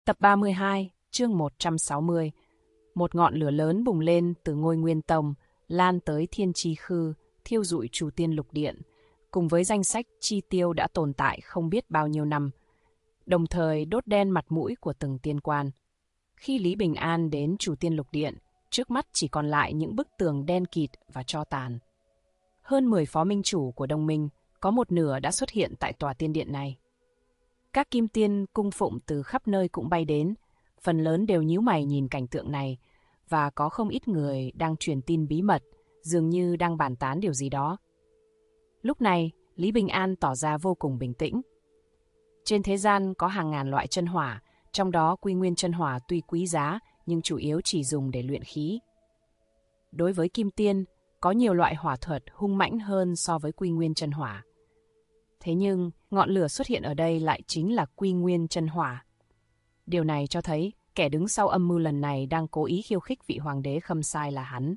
Tập 32, chương 160. Một ngọn lửa lớn bùng lên từ ngôi Nguyên Tông, lan tới Thiên Chi Khư, thiêu rụi Trù Tiên Lục Điện, cùng với danh sách chi tiêu đã tồn tại không biết bao nhiêu năm, đồng thời đốt đen mặt mũi của từng tiên quan. Khi Lý Bình An đến Trù Tiên Lục Điện, trước mắt chỉ còn lại những bức tường đen kịt và tro tàn. Hơn 10 phó minh chủ của Đông Minh, có một nửa đã xuất hiện tại tòa tiên điện này. Các kim tiên cung phụng từ khắp nơi cũng bay đến, phần lớn đều nhíu mày nhìn cảnh tượng này, và có không ít người đang truyền tin bí mật, dường như đang bàn tán điều gì đó. Lúc này, Lý Bình An tỏ ra vô cùng bình tĩnh. Trên thế gian có hàng ngàn loại chân hỏa, trong đó Quy Nguyên chân hỏa tuy quý giá nhưng chủ yếu chỉ dùng để luyện khí. Đối với kim tiên, có nhiều loại hỏa thuật hung mãnh hơn so với Quy Nguyên chân hỏa. Thế nhưng, ngọn lửa xuất hiện ở đây lại chính là Quy Nguyên chân hỏa. Điều này cho thấy kẻ đứng sau âm mưu lần này đang cố ý khiêu khích vị hoàng đế Khâm Sai là hắn.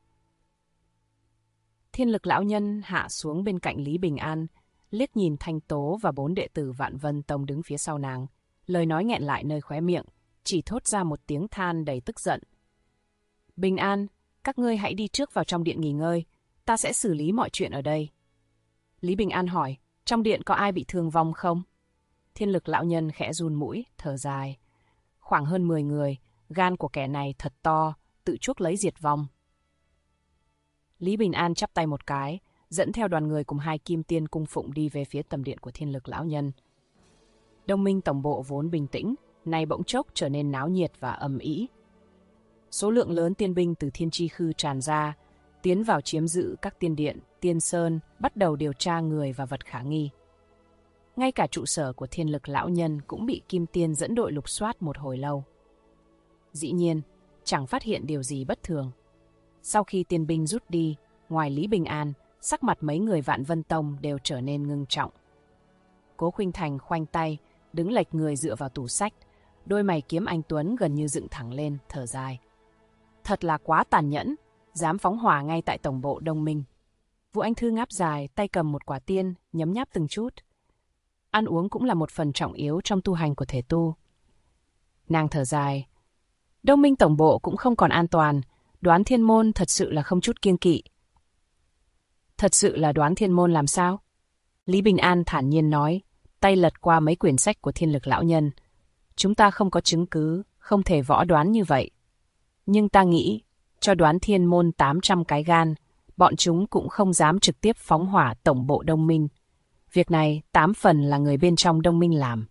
Thiên Lực lão nhân hạ xuống bên cạnh Lý Bình An, liếc nhìn Thanh Tố và 4 đệ tử Vạn Vân Tông đứng phía sau nàng, lời nói nghẹn lại nơi khóe miệng, chỉ thốt ra một tiếng than đầy tức giận. Bình An, các ngươi hãy đi trước vào trong điện nghỉ ngơi, ta sẽ xử lý mọi chuyện ở đây. Lý Bình An hỏi, trong điện có ai bị thương vong không? Thiên Lực lão nhân khẽ run mũi, thở dài. Khoảng hơn 10 người, gan của kẻ này thật to, tự chuốc lấy diệt vong. Lý Bình An chắp tay một cái, dẫn theo đoàn người cùng 2 kim tiên cung phụng đi về phía tầm điện của Thiên Lực lão nhân. Đông Minh tổng bộ vốn bình tĩnh, nay bỗng chốc trở nên náo nhiệt và ầm ĩ. Số lượng lớn tiên binh từ Thiên Chi Khư tràn ra, tiến vào chiếm giữ các tiên điện, tiên sơn, bắt đầu điều tra người và vật khả nghi. Ngay cả trụ sở của Thiên Lực lão nhân cũng bị kim tiên dẫn đội lục soát một hồi lâu. Dĩ nhiên, chẳng phát hiện điều gì bất thường. Sau khi tiên binh rút đi, ngoài Lý Bình An, sắc mặt mấy người Vạn Vân Tông đều trở nên ngưng trọng. Cố Khuynh Thành khoanh tay, đứng lệch người dựa vào tủ sách, đôi mày kiếm anh tuấn gần như dựng thẳng lên, thở dài. Thật là quá tàn nhẫn, dám phóng hỏa ngay tại tổng bộ Đông Minh. Vũ Anh Thư ngáp dài, tay cầm một quả tiên, nhấm nháp từng chút. Ăn uống cũng là một phần trọng yếu trong tu hành của thể tu. Nàng thở dài. Đông Minh tổng bộ cũng không còn an toàn, Đoán Thiên Môn thật sự là không chút kiêng kỵ. Thật sự là Đoán Thiên Môn làm sao? Lý Bình An thản nhiên nói, tay lật qua mấy quyển sách của Thiên Lực lão nhân. Chúng ta không có chứng cứ, không thể võ đoán như vậy. Nhưng ta nghĩ, cho Đoán Thiên Môn 800 cái gan, bọn chúng cũng không dám trực tiếp phóng hỏa tổng bộ Đông Minh. Việc này 8 phần là người bên trong Đông Minh làm.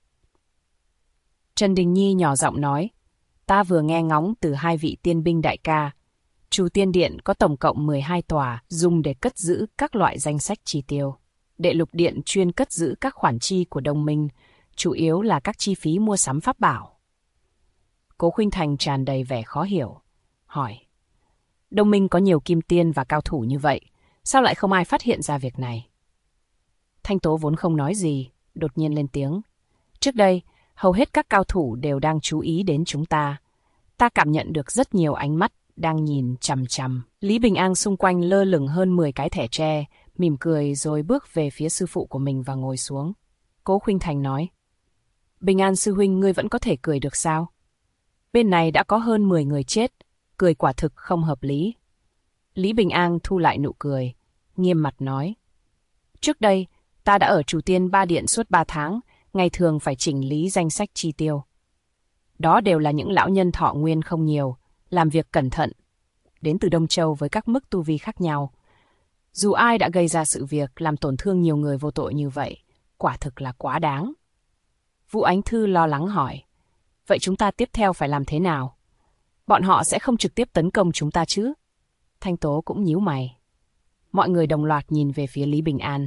Trần Đình Nhi nhỏ giọng nói, ta vừa nghe ngóng từ 2 vị tiên binh đại ca. Trù Tiên Điện có tổng cộng 12 tòa dùng để cất giữ các loại danh sách chi tiêu. Đệ Lục Điện chuyên cất giữ các khoản chi của Đông Minh, chủ yếu là các chi phí mua sắm pháp bảo. Cố Khuynh Thành tràn đầy vẻ khó hiểu, hỏi, Đông Minh có nhiều kim tiên và cao thủ như vậy, sao lại không ai phát hiện ra việc này? Thanh Tố vốn không nói gì, đột nhiên lên tiếng. Trước đây, hầu hết các cao thủ đều đang chú ý đến chúng ta. Ta cảm nhận được rất nhiều ánh mắt đang nhìn chằm chằm. Lý Bình An xung quanh lơ lửng hơn 10 cái thẻ tre, mỉm cười rồi bước về phía sư phụ của mình và ngồi xuống. Cố Khuynh Thành nói, Bình An sư huynh, ngươi vẫn có thể cười được sao? Bên này đã có hơn 10 người chết, cười quả thực không hợp lý. Lý Bình An thu lại nụ cười, nghiêm mặt nói, trước đây, ta đã ở Trù Tiên Ba Điện suốt 3 tháng, ngày thường phải chỉnh lý danh sách chi tiêu. Đó đều là những lão nhân thọ nguyên không nhiều, làm việc cẩn thận, đến từ Đông Châu với các mức tu vi khác nhau. Dù ai đã gây ra sự việc làm tổn thương nhiều người vô tội như vậy, quả thực là quá đáng. Vũ Ánh Thư lo lắng hỏi, vậy chúng ta tiếp theo phải làm thế nào? Bọn họ sẽ không trực tiếp tấn công chúng ta chứ? Thanh Tố cũng nhíu mày. Mọi người đồng loạt nhìn về phía Lý Bình An.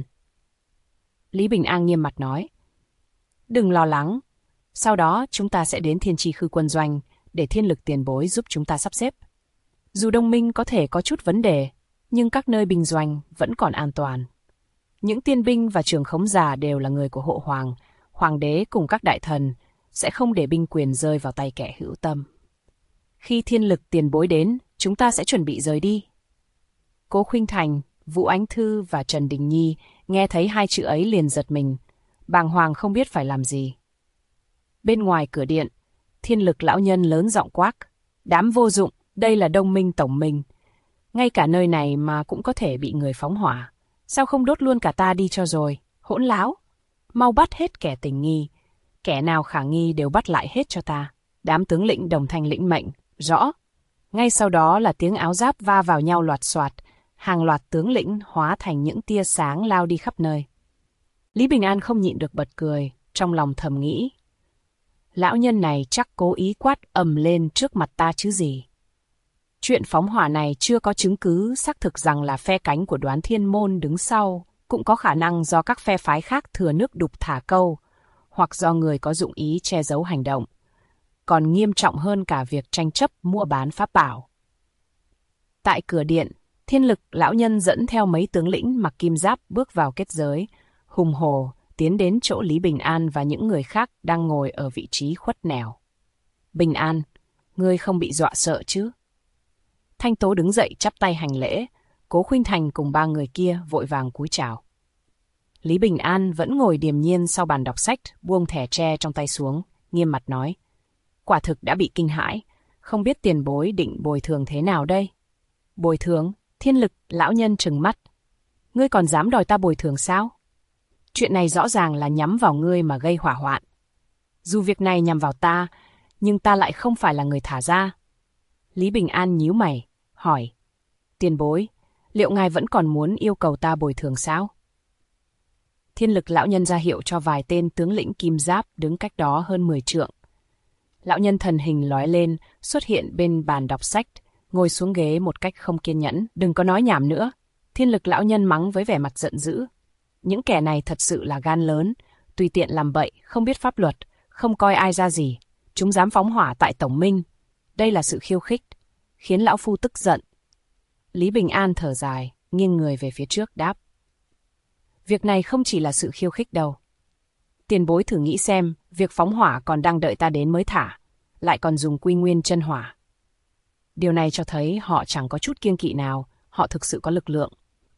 Lý Bình An nghiêm mặt nói, đừng lo lắng, sau đó chúng ta sẽ đến Thiên Chi Khư quân doanh để Thiên Lực tiền bối giúp chúng ta sắp xếp. Dù Đông Minh có thể có chút vấn đề, nhưng các nơi binh doanh vẫn còn an toàn. Những tiên binh và trưởng khống giả đều là người của Hộ Hoàng, Hoàng đế cùng các đại thần sẽ không để binh quyền rơi vào tay kẻ hữu tâm. Khi Thiên Lực tiền bối đến, chúng ta sẽ chuẩn bị rời đi. Cố Khuynh Thành, Vũ Ánh Thư và Trần Đình Nhi nghe thấy 2 chữ ấy liền giật mình, bàng hoàng không biết phải làm gì. Bên ngoài cửa điện, Thiên Lực lão nhân lớn giọng quát. Đám vô dụng, đây là Đông Minh tổng minh. Ngay cả nơi này mà cũng có thể bị người phóng hỏa. Sao không đốt luôn cả ta đi cho rồi? Hỗn láo! Mau bắt hết kẻ tình nghi. Kẻ nào khả nghi đều bắt lại hết cho ta. Đám tướng lĩnh đồng thanh lĩnh mệnh. Rõ. Ngay sau đó là tiếng áo giáp va vào nhau loạt soạt. Hàng loạt tướng lĩnh hóa thành những tia sáng lao đi khắp nơi. Lý Bình An không nhịn được bật cười, trong lòng thầm nghĩ. Lão nhân này chắc cố ý quát ầm lên trước mặt ta chứ gì. Chuyện phóng hỏa này chưa có chứng cứ xác thực rằng là phe cánh của Đoán Thiên Môn đứng sau, cũng có khả năng do các phe phái khác thừa nước đục thả câu, hoặc do người có dụng ý che giấu hành động. Còn nghiêm trọng hơn cả việc tranh chấp mua bán pháp bảo. Tại cửa điện, Thiên Lực lão nhân dẫn theo mấy tướng lĩnh mặc kim giáp bước vào kết giới, hùng hổ tiến đến chỗ Lý Bình An và những người khác đang ngồi ở vị trí khuất nẻo. Bình An, ngươi không bị dọa sợ chứ? Thanh Tố đứng dậy chắp tay hành lễ, Cố Khuynh Thành cùng ba người kia vội vàng cúi chào. Lý Bình An vẫn ngồi điềm nhiên sau bàn đọc sách, buông thẻ tre trong tay xuống, nghiêm mặt nói. Quả thực đã bị kinh hãi, không biết tiền bối định bồi thường thế nào đây? Bồi thường? Thiên Lực lão nhân trừng mắt. Ngươi còn dám đòi ta bồi thường sao? Chuyện này rõ ràng là nhắm vào ngươi mà gây hỏa hoạn. Dù việc này nhằm vào ta, nhưng ta lại không phải là người thả ra. Lý Bình An nhíu mày, hỏi. Tiền bối, liệu ngài vẫn còn muốn yêu cầu ta bồi thường sao? Thiên Lực lão nhân ra hiệu cho vài tên tướng lĩnh kim giáp đứng cách đó hơn 10 trượng. Lão nhân thần hình lóe lên, xuất hiện bên bàn đọc sách, ngồi xuống ghế một cách không kiên nhẫn. Đừng có nói nhảm nữa. Thiên Lực lão nhân mắng với vẻ mặt giận dữ. Những kẻ này thật sự là gan lớn, tùy tiện làm bậy, không biết pháp luật, không coi ai ra gì. Chúng dám phóng hỏa tại Tổng Minh. Đây là sự khiêu khích, khiến lão phu tức giận. Lý Bình An thở dài, nghiêng người về phía trước đáp. Việc này không chỉ là sự khiêu khích đâu. Tiền bối thử nghĩ xem, việc phóng hỏa còn đang đợi ta đến mới thả, lại còn dùng quy nguyên chân hỏa. Điều này cho thấy họ chẳng có chút kiêng kỵ nào, họ thực sự có lực lượng.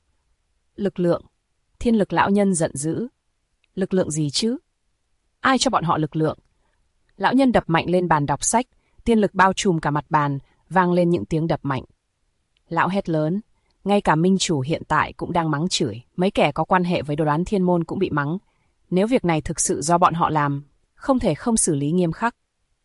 Lực lượng? Thiên Lực lão nhân giận dữ. Lực lượng gì chứ? Ai cho bọn họ lực lượng? Lão nhân đập mạnh lên bàn đọc sách, tiên lực bao trùm cả mặt bàn, vang lên những tiếng đập mạnh. Lão hét lớn, ngay cả minh chủ hiện tại cũng đang mắng chửi, mấy kẻ có quan hệ với Đoán Thiên Môn cũng bị mắng. Nếu việc này thực sự do bọn họ làm, không thể không xử lý nghiêm khắc.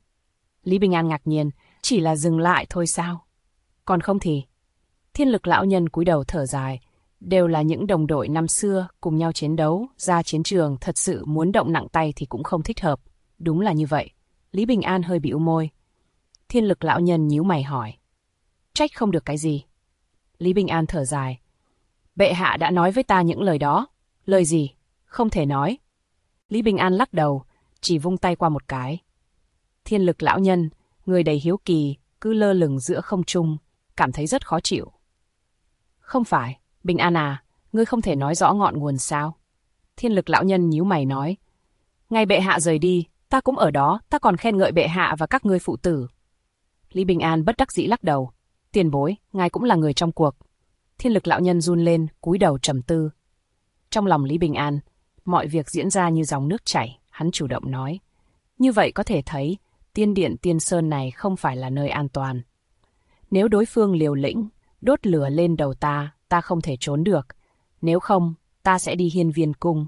Lý Bình An ngạc nhiên, chỉ là dừng lại thôi sao? Còn không thì... Thiên Lực lão nhân cúi đầu thở dài, đều là những đồng đội năm xưa cùng nhau chiến đấu, ra chiến trường thật sự muốn động nặng tay thì cũng không thích hợp. Đúng là như vậy. Lý Bình An hơi bĩu môi. Thiên Lực lão nhân nhíu mày hỏi. Trách không được cái gì? Lý Bình An thở dài. Bệ hạ đã nói với ta những lời đó. Lời gì? Không thể nói. Lý Bình An lắc đầu, chỉ vung tay qua một cái. Thiên Lực lão nhân, người đầy hiếu kỳ, cứ lơ lửng giữa không trung, cảm thấy rất khó chịu. Không phải, Bình An à, ngươi không thể nói rõ ngọn nguồn sao? Thiên Lực lão nhân nhíu mày nói. Ngày bệ hạ rời đi, ta cũng ở đó, ta còn khen ngợi bệ hạ và các ngươi phụ tử. Lý Bình An bất đắc dĩ lắc đầu. Tiền bối, ngài cũng là người trong cuộc. Thiên Lực lão nhân run lên, cúi đầu trầm tư. Trong lòng Lý Bình An, mọi việc diễn ra như dòng nước chảy, hắn chủ động nói. Như vậy có thể thấy, tiên điện Tiên Sơn này không phải là nơi an toàn. Nếu đối phương liều lĩnh, đốt lửa lên đầu ta không thể trốn được. Nếu không, ta sẽ đi Hiên Viên Cung.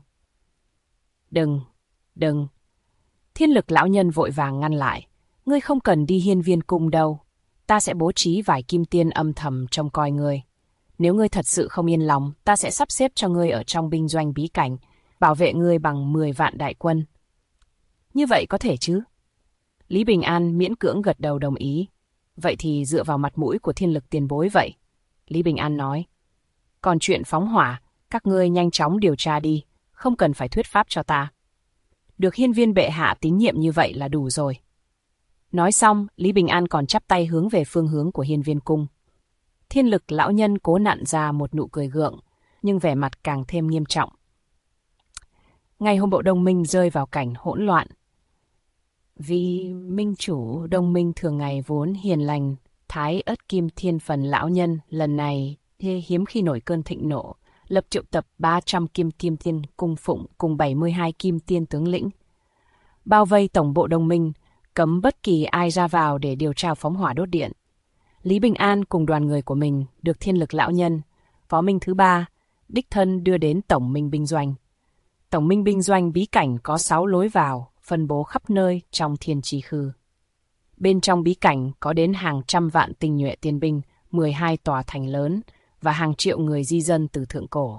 Đừng. Thiên Lực lão nhân vội vàng ngăn lại. Ngươi không cần đi Hiên Viên Cung đâu. Ta sẽ bố trí vài kim tiên âm thầm trông coi ngươi. Nếu ngươi thật sự không yên lòng, ta sẽ sắp xếp cho ngươi ở trong binh doanh bí cảnh, bảo vệ ngươi bằng 10 vạn đại quân. Như vậy có thể chứ? Lý Bình An miễn cưỡng gật đầu đồng ý. Vậy thì dựa vào mặt mũi của Thiên Lực tiền bối vậy. Lý Bình An nói. Còn chuyện phóng hỏa, các ngươi nhanh chóng điều tra đi, không cần phải thuyết pháp cho ta. Được hiên viên bệ hạ tín nhiệm như vậy là đủ rồi. Nói xong, Lý Bình An còn chắp tay hướng về phương hướng của Hiên Viên Cung. Thiên Lực lão nhân cố nặn ra một nụ cười gượng, nhưng vẻ mặt càng thêm nghiêm trọng. Ngày hôm bộ đồng minh rơi vào cảnh hỗn loạn. Vì minh chủ đồng minh thường ngày vốn hiền lành, Thái Ất Kim Thiên Phần lão nhân lần này hiếm khi nổi cơn thịnh nộ, lập triệu tập 300 kim tiên cung phụng cùng 72 kim tiên tướng lĩnh. Bao vây tổng bộ đồng minh, cấm bất kỳ ai ra vào để điều tra phóng hỏa đốt điện. Lý Bình An cùng đoàn người của mình được Thiên Lực lão nhân, Phó Minh thứ ba, đích thân đưa đến Tổng Minh binh doanh. Tổng Minh binh doanh bí cảnh có 6 lối vào, phân bố khắp nơi trong Thiên Chi Khư. Bên trong bí cảnh có đến hàng trăm vạn tinh nhuệ tiên binh, 12 tòa thành lớn và hàng triệu người di dân từ thượng cổ.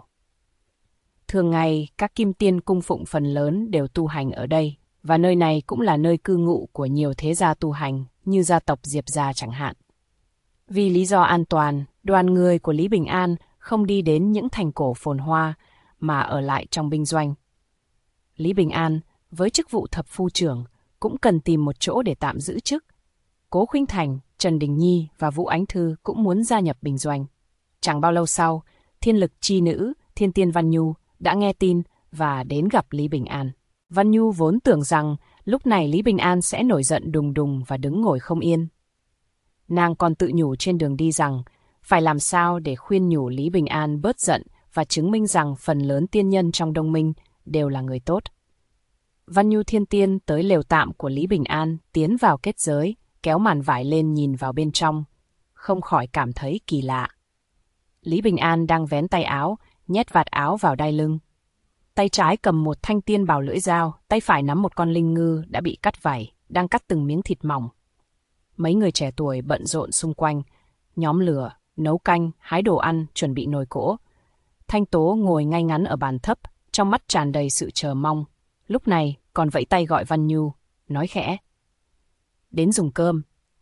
Thường ngày, các kim tiên cung phụng phần lớn đều tu hành ở đây, và nơi này cũng là nơi cư ngụ của nhiều thế gia tu hành, như gia tộc Diệp gia chẳng hạn. Vì lý do an toàn, đoàn người của Lý Bình An không đi đến những thành cổ phồn hoa, mà ở lại trong binh doanh. Lý Bình An, với chức vụ thập phu trưởng, cũng cần tìm một chỗ để tạm giữ chức. Cố Khuynh Thành, Trần Đình Nhi và Vũ Ánh Thư cũng muốn gia nhập binh doanh. Chẳng bao lâu sau, Thiên Lực chi nữ, Thiên Tiên Văn Nhu đã nghe tin và đến gặp Lý Bình An. Văn Nhu vốn tưởng rằng lúc này Lý Bình An sẽ nổi giận đùng đùng và đứng ngồi không yên. Nàng còn tự nhủ trên đường đi rằng phải làm sao để khuyên nhủ Lý Bình An bớt giận và chứng minh rằng phần lớn tiên nhân trong Đông Minh đều là người tốt. Văn Nhu Thiên Tiên tới lều tạm của Lý Bình An, tiến vào kết giới, kéo màn vải lên nhìn vào bên trong, không khỏi cảm thấy kỳ lạ. Lý Bình An đang vén tay áo, nhét vạt áo vào đai lưng. Tay trái cầm một thanh tiên bào lưỡi dao, tay phải nắm một con linh ngư đã bị cắt vảy, đang cắt từng miếng thịt mỏng. Mấy người trẻ tuổi bận rộn xung quanh, nhóm lửa, nấu canh, hái đồ ăn, chuẩn bị nồi cỗ. Thanh Tố ngồi ngay ngắn ở bàn thấp, trong mắt tràn đầy sự chờ mong. Lúc này còn vẫy tay gọi Văn Nhu, nói khẽ: "Đến dùng cơm."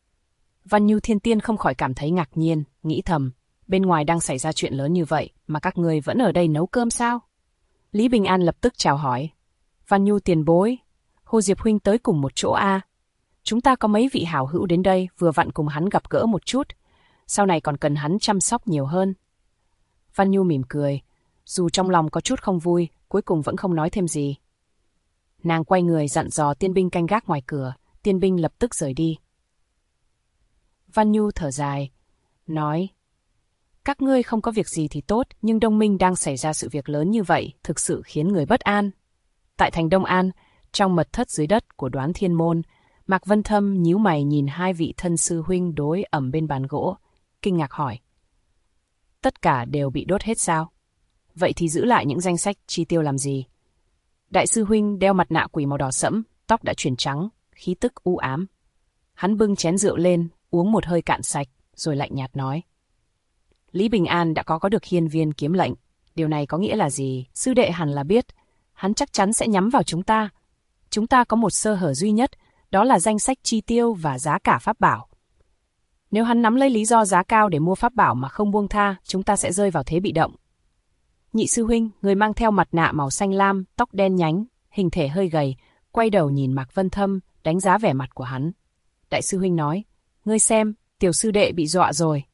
Văn Nhu Thiên Tiên không khỏi cảm thấy ngạc nhiên, nghĩ thầm: bên ngoài đang xảy ra chuyện lớn như vậy mà các ngươi vẫn ở đây nấu cơm sao? Lý Bình An lập tức chào hỏi: "Văn Nhu tiền bối, Hồ Diệp huynh tới cùng một chỗ a? Chúng ta có mấy vị hảo hữu đến đây, vừa vặn cùng hắn gặp gỡ một chút, sau này còn cần hắn chăm sóc nhiều hơn." Văn Nhu mỉm cười, dù trong lòng có chút không vui, cuối cùng vẫn không nói thêm gì. Nàng quay người dặn dò tiên binh canh gác ngoài cửa, tiên binh lập tức rời đi. Văn Nhu thở dài, nói: "Các ngươi không có việc gì thì tốt, nhưng Đông Minh đang xảy ra sự việc lớn như vậy, thực sự khiến người bất an." Tại thành Đông An, trong mật thất dưới đất của Đoán Thiên Môn, Mạc Vân Thâm nhíu mày nhìn hai vị thân sư huynh đối ẩm bên bàn gỗ, kinh ngạc hỏi: "Tất cả đều bị đốt hết sao? Vậy thì giữ lại những danh sách chi tiêu làm gì?" Đại sư huynh đeo mặt nạ quỷ màu đỏ sẫm, tóc đã chuyển trắng, khí tức u ám. Hắn bưng chén rượu lên, uống một hơi cạn sạch, rồi lạnh nhạt nói: "Lý Bình An đã có được hiên viên kiếm lệnh. Điều này có nghĩa là gì? Sư đệ hẳn là biết. Hắn chắc chắn sẽ nhắm vào chúng ta. Chúng ta có một sơ hở duy nhất, đó là danh sách chi tiêu và giá cả pháp bảo. Nếu hắn nắm lấy lý do giá cao để mua pháp bảo mà không buông tha, chúng ta sẽ rơi vào thế bị động." Nhị sư huynh, người mang theo mặt nạ màu xanh lam, tóc đen nhánh, hình thể hơi gầy, quay đầu nhìn Mạc Vân Thâm, đánh giá vẻ mặt của hắn. Đại sư huynh nói: "Ngươi xem, tiểu sư đệ bị dọa rồi."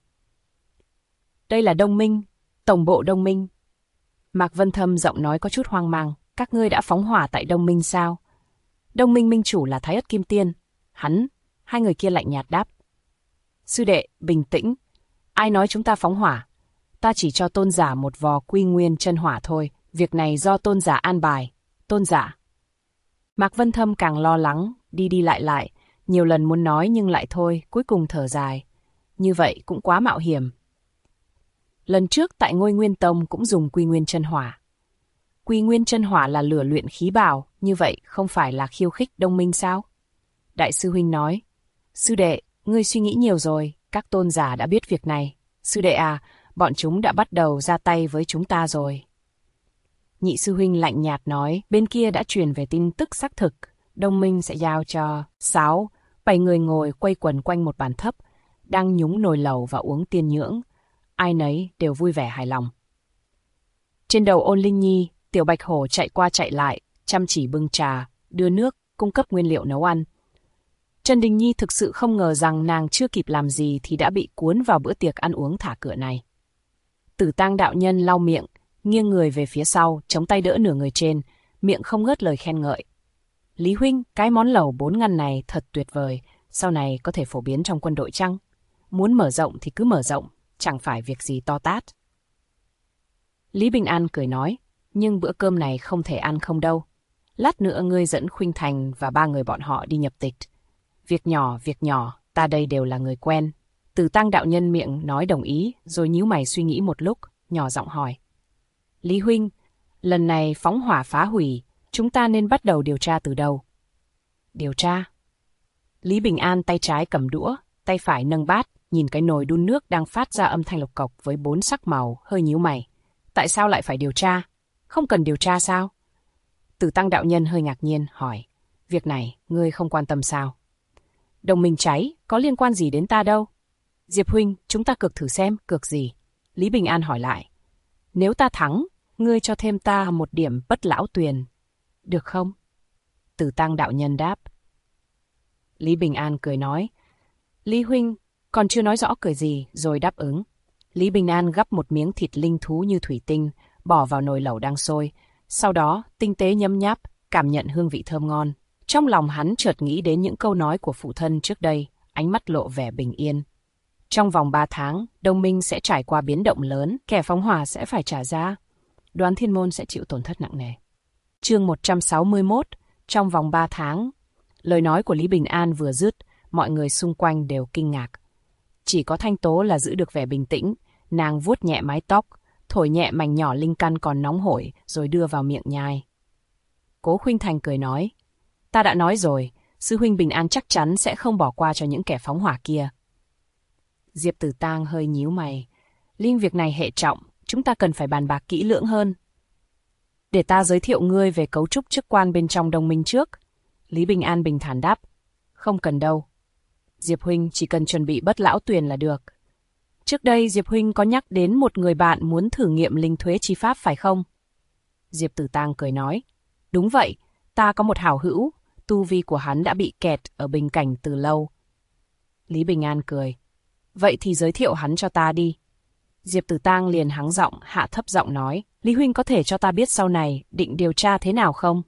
"Đây là Đông Minh, tổng bộ Đông Minh." Mạc Vân Thâm giọng nói có chút hoang mang: "Các ngươi đã phóng hỏa tại Đông Minh sao?" "Đông Minh minh chủ là Thái Ất Kim Tiên." Hắn, hai người kia lạnh nhạt đáp: "Sư đệ, bình tĩnh. Ai nói chúng ta phóng hỏa? Ta chỉ cho tôn giả một vò quy nguyên chân hỏa thôi. Việc này do tôn giả an bài." "Tôn giả?" Mạc Vân Thâm càng lo lắng, đi đi lại, nhiều lần muốn nói nhưng lại thôi, cuối cùng thở dài. Như vậy cũng quá mạo hiểm. Lần trước tại Ngôi Nguyên Tông cũng dùng quy nguyên chân hỏa. Quy nguyên chân hỏa là lửa luyện khí bảo, như vậy không phải là khiêu khích Đông Minh sao? Đại sư huynh nói: "Sư đệ, ngươi suy nghĩ nhiều rồi, các tôn giả đã biết việc này. Sư đệ à, bọn chúng đã bắt đầu ra tay với chúng ta rồi." Nhị sư huynh lạnh nhạt nói: "Bên kia đã truyền về tin tức xác thực, Đông Minh sẽ giao cho 6-7 người ngồi quây quần quanh một bàn thấp, đang nhúng nồi lẩu và uống tiên nhưỡng. Ai nấy đều vui vẻ hài lòng." Trên đầu Ôn Linh Nhi, Tiểu Bạch Hổ chạy qua chạy lại, chăm chỉ bưng trà, đưa nước, cung cấp nguyên liệu nấu ăn. Trần Đình Nhi thực sự không ngờ rằng nàng chưa kịp làm gì thì đã bị cuốn vào bữa tiệc ăn uống thả cửa này. Tử Tang đạo nhân lau miệng, nghiêng người về phía sau, chống tay đỡ nửa người trên, miệng không ngớt lời khen ngợi: "Lý huynh, cái món lẩu 4 ngăn này thật tuyệt vời, sau này có thể phổ biến trong quân đội chăng? Muốn mở rộng thì cứ mở rộng, chẳng phải việc gì to tát." Lý Bình An cười nói: "Nhưng bữa cơm này không thể ăn không đâu. Lát nữa ngươi dẫn Khuynh Thành và 3 người bọn họ đi nhập tịch. Việc nhỏ, ta đây đều là người quen. Từ Tăng đạo nhân miệng nói đồng ý, rồi nhíu mày suy nghĩ một lúc, nhỏ giọng hỏi. Lý huynh, lần này phóng hỏa phá hủy, chúng ta nên bắt đầu điều tra từ đâu? Điều tra? Lý Bình An tay trái cầm đũa, tay phải nâng bát, nhìn cái nồi đun nước đang phát ra âm thanh lộc cộc với 4 sắc màu, hơi nhíu mày. Tại sao lại phải điều tra? Không cần điều tra sao? Từ Tăng đạo nhân hơi ngạc nhiên, hỏi. Việc này, ngươi không quan tâm sao? Đồng minh cháy, có liên quan gì đến ta đâu? Diệp huynh, chúng ta cược thử xem, cược gì? Lý Bình An hỏi lại. Nếu ta thắng, ngươi cho thêm ta 1 điểm bất lão tuyền. Được không? Từ Tăng đạo nhân đáp. Lý Bình An cười nói. Lý huynh, còn chưa nói rõ cười gì, rồi đáp ứng. Lý Bình An gắp một miếng thịt linh thú như thủy tinh, bỏ vào nồi lẩu đang sôi. Sau đó, tinh tế nhấm nháp, cảm nhận hương vị thơm ngon. Trong lòng hắn chợt nghĩ đến những câu nói của phụ thân trước đây, ánh mắt lộ vẻ bình yên. Trong vòng 3 tháng, Đông Minh sẽ trải qua biến động lớn, kẻ phóng hỏa sẽ phải trả giá. Đoán Thiên Môn sẽ chịu tổn thất nặng nề. Chương 161, trong vòng 3 tháng. Lời nói của Lý Bình An vừa dứt, mọi người xung quanh đều kinh ngạc. Chỉ có Thanh Tố là giữ được vẻ bình tĩnh, nàng vuốt nhẹ mái tóc, thổi nhẹ mảnh nhỏ linh căn còn nóng hổi rồi đưa vào miệng nhai. Cố Khuynh Thành cười nói, ta đã nói rồi, sư huynh Bình An chắc chắn sẽ không bỏ qua cho những kẻ phóng hỏa kia. Diệp Tử Tang hơi nhíu mày, Linh việc này hệ trọng, chúng ta cần phải bàn bạc kỹ lưỡng hơn. Để ta giới thiệu ngươi về cấu trúc chức quan bên trong Đông Minh trước. Lý Bình An bình thản đáp, không cần đâu. Diệp huynh chỉ cần chuẩn bị bất lão tuyền là được. Trước đây Diệp huynh có nhắc đến một người bạn muốn thử nghiệm linh thuế chi pháp phải không? Diệp Tử Tang cười nói, đúng vậy, ta có một hảo hữu, tu vi của hắn đã bị kẹt ở bình cảnh từ lâu. Lý Bình An cười, vậy thì giới thiệu hắn cho ta đi. Diệp Tử Tang liền hắng giọng, hạ thấp giọng nói, Lý huynh có thể cho ta biết sau này định điều tra thế nào không?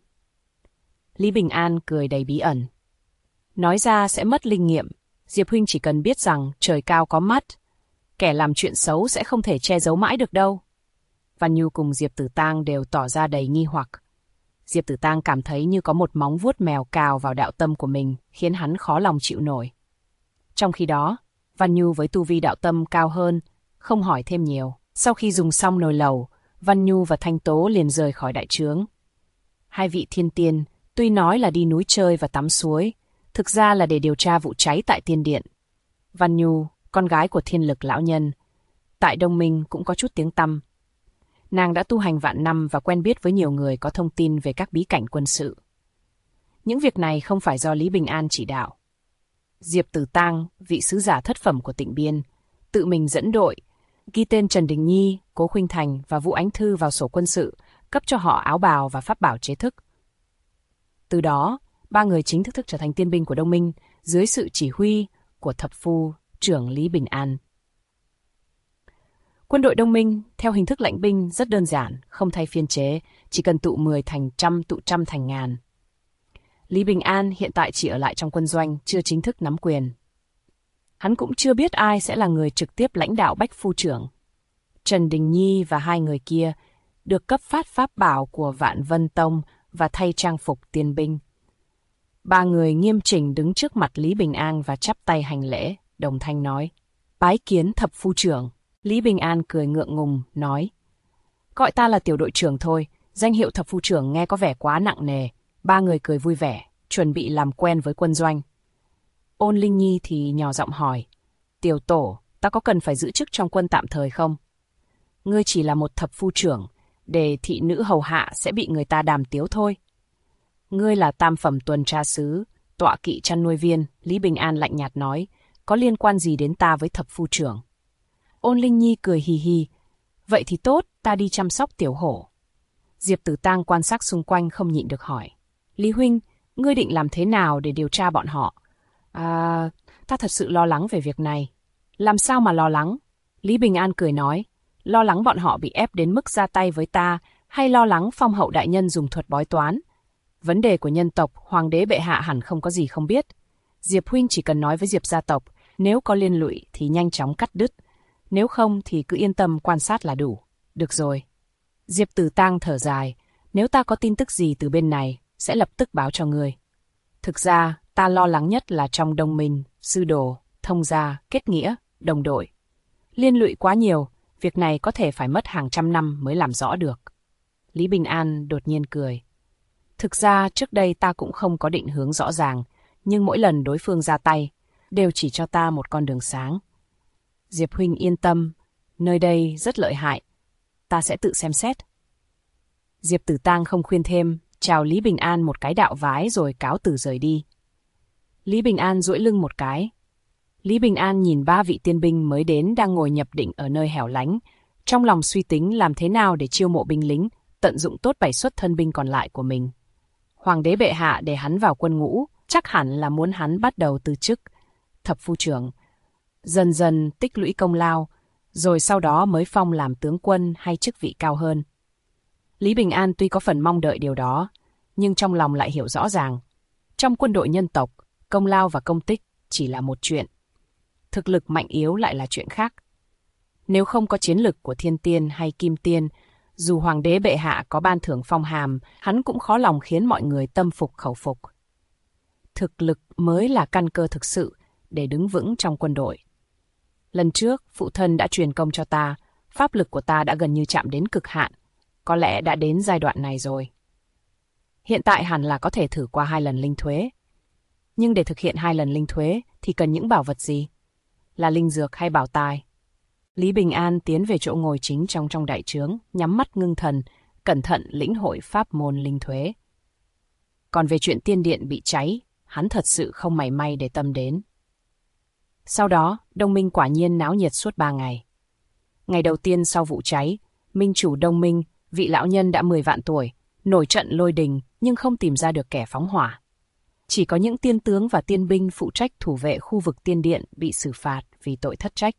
Lý Bình An cười đầy bí ẩn. Nói ra sẽ mất linh nghiệm, Diệp huynh chỉ cần biết rằng trời cao có mắt, kẻ làm chuyện xấu sẽ không thể che giấu mãi được đâu. Văn Nhu cùng Diệp Tử Tang đều tỏ ra đầy nghi hoặc. Diệp Tử Tang cảm thấy như có một móng vuốt mèo cào vào đạo tâm của mình, khiến hắn khó lòng chịu nổi. Trong khi đó, Văn Nhu với tu vi đạo tâm cao hơn, không hỏi thêm nhiều. Sau khi dùng xong nồi lẩu, Văn Nhu và Thanh Tố liền rời khỏi đại trướng. Hai vị thiên tiên, tuy nói là đi núi chơi và tắm suối, thực ra là để điều tra vụ cháy tại tiên điện. Văn Nhu, con gái của Thiên Lực lão nhân, tại Đông Minh cũng có chút tiếng tăm. Nàng đã tu hành vạn năm và quen biết với nhiều người có thông tin về các bí cảnh quân sự. Những việc này không phải do Lý Bình An chỉ đạo. Diệp Tử Tang, vị sứ giả thất phẩm của Tịnh Biên, tự mình dẫn đội, ghi tên Trần Đình Nhi, Cố Khuynh Thành và Vũ Ánh Thư vào sổ quân sự, cấp cho họ áo bào và pháp bảo chế thức. Từ đó, 3 người chính thức trở thành tiên binh của Đông Minh, dưới sự chỉ huy của thập phu trưởng Lý Bình An. Quân đội Đông Minh, theo hình thức lãnh binh rất đơn giản, không thay phiên chế, chỉ cần tụ 10 thành trăm, tụ trăm thành ngàn. Lý Bình An hiện tại chỉ ở lại trong quân doanh, chưa chính thức nắm quyền. Hắn cũng chưa biết ai sẽ là người trực tiếp lãnh đạo Bách Phu trưởng. Trần Đình Nhi và 2 người kia được cấp phát pháp bảo của Vạn Vân Tông và thay trang phục tiên binh. 3 người nghiêm chỉnh đứng trước mặt Lý Bình An và chắp tay hành lễ, đồng thanh nói, bái kiến thập phu trưởng. Lý Bình An cười ngượng ngùng, nói, gọi ta là tiểu đội trưởng thôi, danh hiệu thập phu trưởng nghe có vẻ quá nặng nề. 3 người cười vui vẻ, chuẩn bị làm quen với quân doanh. Ôn Linh Nhi thì nhỏ giọng hỏi, tiểu tổ, ta có cần phải giữ chức trong quân tạm thời không? Ngươi chỉ là một thập phu trưởng, để thị nữ hầu hạ sẽ bị người ta đàm tiếu thôi. Ngươi là tam phẩm tuần tra sứ, tọa kỵ chăn nuôi viên, Lý Bình An lạnh nhạt nói, có liên quan gì đến ta với thập phu trưởng? Ôn Linh Nhi cười hì hì, vậy thì tốt, ta đi chăm sóc tiểu hổ. Diệp Tử Tang quan sát xung quanh không nhịn được hỏi, Lý huynh, ngươi định làm thế nào để điều tra bọn họ? Ta thật sự lo lắng về việc này. Làm sao mà lo lắng? Lý Bình An cười nói, lo lắng bọn họ bị ép đến mức ra tay với ta, hay lo lắng phong hậu đại nhân dùng thuật bói toán? Vấn đề của nhân tộc, hoàng đế bệ hạ hẳn không có gì không biết. Diệp huynh chỉ cần nói với Diệp gia tộc, nếu có liên lụy thì nhanh chóng cắt đứt. Nếu không thì cứ yên tâm quan sát là đủ. Được rồi. Diệp Tử Tang thở dài, nếu ta có tin tức gì từ bên này, sẽ lập tức báo cho ngươi. Thực ra, Ta lo lắng nhất là trong đồng minh, sư đồ, thông gia, kết nghĩa, đồng đội. Liên lụy quá nhiều, việc này có thể phải mất hàng trăm năm mới làm rõ được. Lý Bình An đột nhiên cười. Thực ra trước đây ta cũng không có định hướng rõ ràng, nhưng mỗi lần đối phương ra tay, đều chỉ cho ta một con đường sáng. Diệp huynh yên tâm, nơi đây rất lợi hại, ta sẽ tự xem xét. Diệp Tử Tang không khuyên thêm, chào Lý Bình An một cái đạo vái rồi cáo từ rời đi. Lý Bình An duỗi lưng một cái. Lý Bình An nhìn 3 vị tiên binh mới đến đang ngồi nhập định ở nơi hẻo lánh, trong lòng suy tính làm thế nào để chiêu mộ binh lính, tận dụng tốt 7 suất thân binh còn lại của mình. Hoàng đế bệ hạ để hắn vào quân ngũ, chắc hẳn là muốn hắn bắt đầu từ chức thập phu trưởng, dần dần tích lũy công lao, rồi sau đó mới phong làm tướng quân hay chức vị cao hơn. Lý Bình An tuy có phần mong đợi điều đó, nhưng trong lòng lại hiểu rõ ràng, trong quân đội nhân tộc, công lao và công tích chỉ là một chuyện. Thực lực mạnh yếu lại là chuyện khác. Nếu không có chiến lực của thiên tiên hay kim tiên, dù hoàng đế bệ hạ có ban thưởng phong hàm, hắn cũng khó lòng khiến mọi người tâm phục khẩu phục. Thực lực mới là căn cơ thực sự để đứng vững trong quân đội. Lần trước, phụ thân đã truyền công cho ta, pháp lực của ta đã gần như chạm đến cực hạn, có lẽ đã đến giai đoạn này rồi. Hiện tại hẳn là có thể thử qua 2 lần linh thuế. Nhưng để thực hiện 2 lần linh thuế thì cần những bảo vật gì? Là linh dược hay bảo tài? Lý Bình An tiến về chỗ ngồi chính trong đại trướng, nhắm mắt ngưng thần, cẩn thận lĩnh hội pháp môn linh thuế. Còn về chuyện tiên điện bị cháy, hắn thật sự không mảy may để tâm đến. Sau đó, Đông Minh quả nhiên náo nhiệt suốt 3 ngày. Ngày đầu tiên sau vụ cháy, minh chủ Đông Minh, vị lão nhân đã 10 vạn tuổi, nổi trận lôi đình nhưng không tìm ra được kẻ phóng hỏa. Chỉ có những tiên tướng và tiên binh phụ trách thủ vệ khu vực tiên điện bị xử phạt vì tội thất trách.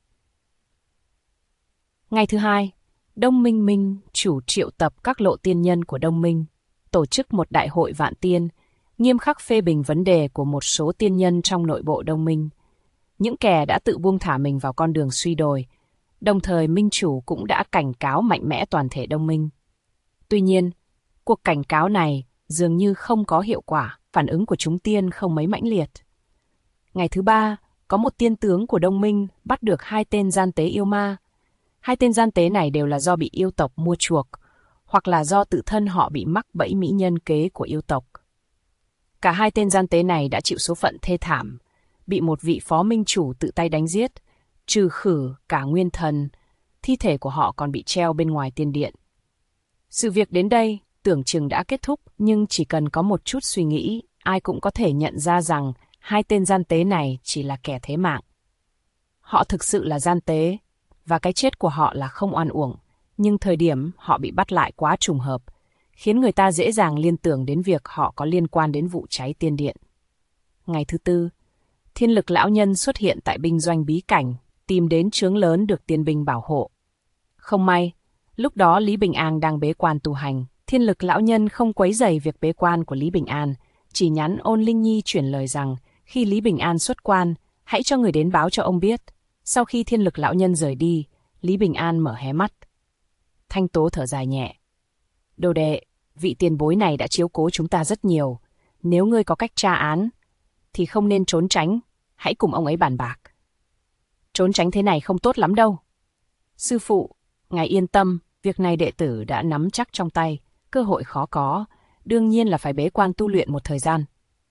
Ngày thứ 2, Đông Minh Minh chủ triệu tập các lộ tiên nhân của Đông Minh, tổ chức một đại hội vạn tiên, nghiêm khắc phê bình vấn đề của một số tiên nhân trong nội bộ Đông Minh. Những kẻ đã tự buông thả mình vào con đường suy đồi, đồng thời Minh chủ cũng đã cảnh cáo mạnh mẽ toàn thể Đông Minh. Tuy nhiên, cuộc cảnh cáo này dường như không có hiệu quả, phản ứng của chúng tiên không mấy mãnh liệt. Ngày thứ 3, có một tiên tướng của Đông Minh bắt được 2 tên gian tế yêu ma. 2 tên gian tế này đều là do bị yêu tộc mua chuộc, hoặc là do tự thân họ bị mắc bẫy mỹ nhân kế của yêu tộc. Cả 2 tên gian tế này đã chịu số phận thê thảm, bị một vị phó minh chủ tự tay đánh giết, trừ khử cả nguyên thần, thi thể của họ còn bị treo bên ngoài tiên điện. Sự việc đến đây tưởng chừng đã kết thúc, nhưng chỉ cần có một chút suy nghĩ, ai cũng có thể nhận ra rằng 2 tên gian tế này chỉ là kẻ thế mạng. Họ thực sự là gian tế, và cái chết của họ là không oan uổng, nhưng thời điểm họ bị bắt lại quá trùng hợp, khiến người ta dễ dàng liên tưởng đến việc họ có liên quan đến vụ cháy tiên điện. Ngày thứ 4, Thiên Lực lão nhân xuất hiện tại binh doanh bí cảnh, tìm đến trướng lớn được tiên binh bảo hộ. Không may, lúc đó Lý Bình An đang bế quan tu hành, Thiên Lực lão nhân không quấy rầy việc bế quan của Lý Bình An, chỉ nhắn Ôn Linh Nhi chuyển lời rằng khi Lý Bình An xuất quan, hãy cho người đến báo cho ông biết. Sau khi Thiên Lực lão nhân rời đi, Lý Bình An mở hé mắt. Thanh Tố thở dài nhẹ. Đồ đệ, vị tiền bối này đã chiếu cố chúng ta rất nhiều. Nếu ngươi có cách tra án, thì không nên trốn tránh, hãy cùng ông ấy bàn bạc. Trốn tránh thế này không tốt lắm đâu. Sư phụ, ngài yên tâm, việc này đệ tử đã nắm chắc trong tay, cơ hội khó có, đương nhiên là phải bế quan tu luyện một thời gian.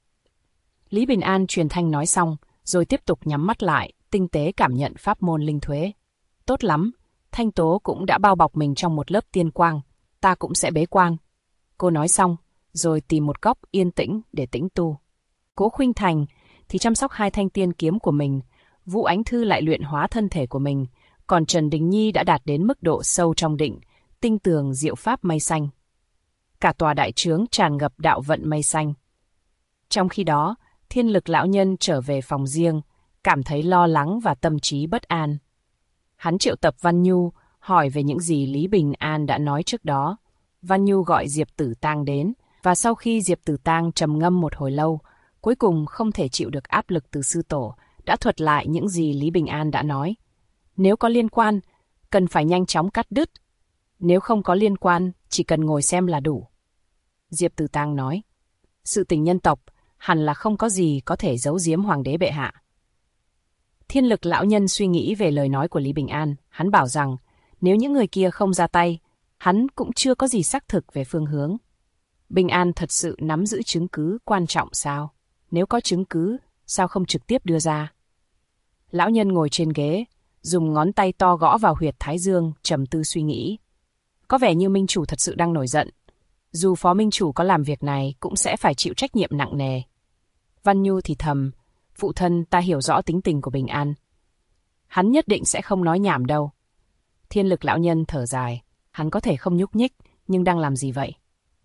Lý Bình An truyền thanh nói xong, rồi tiếp tục nhắm mắt lại, tinh tế cảm nhận pháp môn linh thuế. Tốt lắm, Thanh Tố cũng đã bao bọc mình trong một lớp tiên quang, ta cũng sẽ bế quan. Cô nói xong, rồi tìm một góc yên tĩnh để tĩnh tu. Cố Khuynh Thành thì chăm sóc 2 thanh tiên kiếm của mình, Vũ Ánh Thư lại luyện hóa thân thể của mình, còn Trần Đình Nhi đã đạt đến mức độ sâu trong định, tinh tường diệu pháp mây xanh. Cả tòa đại trướng tràn ngập đạo vận mây xanh. Trong khi đó, Thiên Lực lão nhân trở về phòng riêng, cảm thấy lo lắng và tâm trí bất an. Hắn triệu tập Văn Nhu, hỏi về những gì Lý Bình An đã nói trước đó. Văn Nhu gọi Diệp Tử Tang đến, và sau khi Diệp Tử Tang trầm ngâm một hồi lâu, cuối cùng không thể chịu được áp lực từ sư tổ, đã thuật lại những gì Lý Bình An đã nói. Nếu có liên quan, cần phải nhanh chóng cắt đứt. Nếu không có liên quan, chỉ cần ngồi xem là đủ. Diệp Tử Tang nói, sự tình nhân tộc, hẳn là không có gì có thể giấu giếm hoàng đế bệ hạ. Thiên Lực lão nhân suy nghĩ về lời nói của Lý Bình An, hắn bảo rằng nếu những người kia không ra tay, hắn cũng chưa có gì xác thực về phương hướng. Bình An thật sự nắm giữ chứng cứ quan trọng sao? Nếu có chứng cứ, sao không trực tiếp đưa ra? Lão nhân ngồi trên ghế, dùng ngón tay to gõ vào huyệt thái dương, trầm tư suy nghĩ. Có vẻ như minh chủ thật sự đang nổi giận. Dù phó minh chủ có làm việc này cũng sẽ phải chịu trách nhiệm nặng nề. Văn Nhu thì thầm, phụ thân, ta hiểu rõ tính tình của Bình An. Hắn nhất định sẽ không nói nhảm đâu. Thiên Lực lão nhân thở dài, hắn có thể không nhúc nhích, nhưng đang làm gì vậy?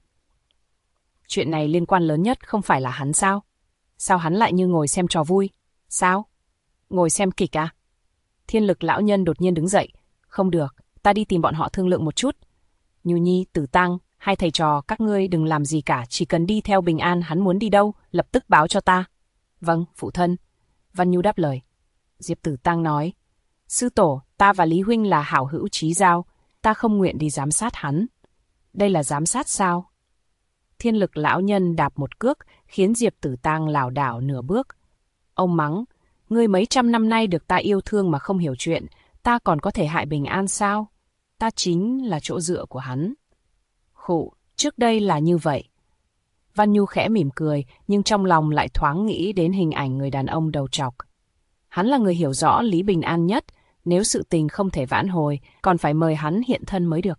Chuyện này liên quan lớn nhất không phải là hắn sao? Sao hắn lại như ngồi xem trò vui? Sao? Ngồi xem kịch à? Thiên Lực lão nhân đột nhiên đứng dậy. Không được, ta đi tìm bọn họ thương lượng một chút. Nhu Nhi, Tử Tăng, hai thầy trò các ngươi đừng làm gì cả, chỉ cần đi theo Bình An, hắn muốn đi đâu, lập tức báo cho ta. Vâng, phụ thân. Văn Nhu đáp lời. Diệp Tử Tăng nói, sư tổ, ta và Lý huynh là hảo hữu chí giao, ta không nguyện đi giám sát hắn. Đây là giám sát sao? Thiên Lực lão nhân đạp một cước, khiến Diệp Tử Tăng lảo đảo nửa bước. Ông mắng, ngươi mấy trăm năm nay được ta yêu thương mà không hiểu chuyện, ta còn có thể hại Bình An sao? Ta chính là chỗ dựa của hắn. Khụ, trước đây là như vậy. Văn Nhu khẽ mỉm cười, nhưng trong lòng lại thoáng nghĩ đến hình ảnh người đàn ông đầu trọc. Hắn là người hiểu rõ Lý Bình An nhất, nếu sự tình không thể vãn hồi, còn phải mời hắn hiện thân mới được.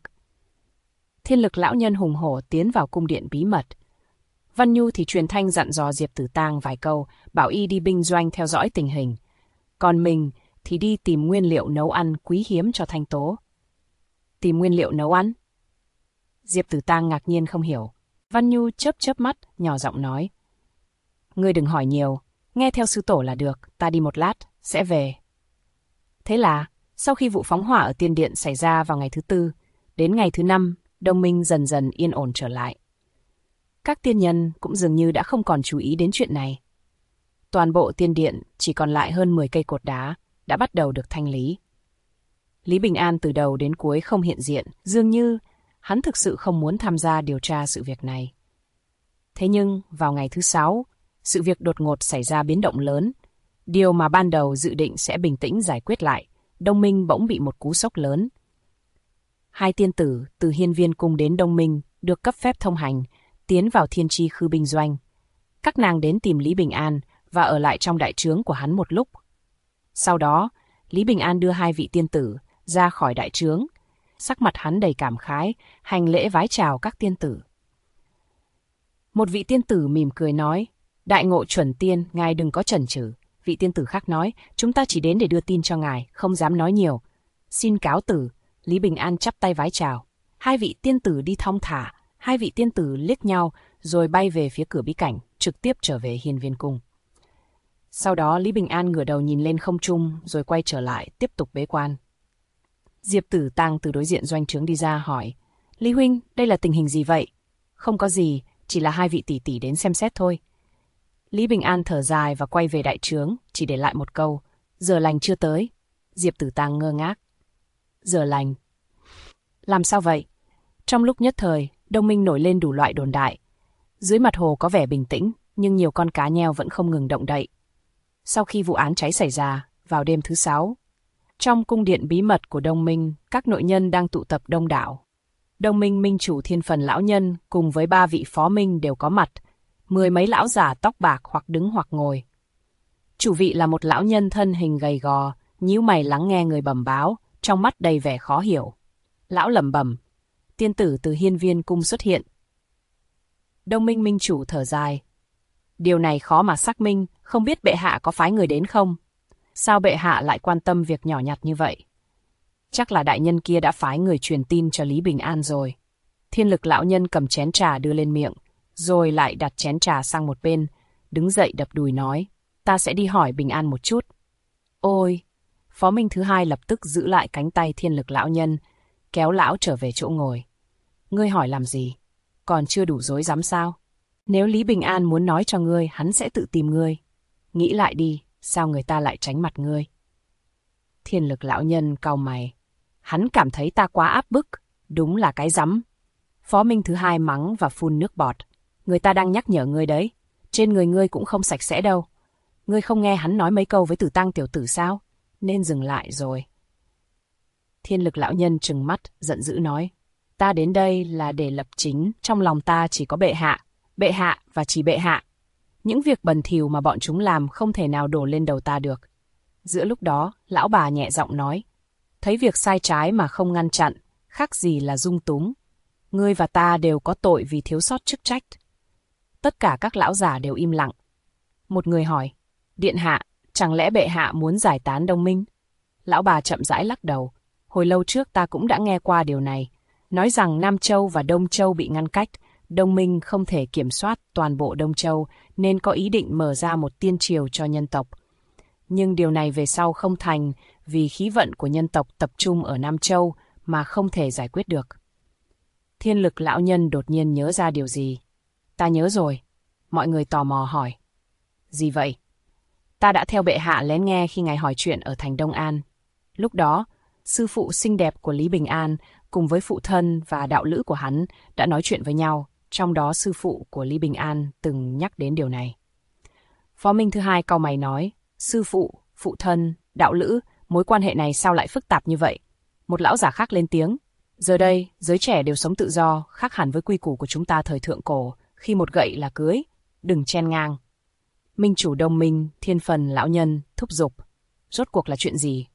Thiên Lực lão nhân hùng hổ tiến vào cung điện bí mật. Văn Nhu thì truyền thanh dặn dò Diệp Tử Tăng vài câu, bảo y đi binh doanh theo dõi tình hình. Còn mình thì đi tìm nguyên liệu nấu ăn quý hiếm cho Thanh Tố. Tìm nguyên liệu nấu ăn? Diệp Tử Tăng ngạc nhiên không hiểu. Văn Nhu chớp chớp mắt, nhỏ giọng nói. Ngươi đừng hỏi nhiều, nghe theo sư tổ là được, ta đi một lát, sẽ về. Thế là, sau khi vụ phóng hỏa ở tiên điện xảy ra vào ngày thứ tư, đến ngày thứ năm, Đông Minh dần dần yên ổn trở lại. Các tiên nhân cũng dường như đã không còn chú ý đến chuyện này. Toàn bộ tiên điện chỉ còn lại hơn 10 cây cột đá, đã bắt đầu được thanh lý. Lý Bình An từ đầu đến cuối không hiện diện, dường như hắn thực sự không muốn tham gia điều tra sự việc này. Thế nhưng, vào ngày thứ 6, sự việc đột ngột xảy ra biến động lớn. Điều mà ban đầu dự định sẽ bình tĩnh giải quyết lại, Đông Minh bỗng bị một cú sốc lớn. Hai tiên tử từ Hiên Viên Cung đến Đông Minh được cấp phép thông hành, tiến vào Thiên Chi Khư binh doanh. Các nàng đến tìm Lý Bình An và ở lại trong đại trướng của hắn một lúc. Sau đó, Lý Bình An đưa hai vị tiên tử ra khỏi đại trướng. Sắc mặt hắn đầy cảm khái, hành lễ vái chào các tiên tử. Một vị tiên tử mỉm cười nói, đại ngộ chuẩn tiên, ngài đừng có chần chừ. Vị tiên tử khác nói, chúng ta chỉ đến để đưa tin cho ngài, không dám nói nhiều. Xin cáo từ. Lý Bình An chắp tay vái chào. Hai vị tiên tử đi thong thả, hai vị tiên tử liếc nhau rồi bay về phía cửa bí cảnh, trực tiếp trở về Hiên Viên Cung. Sau đó Lý Bình An ngửa đầu nhìn lên không trung rồi quay trở lại tiếp tục bế quan. Diệp Tử Tăng từ đối diện doanh trướng đi ra hỏi, Lý huynh, đây là tình hình gì vậy? Không có gì, chỉ là hai vị tỷ tỷ đến xem xét thôi. Lý Bình An thở dài và quay về đại trướng, chỉ để lại một câu, giờ lành chưa tới. Diệp Tử Tăng ngơ ngác. Giờ lành? Làm sao vậy? Trong lúc nhất thời, Đông Minh nổi lên đủ loại đồn đại. Dưới mặt hồ có vẻ bình tĩnh, nhưng nhiều con cá nheo vẫn không ngừng động đậy. Sau khi vụ án cháy xảy ra, vào đêm thứ 6, trong cung điện bí mật của Đông Minh, các nội nhân đang tụ tập đông đảo. Đông Minh minh chủ Thiên Phần lão nhân cùng với 3 vị phó minh đều có mặt, 10 mấy lão giả tóc bạc hoặc đứng hoặc ngồi. Chủ vị là một lão nhân thân hình gầy gò, nhíu mày lắng nghe người bẩm báo, trong mắt đầy vẻ khó hiểu. Lão lẩm bẩm, tiên tử từ Hiên Viên Cung xuất hiện. Đông Minh minh chủ thở dài. Điều này khó mà xác minh, không biết bệ hạ có phái người đến không? Sao bệ hạ lại quan tâm việc nhỏ nhặt như vậy? Chắc là đại nhân kia đã phái người truyền tin cho Lý Bình An rồi. Thiên Lực lão nhân cầm chén trà đưa lên miệng, rồi lại đặt chén trà sang một bên, đứng dậy đập đùi nói, ta sẽ đi hỏi Bình An một chút. Ôi! Phó Minh thứ hai lập tức giữ lại cánh tay Thiên Lực lão nhân, kéo lão trở về chỗ ngồi. Ngươi hỏi làm gì? Còn chưa đủ rối rắm sao? Nếu Lý Bình An muốn nói cho ngươi, hắn sẽ tự tìm ngươi. Nghĩ lại đi, sao người ta lại tránh mặt ngươi? Thiên Lực lão nhân cau mày. Hắn cảm thấy ta quá áp bức, đúng là cái rắm. Phó Minh thứ hai mắng và phun nước bọt. Người ta đang nhắc nhở ngươi đấy. Trên người ngươi cũng không sạch sẽ đâu. Ngươi không nghe hắn nói mấy câu với Tử Tăng tiểu tử sao? Nên dừng lại rồi. Thiên Lực lão nhân trừng mắt, giận dữ nói. Ta đến đây là để lập chính, trong lòng ta chỉ có bệ hạ và chỉ bệ hạ. Những việc bẩn thỉu mà bọn chúng làm không thể nào đổ lên đầu ta được. Giữa lúc đó, lão bà nhẹ giọng nói. Thấy việc sai trái mà không ngăn chặn, khác gì là dung túng. Ngươi và ta đều có tội vì thiếu sót chức trách. Tất cả các lão già đều im lặng. Một người hỏi, Điện hạ, chẳng lẽ bệ hạ muốn giải tán Đông Minh? Lão bà chậm rãi lắc đầu. Hồi lâu trước ta cũng đã nghe qua điều này. Nói rằng Nam Châu và Đông Châu bị ngăn cách, Đông Minh không thể kiểm soát toàn bộ Đông Châu nên có ý định mở ra một tiên triều cho nhân tộc. Nhưng điều này về sau không thành vì khí vận của nhân tộc tập trung ở Nam Châu mà không thể giải quyết được. Thiên Lực lão nhân đột nhiên nhớ ra điều gì. Ta nhớ rồi. Mọi người tò mò hỏi. Gì vậy? Ta đã theo bệ hạ lén nghe khi ngài hỏi chuyện ở thành Đông An. Lúc đó, sư phụ xinh đẹp của Lý Bình An cùng với phụ thân và đạo lữ của hắn đã nói chuyện với nhau, trong đó sư phụ của Lý Bình An từng nhắc đến điều này. Phó Minh thứ hai cau mày nói, sư phụ, phụ thân, đạo lữ, mối quan hệ này sao lại phức tạp như vậy? Một lão giả khác lên tiếng, giờ đây, giới trẻ đều sống tự do, khác hẳn với quy củ của chúng ta thời thượng cổ, khi một gậy là cưới, đừng chen ngang. Minh chủ Đông Minh, Thiên Phần lão nhân, thúc giục, rốt cuộc là chuyện gì?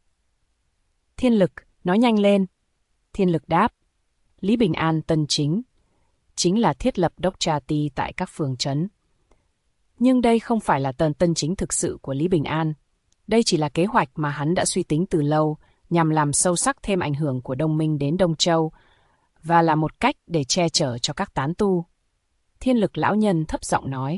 Thiên Lực, nói nhanh lên. Thiên Lực đáp, Lý Bình An tân chính là thiết lập đốc tra ti tại các phường trấn. Nhưng đây không phải là tân chính thực sự của Lý Bình An. Đây chỉ là kế hoạch mà hắn đã suy tính từ lâu nhằm làm sâu sắc thêm ảnh hưởng của Đông Minh đến Đông Châu và là một cách để che chở cho các tán tu. Thiên Lực lão nhân thấp giọng nói,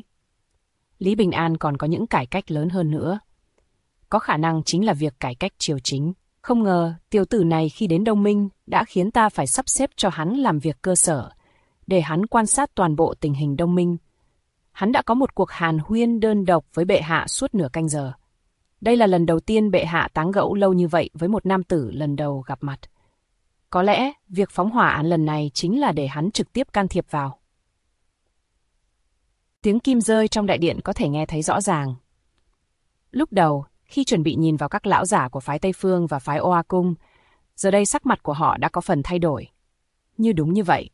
Lý Bình An còn có những cải cách lớn hơn nữa. Có khả năng chính là việc cải cách triều chính. Không ngờ, tiểu tử này khi đến Đông Minh đã khiến ta phải sắp xếp cho hắn làm việc cơ sở, để hắn quan sát toàn bộ tình hình Đông Minh. Hắn đã có một cuộc hàn huyên đơn độc với bệ hạ suốt nửa canh giờ. Đây là lần đầu tiên bệ hạ tán gẫu lâu như vậy với một nam tử lần đầu gặp mặt. Có lẽ, việc phóng hỏa án lần này chính là để hắn trực tiếp can thiệp vào. Tiếng kim rơi trong đại điện có thể nghe thấy rõ ràng. Lúc đầu, khi chuẩn bị nhìn vào các lão giả của phái Tây Phương và phái Oa Cung, giờ đây sắc mặt của họ đã có phần thay đổi. Như đúng như vậy.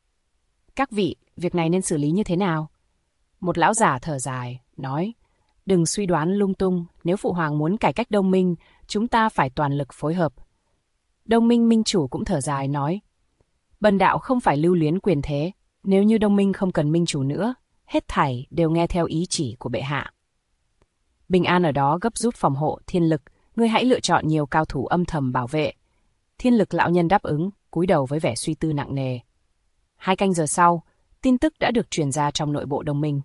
Các vị, việc này nên xử lý như thế nào? Một lão giả thở dài, nói, đừng suy đoán lung tung, nếu Phụ Hoàng muốn cải cách Đông Minh, chúng ta phải toàn lực phối hợp. Đông Minh minh chủ cũng thở dài, nói, bần đạo không phải lưu luyến quyền thế, nếu như Đông Minh không cần minh chủ nữa, hết thảy đều nghe theo ý chỉ của bệ hạ. Bình An ở đó gấp rút phòng hộ. Thiên Lực, ngươi hãy lựa chọn nhiều cao thủ âm thầm bảo vệ. Thiên Lực lão nhân đáp ứng, cúi đầu với vẻ suy tư nặng nề. 2 canh giờ sau, tin tức đã được truyền ra trong nội bộ Đông Minh.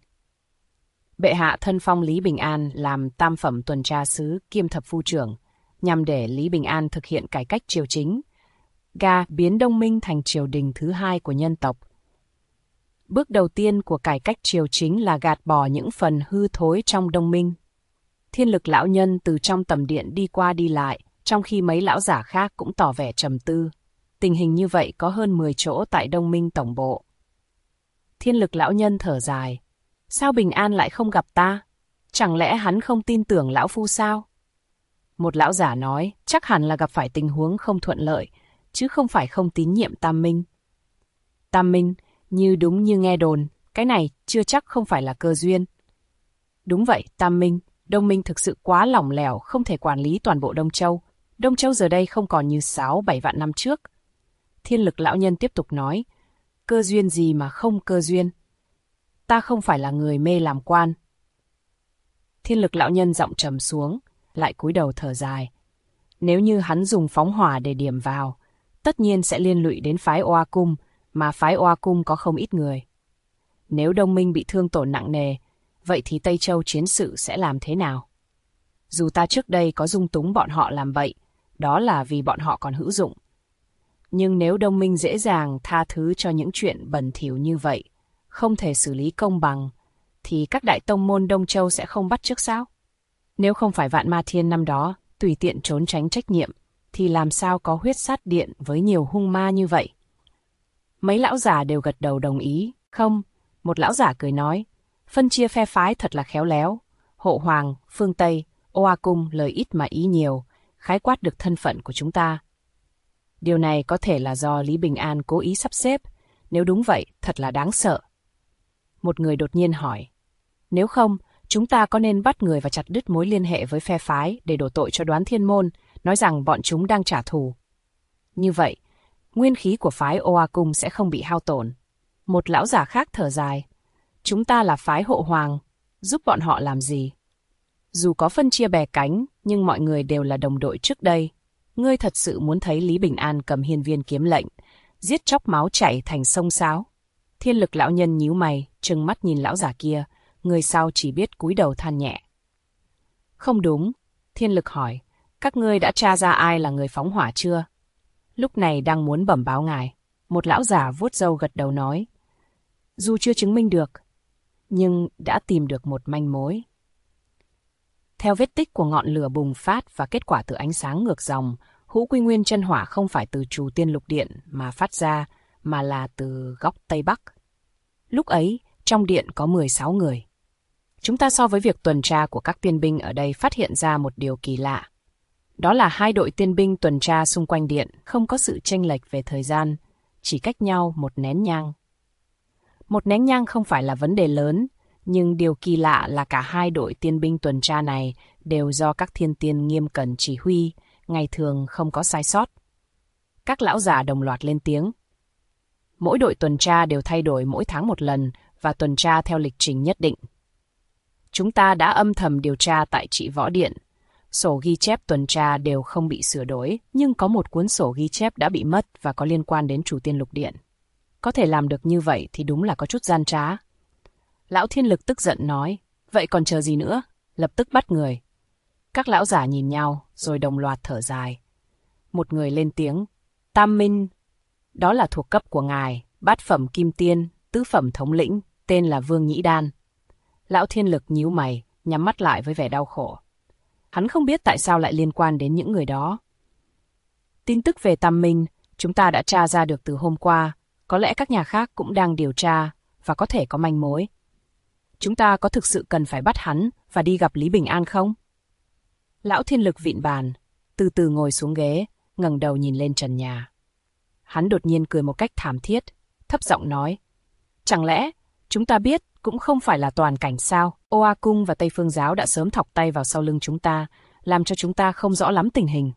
Bệ hạ thân phong Lý Bình An làm tam phẩm tuần tra sứ kiêm thập phu trưởng, nhằm để Lý Bình An thực hiện cải cách triều chính, biến Đông Minh thành triều đình thứ hai của nhân tộc. Bước đầu tiên của cải cách triều chính là gạt bỏ những phần hư thối trong Đông Minh. Thiên Lực lão nhân từ trong tầm điện đi qua đi lại, trong khi mấy lão giả khác cũng tỏ vẻ trầm tư. Tình hình như vậy có hơn 10 chỗ tại Đông Minh tổng bộ. Thiên Lực lão nhân thở dài. Sao Bình An lại không gặp ta? Chẳng lẽ hắn không tin tưởng lão phu sao? Một lão giả nói, chắc hẳn là gặp phải tình huống không thuận lợi, chứ không phải không tín nhiệm Tam Minh. Tam Minh, đúng như nghe đồn, cái này chưa chắc không phải là cơ duyên. Đúng vậy, Tam Minh, Đông Minh thực sự quá lỏng lẻo, không thể quản lý toàn bộ Đông Châu. Đông Châu giờ đây không còn như 6-7 vạn năm trước. Thiên Lực lão nhân tiếp tục nói, cơ duyên gì mà không cơ duyên? Ta không phải là người mê làm quan. Thiên Lực lão nhân giọng trầm xuống, lại cúi đầu thở dài. Nếu như hắn dùng phóng hỏa để điểm vào, tất nhiên sẽ liên lụy đến phái Oa Cung, mà phái Oa Cung có không ít người. Nếu Đông Minh bị thương tổn nặng nề, vậy thì Tây Châu chiến sự sẽ làm thế nào? Dù ta trước đây có dung túng bọn họ làm vậy, đó là vì bọn họ còn hữu dụng. Nhưng nếu Đông Minh dễ dàng tha thứ cho những chuyện bẩn thỉu như vậy, không thể xử lý công bằng, thì các đại tông môn Đông Châu sẽ không bắt chước sao? Nếu không phải Vạn Ma Thiên năm đó tùy tiện trốn tránh trách nhiệm, thì làm sao có huyết sát điện với nhiều hung ma như vậy? Mấy lão giả đều gật đầu đồng ý. Không, một lão giả cười nói, Phân chia phe phái thật là khéo léo. Hộ Hoàng, phương Tây, Oa Cung lời ít mà ý nhiều, khái quát được thân phận của chúng ta. Điều này có thể là do Lý Bình An cố ý sắp xếp. Nếu đúng vậy, thật là đáng sợ. Một người đột nhiên hỏi. Nếu không, chúng ta có nên bắt người và chặt đứt mối liên hệ với phe phái để đổ tội cho Đoán Thiên Môn, nói rằng bọn chúng đang trả thù. Như vậy, nguyên khí của phái Oa Cung sẽ không bị hao tổn. Một lão giả khác thở dài. Chúng ta là phái Hộ Hoàng, giúp bọn họ làm gì? Dù có phân chia bè cánh, nhưng mọi người đều là đồng đội trước đây. Ngươi thật sự muốn thấy Lý Bình An cầm hiên viên kiếm lệnh, giết chóc máu chảy thành sông sáo? Thiên Lực lão nhân nhíu mày, trừng mắt nhìn lão giả kia, người sau chỉ biết cúi đầu than nhẹ. Không đúng, Thiên Lực hỏi, các ngươi đã tra ra ai là người phóng hỏa chưa? Lúc này đang muốn bẩm báo ngài, một lão giả vuốt râu gật đầu nói. Dù chưa chứng minh được, nhưng đã tìm được một manh mối. Theo vết tích của ngọn lửa bùng phát và kết quả từ ánh sáng ngược dòng, Hữu Quy Nguyên chân hỏa không phải từ Trù Tiên Lục Điện mà phát ra, mà là từ góc Tây Bắc. Lúc ấy, trong điện có 16 người. Chúng ta so với việc tuần tra của các tiên binh ở đây phát hiện ra một điều kỳ lạ. Đó là hai đội tiên binh tuần tra xung quanh điện không có sự chênh lệch về thời gian, chỉ cách nhau một nén nhang. Một nén nhang không phải là vấn đề lớn, nhưng điều kỳ lạ là cả hai đội tiên binh tuần tra này đều do các thiên tiên nghiêm cẩn chỉ huy, ngày thường không có sai sót. Các lão già đồng loạt lên tiếng. Mỗi đội tuần tra đều thay đổi mỗi tháng một lần và tuần tra theo lịch trình nhất định. Chúng ta đã âm thầm điều tra tại Trị Võ Điện. Sổ ghi chép tuần tra đều không bị sửa đổi, nhưng có một cuốn sổ ghi chép đã bị mất và có liên quan đến Trù Tiên Lục Điện. Có thể làm được như vậy thì đúng là có chút gian trá. Lão Thiên Lực tức giận nói, vậy còn chờ gì nữa, lập tức bắt người. Các lão giả nhìn nhau rồi đồng loạt thở dài. Một người lên tiếng, Tam Minh, đó là thuộc cấp của ngài, bát phẩm kim tiên, tứ phẩm thống lĩnh, tên là Vương Nhĩ Đan. Lão Thiên Lực nhíu mày, nhắm mắt lại với vẻ đau khổ. Hắn không biết tại sao lại liên quan đến những người đó. Tin tức về Tam Minh, chúng ta đã tra ra được từ hôm qua, có lẽ các nhà khác cũng đang điều tra và có thể có manh mối. Chúng ta có thực sự cần phải bắt hắn và đi gặp Lý Bình An không? Lão Thiên Lực vịn bàn, từ từ ngồi xuống ghế, ngẩng đầu nhìn lên trần nhà. Hắn đột nhiên cười một cách thảm thiết, thấp giọng nói, chẳng lẽ chúng ta biết cũng không phải là toàn cảnh sao? Oa Cung và Tây Phương Giáo đã sớm thọc tay vào sau lưng chúng ta, làm cho chúng ta không rõ lắm tình hình.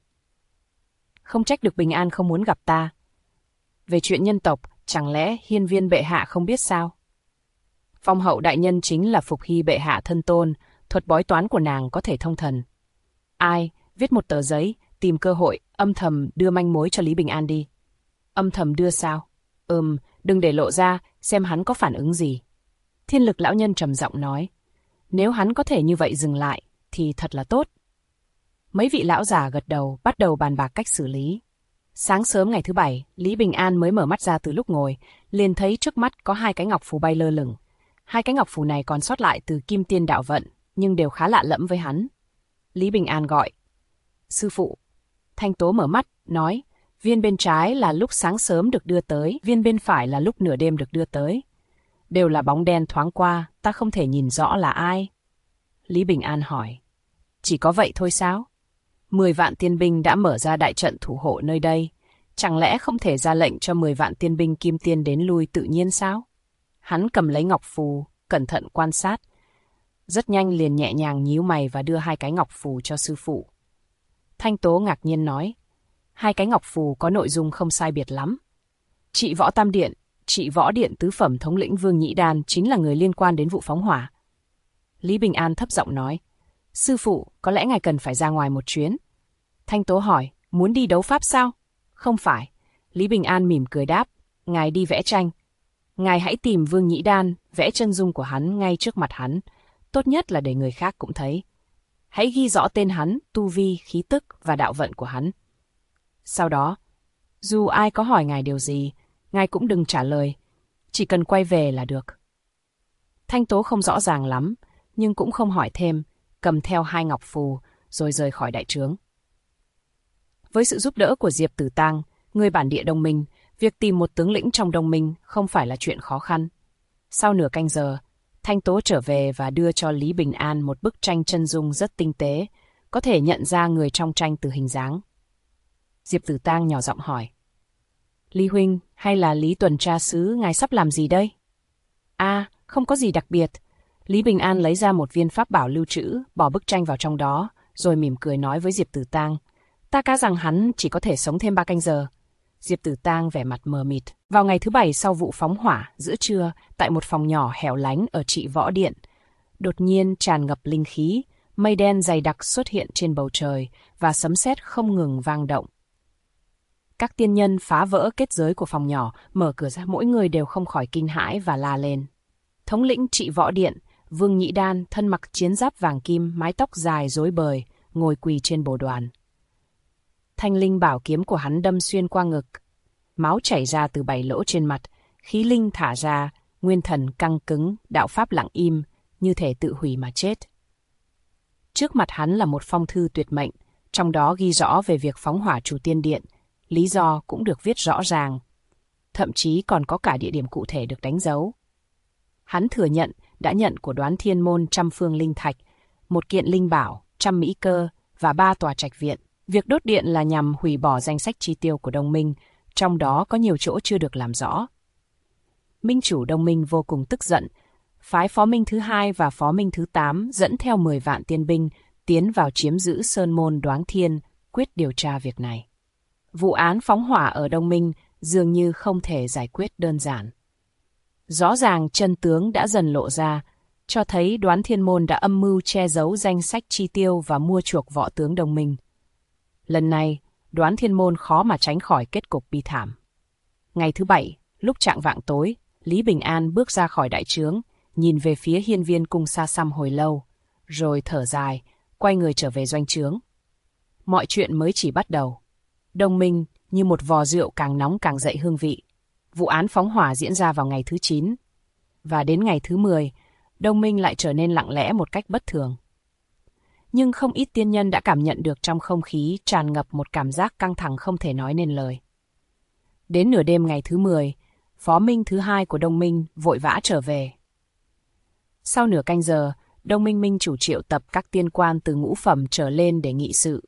Không trách được Bình An không muốn gặp ta. Về chuyện nhân tộc, chẳng lẽ hiên viên bệ hạ không biết sao? Phong hậu đại nhân chính là Phục Hy bệ hạ thân tôn, thuật bói toán của nàng có thể thông thần. Ai, viết một tờ giấy, tìm cơ hội, âm thầm đưa manh mối cho Lý Bình An đi. Âm thầm đưa sao? Đừng để lộ ra, xem hắn có phản ứng gì. Thiên Lực lão nhân trầm giọng nói, nếu hắn có thể như vậy dừng lại, thì thật là tốt. Mấy vị lão già gật đầu, bắt đầu bàn bạc cách xử lý. Sáng sớm ngày thứ Bảy, Lý Bình An mới mở mắt ra từ lúc ngồi, liền thấy trước mắt có hai cái ngọc phù bay lơ lửng. Hai cái ngọc phù này còn sót lại từ Kim Tiên Đạo Vận, nhưng đều khá lạ lẫm với hắn. Lý Bình An gọi, sư phụ. Thanh Tố mở mắt, nói, viên bên trái là lúc sáng sớm được đưa tới, viên bên phải là lúc nửa đêm được đưa tới. Đều là bóng đen thoáng qua, ta không thể nhìn rõ là ai. Lý Bình An hỏi, chỉ có vậy thôi sao? 10 vạn tiên binh đã mở ra đại trận thủ hộ nơi đây, chẳng lẽ không thể ra lệnh cho 10 vạn tiên binh kim tiên đến lui tự nhiên sao? Hắn cầm lấy ngọc phù, cẩn thận quan sát. Rất nhanh liền nhẹ nhàng nhíu mày và đưa hai cái ngọc phù cho sư phụ. Thanh Tố ngạc nhiên nói, hai cái ngọc phù có nội dung không sai biệt lắm. Trị Võ Tam Điện, Trị Võ Điện tứ phẩm thống lĩnh Vương Nhĩ Đan chính là người liên quan đến vụ phóng hỏa. Lý Bình An thấp giọng nói, sư phụ, có lẽ ngài cần phải ra ngoài một chuyến. Thanh Tố hỏi, muốn đi đấu pháp sao? Không phải. Lý Bình An mỉm cười đáp, ngài đi vẽ tranh. Ngài hãy tìm Vương Nhĩ Đan, vẽ chân dung của hắn ngay trước mặt hắn. Tốt nhất là để người khác cũng thấy. Hãy ghi rõ tên hắn, tu vi, khí tức và đạo vận của hắn. Sau đó, dù ai có hỏi ngài điều gì, ngài cũng đừng trả lời. Chỉ cần quay về là được. Thanh Tố không rõ ràng lắm, nhưng cũng không hỏi thêm, cầm theo hai ngọc phù, rồi rời khỏi đại trướng. Với sự giúp đỡ của Diệp Tử Tang, người bản địa đồng minh, việc tìm một tướng lĩnh trong đồng minh không phải là chuyện khó khăn. Sau nửa canh giờ, Thanh Tố trở về và đưa cho Lý Bình An một bức tranh chân dung rất tinh tế, có thể nhận ra người trong tranh từ hình dáng. Diệp Tử Tang nhỏ giọng hỏi. Lý huynh hay là Lý tuần tra sứ, ngài sắp làm gì đây? Không có gì đặc biệt. Lý Bình An lấy ra một viên pháp bảo lưu trữ, bỏ bức tranh vào trong đó, rồi mỉm cười nói với Diệp Tử Tang. Ta cá rằng hắn chỉ có thể sống thêm 3 canh giờ. Diệp Tử Tang vẻ mặt mờ mịt. Vào ngày thứ 7 sau vụ phóng hỏa, giữa trưa, tại một phòng nhỏ hẻo lánh ở Trị Võ Điện, đột nhiên tràn ngập linh khí, mây đen dày đặc xuất hiện trên bầu trời và sấm sét không ngừng vang động. Các tiên nhân phá vỡ kết giới của phòng nhỏ, mở cửa ra, mỗi người đều không khỏi kinh hãi và la lên. Thống lĩnh Trị Võ Điện, Vương Nhĩ Đan, thân mặc chiến giáp vàng kim, mái tóc dài rối bời, ngồi quỳ trên bồ đoàn. Thanh linh bảo kiếm của hắn đâm xuyên qua ngực, máu chảy ra từ 7 lỗ trên mặt, khí linh thả ra, nguyên thần căng cứng, đạo pháp lặng im, như thể tự hủy mà chết. Trước mặt hắn là một phong thư tuyệt mệnh, trong đó ghi rõ về việc phóng hỏa Chủ Tiên Điện, lý do cũng được viết rõ ràng, thậm chí còn có cả địa điểm cụ thể được đánh dấu. Hắn thừa nhận đã nhận của Đoán Thiên Môn 100 phương linh thạch, 1 kiện linh bảo, 100 mỹ cơ và 3 tòa trạch viện. Việc đốt điện là nhằm hủy bỏ danh sách chi tiêu của Đông Minh, trong đó có nhiều chỗ chưa được làm rõ. Minh chủ Đông Minh vô cùng tức giận, phái Phó Minh thứ 2 và Phó Minh thứ 8 dẫn theo 10 vạn tiên binh tiến vào chiếm giữ Sơn Môn Đoáng Thiên, quyết điều tra việc này. Vụ án phóng hỏa ở Đông Minh dường như không thể giải quyết đơn giản. Rõ ràng chân tướng đã dần lộ ra, cho thấy Đoán Thiên Môn đã âm mưu che giấu danh sách chi tiêu và mua chuộc võ tướng Đông Minh. Lần này, Đoán Thiên Môn khó mà tránh khỏi kết cục bi thảm. Ngày thứ 7, lúc chạng vạng tối, Lý Bình An bước ra khỏi đại trướng, nhìn về phía hiên viên cung xa xăm hồi lâu, rồi thở dài, quay người trở về doanh trướng. Mọi chuyện mới chỉ bắt đầu. Đông Minh như một vò rượu càng nóng càng dậy hương vị. Vụ án phóng hỏa diễn ra vào ngày thứ 9. Và đến ngày thứ 10, Đông Minh lại trở nên lặng lẽ một cách bất thường. Nhưng không ít tiên nhân đã cảm nhận được trong không khí tràn ngập một cảm giác căng thẳng không thể nói nên lời. Đến nửa đêm ngày thứ 10, Phó Minh thứ 2 của Đông Minh vội vã trở về. Sau nửa canh giờ, Đông Minh Minh chủ triệu tập các tiên quan từ ngũ phẩm trở lên để nghị sự.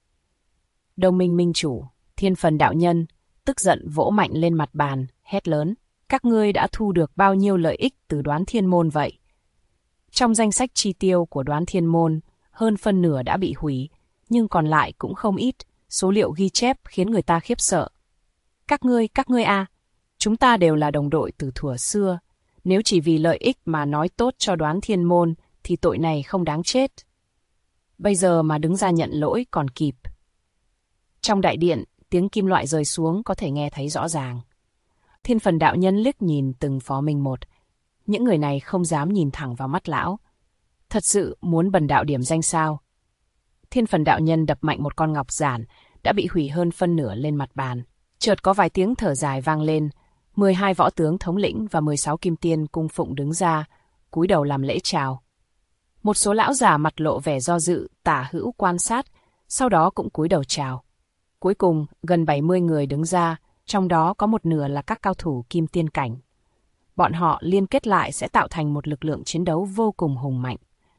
Đông Minh Minh chủ, Thiên Phần đạo nhân, tức giận vỗ mạnh lên mặt bàn, hét lớn. Các ngươi đã thu được bao nhiêu lợi ích từ Đoán Thiên Môn vậy? Trong danh sách chi tiêu của Đoán Thiên Môn, hơn phân nửa đã bị hủy, nhưng còn lại cũng không ít, số liệu ghi chép khiến người ta khiếp sợ. Các ngươi chúng ta đều là đồng đội từ thuở xưa, nếu chỉ vì lợi ích mà nói tốt cho Đoán Thiên Môn thì tội này không đáng chết. Bây giờ mà đứng ra nhận lỗi còn kịp. Trong đại điện, tiếng kim loại rơi xuống có thể nghe thấy rõ ràng. Thiên Phần đạo nhân liếc nhìn từng Phó Minh một. Những người này không dám nhìn thẳng vào mắt lão. Thật sự muốn bần đạo điểm danh sao? Thiên Phần đạo nhân đập mạnh một con ngọc giản đã bị hủy hơn phân nửa lên mặt bàn. Chợt có vài tiếng thở dài vang lên. 12 võ tướng thống lĩnh và 16 kim tiên cung phụng đứng ra, cúi đầu làm lễ chào. Một số lão già mặt lộ vẻ do dự, tả hữu quan sát, sau đó cũng cúi đầu chào. Cuối cùng, gần 70 người đứng ra, trong đó có một nửa là các cao thủ kim tiên cảnh. Bọn họ liên kết lại sẽ tạo thành một lực lượng chiến đấu vô cùng hùng mạnh.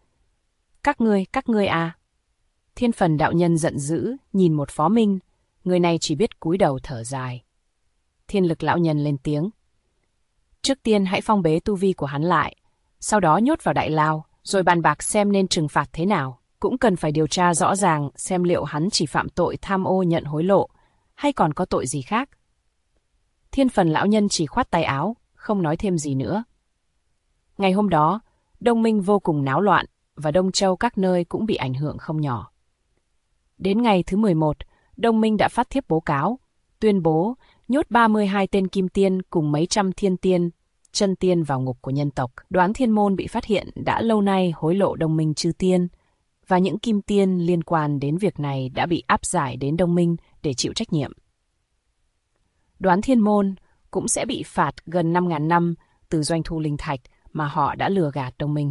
Các ngươi à? Thiên Phần đạo nhân giận dữ, nhìn một Phó Minh, người này chỉ biết cúi đầu thở dài. Thiên Lực lão nhân lên tiếng. Trước tiên hãy phong bế tu vi của hắn lại, sau đó nhốt vào đại lao, rồi bàn bạc xem nên trừng phạt thế nào. Cũng cần phải điều tra rõ ràng xem liệu hắn chỉ phạm tội tham ô nhận hối lộ, hay còn có tội gì khác. Thiên Phần lão nhân chỉ khoát tay áo, không nói thêm gì nữa. Ngày hôm đó, Đông Minh vô cùng náo loạn, và Đông Châu các nơi cũng bị ảnh hưởng không nhỏ. Đến ngày thứ 11, Đông Minh đã phát thiếp bố cáo, tuyên bố nhốt 32 tên kim tiên cùng mấy trăm thiên tiên, chân tiên vào ngục của nhân tộc. Đoán Thiên Môn bị phát hiện đã lâu nay hối lộ Đông Minh chư tiên, và những kim tiên liên quan đến việc này đã bị áp giải đến Đông Minh để chịu trách nhiệm. Đoán Thiên Môn cũng sẽ bị phạt gần 5.000 năm từ doanh thu linh thạch mà họ đã lừa gạt Đông Minh.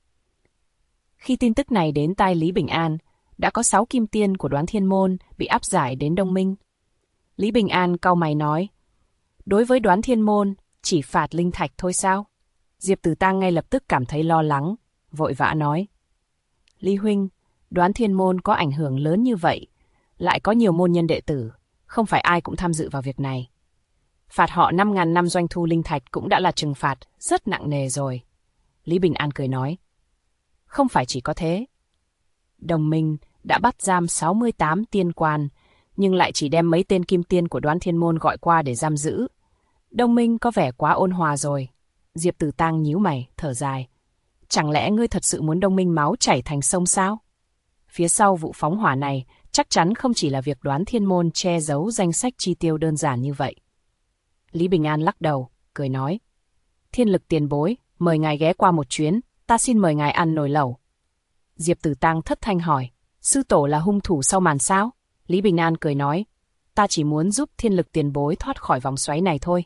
Khi tin tức này đến tai Lý Bình An, đã có 6 kim tiên của Đoán Thiên Môn bị áp giải đến Đông Minh. Lý Bình An cau mày nói, đối với Đoán Thiên Môn chỉ phạt linh thạch thôi sao? Diệp Tử Tang ngay lập tức cảm thấy lo lắng, vội vã nói. Lý huynh, Đoán Thiên Môn có ảnh hưởng lớn như vậy, lại có nhiều môn nhân đệ tử, không phải ai cũng tham dự vào việc này. Phạt họ 5.000 năm doanh thu linh thạch cũng đã là trừng phạt rất nặng nề rồi. Lý Bình An cười nói. Không phải chỉ có thế. Đồng minh đã bắt giam 68 tiên quan, nhưng lại chỉ đem mấy tên kim tiên của Đoán Thiên Môn gọi qua để giam giữ. Đồng minh có vẻ quá ôn hòa rồi. Diệp Tử Tang nhíu mày, thở dài. Chẳng lẽ ngươi thật sự muốn đồng minh máu chảy thành sông sao? Phía sau vụ phóng hỏa này chắc chắn không chỉ là việc Đoán Thiên Môn che giấu danh sách chi tiêu đơn giản như vậy. Lý Bình An lắc đầu, cười nói. Thiên Lực tiền bối, mời ngài ghé qua một chuyến, ta xin mời ngài ăn nồi lẩu. Diệp Tử Tang thất thanh hỏi, sư tổ là hung thủ sau màn sao? Lý Bình An cười nói, ta chỉ muốn giúp Thiên Lực tiền bối thoát khỏi vòng xoáy này thôi.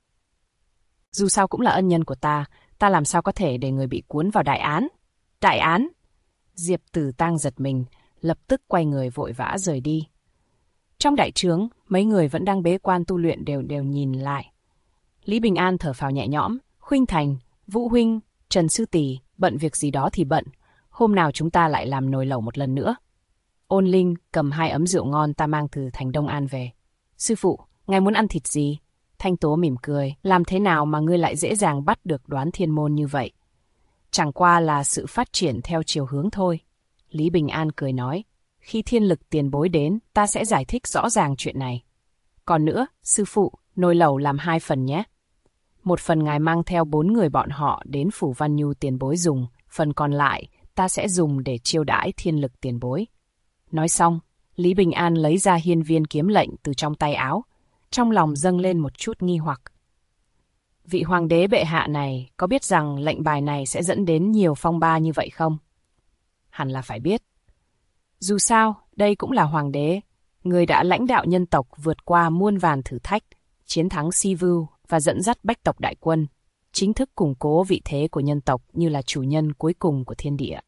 Dù sao cũng là ân nhân của ta làm sao có thể để người bị cuốn vào đại án? Đại án? Diệp Tử Tang giật mình, lập tức quay người vội vã rời đi. Trong đại trướng, mấy người vẫn đang bế quan tu luyện đều nhìn lại. Lý Bình An thở phào nhẹ nhõm, Khuynh Thành, Vũ huynh, Trần sư tỷ, bận việc gì đó thì bận, hôm nào chúng ta lại làm nồi lẩu một lần nữa. Ôn Linh cầm 2 ấm rượu ngon ta mang từ thành Đông An về. Sư phụ, ngài muốn ăn thịt gì? Thanh Tố mỉm cười, làm thế nào mà ngươi lại dễ dàng bắt được Đoán Thiên Môn như vậy? Chẳng qua là sự phát triển theo chiều hướng thôi. Lý Bình An cười nói, khi Thiên Lực tiền bối đến, ta sẽ giải thích rõ ràng chuyện này. Còn nữa, sư phụ, nồi lẩu làm 2 phần nhé. Một phần ngài mang theo 4 người bọn họ đến Phủ Văn Nhu tiền bối dùng, phần còn lại ta sẽ dùng để chiêu đãi Thiên Lực tiền bối. Nói xong, Lý Bình An lấy ra hiên viên kiếm lệnh từ trong tay áo, trong lòng dâng lên một chút nghi hoặc. Vị hoàng đế bệ hạ này có biết rằng lệnh bài này sẽ dẫn đến nhiều phong ba như vậy không? Hẳn là phải biết. Dù sao, đây cũng là hoàng đế, người đã lãnh đạo nhân tộc vượt qua muôn vàn thử thách, chiến thắng Si Vu và dẫn dắt bách tộc đại quân, chính thức củng cố vị thế của nhân tộc như là chủ nhân cuối cùng của thiên địa.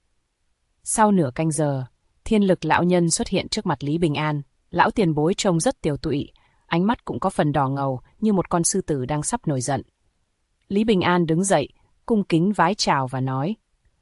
Sau nửa canh giờ, Thiên Lực lão nhân xuất hiện trước mặt Lý Bình An. Lão tiền bối trông rất tiều tụy, ánh mắt cũng có phần đỏ ngầu như một con sư tử đang sắp nổi giận. Lý Bình An đứng dậy, cung kính vái chào và nói.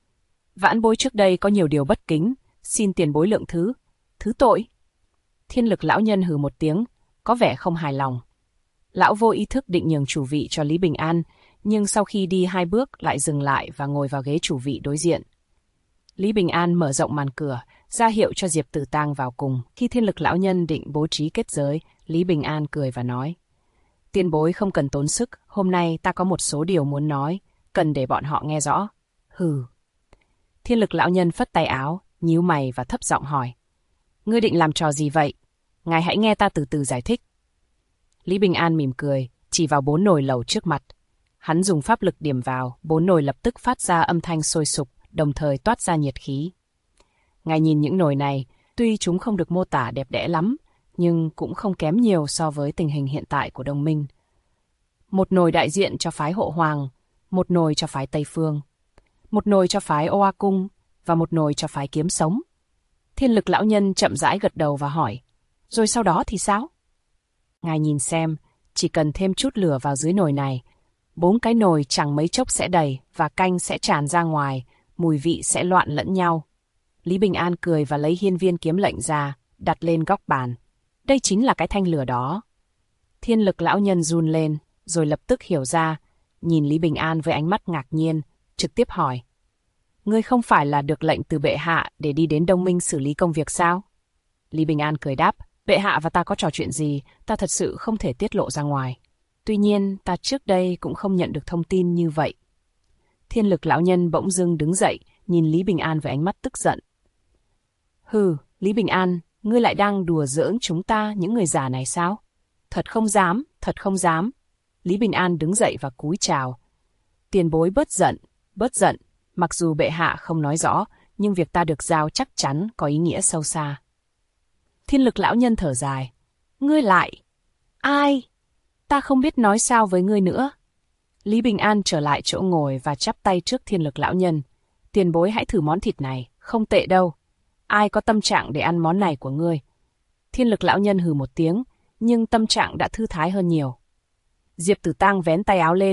Vãn bối trước đây có nhiều điều bất kính, xin tiền bối lượng thứ. Thứ tội. Thiên Lực lão nhân hừ một tiếng, có vẻ không hài lòng. Lão vô ý thức định nhường chủ vị cho Lý Bình An, nhưng sau khi đi 2 bước lại dừng lại và ngồi vào ghế chủ vị đối diện. Lý Bình An mở rộng màn cửa, ra hiệu cho Diệp Tử Tang vào cùng. Khi Thiên Lực lão nhân định bố trí kết giới, Lý Bình An cười và nói. Tiền bối không cần tốn sức, hôm nay ta có một số điều muốn nói, cần để bọn họ nghe rõ. Hừ. Thiên Lực lão nhân phất tay áo, nhíu mày và thấp giọng hỏi. Ngươi định làm trò gì vậy? Ngài hãy nghe ta từ từ giải thích. Lý Bình An mỉm cười, chỉ vào 4 nồi lẩu trước mặt. Hắn dùng pháp lực điểm vào, 4 nồi lập tức phát ra âm thanh sôi sục, đồng thời toát ra nhiệt khí. Ngài nhìn những nồi này, tuy chúng không được mô tả đẹp đẽ lắm, nhưng cũng không kém nhiều so với tình hình hiện tại của đồng minh. Một nồi đại diện cho phái Hộ Hoàng, một nồi cho phái Tây Phương, một nồi cho phái Oa Cung và một nồi cho phái Kiếm Sống. Thiên Lực lão nhân chậm rãi gật đầu và hỏi, rồi sau đó thì sao? Ngài nhìn xem, chỉ cần thêm chút lửa vào dưới nồi này, 4 cái nồi chẳng mấy chốc sẽ đầy và canh sẽ tràn ra ngoài, mùi vị sẽ loạn lẫn nhau. Lý Bình An cười và lấy hiên viên kiếm lệnh ra, đặt lên góc bàn. Đây chính là cái thanh lửa đó. Thiên Lực lão nhân run lên, rồi lập tức hiểu ra, nhìn Lý Bình An với ánh mắt ngạc nhiên, trực tiếp hỏi. Ngươi không phải là được lệnh từ bệ hạ để đi đến Đông Minh xử lý công việc sao? Lý Bình An cười đáp, bệ hạ và ta có trò chuyện gì, ta thật sự không thể tiết lộ ra ngoài. Tuy nhiên, ta trước đây cũng không nhận được thông tin như vậy. Thiên Lực lão nhân bỗng dưng đứng dậy, nhìn Lý Bình An với ánh mắt tức giận. Hừ, Lý Bình An, ngươi lại đang đùa giỡn chúng ta những người già này sao? Thật không dám, thật không dám. Lý Bình An đứng dậy và cúi chào. Tiền bối bớt giận, mặc dù bệ hạ không nói rõ, nhưng việc ta được giao chắc chắn có ý nghĩa sâu xa. Thiên Lực lão nhân thở dài. Ngươi lại? Ai? Ta không biết nói sao với ngươi nữa. Lý Bình An trở lại chỗ ngồi và chắp tay trước Thiên Lực lão nhân. Tiền bối hãy thử món thịt này, không tệ đâu. Ai có tâm trạng để ăn món này của ngươi? Thiên Lực lão nhân hừ một tiếng, nhưng tâm trạng đã thư thái hơn nhiều. Diệp Tử Tang vén tay áo lên,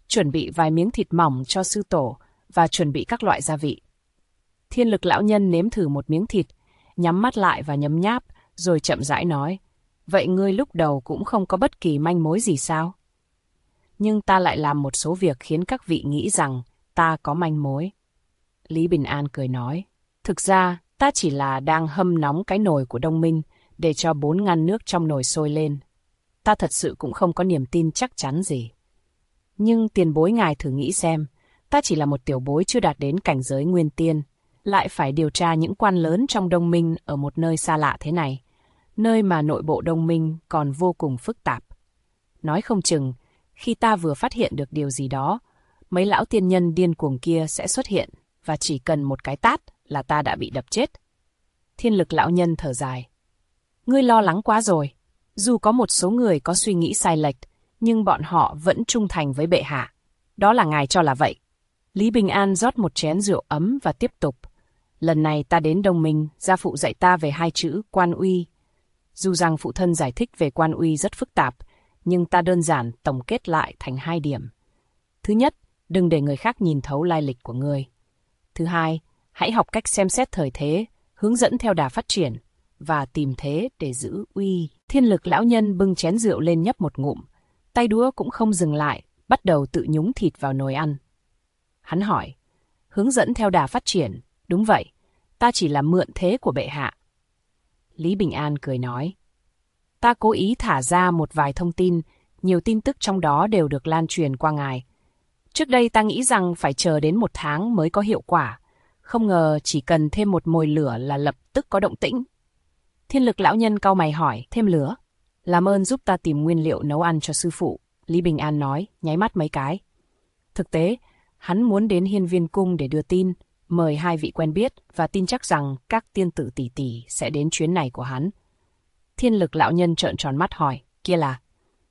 chuẩn bị vài miếng thịt mỏng cho sư tổ và chuẩn bị các loại gia vị. Thiên Lực lão nhân nếm thử một miếng thịt, nhắm mắt lại và nhấm nháp, rồi chậm rãi nói, vậy ngươi lúc đầu cũng không có bất kỳ manh mối gì sao? Nhưng ta lại làm một số việc khiến các vị nghĩ rằng ta có manh mối. Lý Bình An cười nói, thực ra ta chỉ là đang hâm nóng cái nồi của Đông Minh để cho 4 ngăn nước trong nồi sôi lên. Ta thật sự cũng không có niềm tin chắc chắn gì. Nhưng tiền bối ngài thử nghĩ xem, ta chỉ là một tiểu bối chưa đạt đến cảnh giới nguyên tiên, lại phải điều tra những quan lớn trong Đông Minh ở một nơi xa lạ thế này, nơi mà nội bộ Đông Minh còn vô cùng phức tạp. Nói không chừng, khi ta vừa phát hiện được điều gì đó, mấy lão tiên nhân điên cuồng kia sẽ xuất hiện, và chỉ cần một cái tát là ta đã bị đập chết. Thiên Lực lão nhân thở dài. Ngươi lo lắng quá rồi. Dù có một số người có suy nghĩ sai lệch, nhưng bọn họ vẫn trung thành với bệ hạ. Đó là ngài cho là vậy. Lý Bình An rót một chén rượu ấm và tiếp tục. Lần này ta đến Đông Minh, gia phụ dạy ta về 2 chữ quan uy. Dù rằng phụ thân giải thích về quan uy rất phức tạp, nhưng ta đơn giản tổng kết lại thành 2 điểm. Thứ nhất, đừng để người khác nhìn thấu lai lịch của ngươi. Thứ hai, hãy học cách xem xét thời thế, hướng dẫn theo đà phát triển, và tìm thế để giữ uy. Thiên Lực lão nhân bưng chén rượu lên nhấp một ngụm, tay đũa cũng không dừng lại, bắt đầu tự nhúng thịt vào nồi ăn. Hắn hỏi, hướng dẫn theo đà phát triển, đúng vậy, ta chỉ là mượn thế của bệ hạ. Lý Bình An cười nói, ta cố ý thả ra một vài thông tin, nhiều tin tức trong đó đều được lan truyền qua ngài. Trước đây ta nghĩ rằng phải chờ đến 1 tháng mới có hiệu quả, không ngờ chỉ cần thêm một mồi lửa là lập tức có động tĩnh. Thiên Lực lão nhân cau mày hỏi, thêm lửa? Làm ơn giúp ta tìm nguyên liệu nấu ăn cho sư phụ, Lý Bình An nói, nháy mắt mấy cái. Thực tế, hắn muốn đến Hiên Viên Cung để đưa tin, mời 2 vị quen biết và tin chắc rằng các tiên tử tỷ tỷ sẽ đến chuyến này của hắn. Thiên Lực lão nhân trợn tròn mắt hỏi, kia là?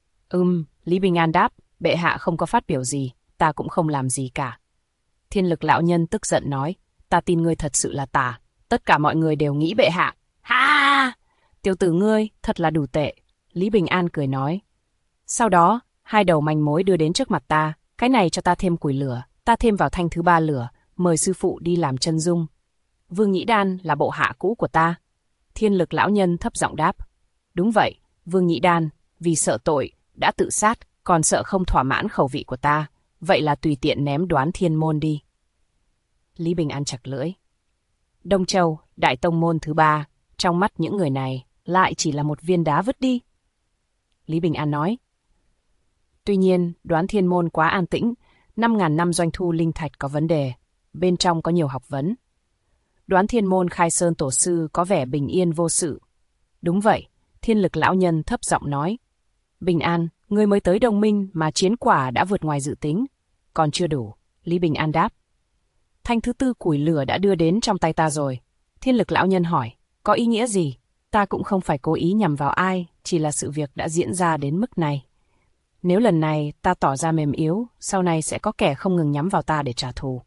Lý Bình An đáp, bệ hạ không có phát biểu gì, ta cũng không làm gì cả. Thiên Lực lão nhân tức giận nói, ta tin ngươi thật sự là tà, tất cả mọi người đều nghĩ bệ hạ. Ha! Tiểu tử ngươi, thật là đủ tệ. Lý Bình An cười nói. Sau đó, 2 đầu manh mối đưa đến trước mặt ta, cái này cho ta thêm củi lửa, ta thêm vào thanh thứ 3 lửa, mời sư phụ đi làm chân dung. Vương Nhĩ Đan là bộ hạ cũ của ta. Thiên Lực lão nhân thấp giọng đáp. Đúng vậy, Vương Nhĩ Đan, vì sợ tội, đã tự sát, còn sợ không thỏa mãn khẩu vị của ta, vậy là tùy tiện ném Đoán Thiên môn đi. Lý Bình An chặt lưỡi. Đông Châu, đại tông môn thứ 3, trong mắt những người này lại chỉ là một viên đá vứt đi. Lý Bình An nói. Tuy nhiên, Đoán Thiên môn quá an tĩnh, 5.000 năm doanh thu linh thạch có vấn đề, bên trong có nhiều học vấn. Đoán Thiên môn khai sơn tổ sư có vẻ bình yên vô sự. Đúng vậy, Thiên Lực lão nhân thấp giọng nói. Bình An, ngươi mới tới Đông Minh mà chiến quả đã vượt ngoài dự tính. Còn chưa đủ, Lý Bình An đáp. Thanh thứ 4 củi lửa đã đưa đến trong tay ta rồi. Thiên Lực lão nhân hỏi, có ý nghĩa gì? Ta cũng không phải cố ý nhằm vào ai, chỉ là sự việc đã diễn ra đến mức này. Nếu lần này ta tỏ ra mềm yếu, sau này sẽ có kẻ không ngừng nhắm vào ta để trả thù.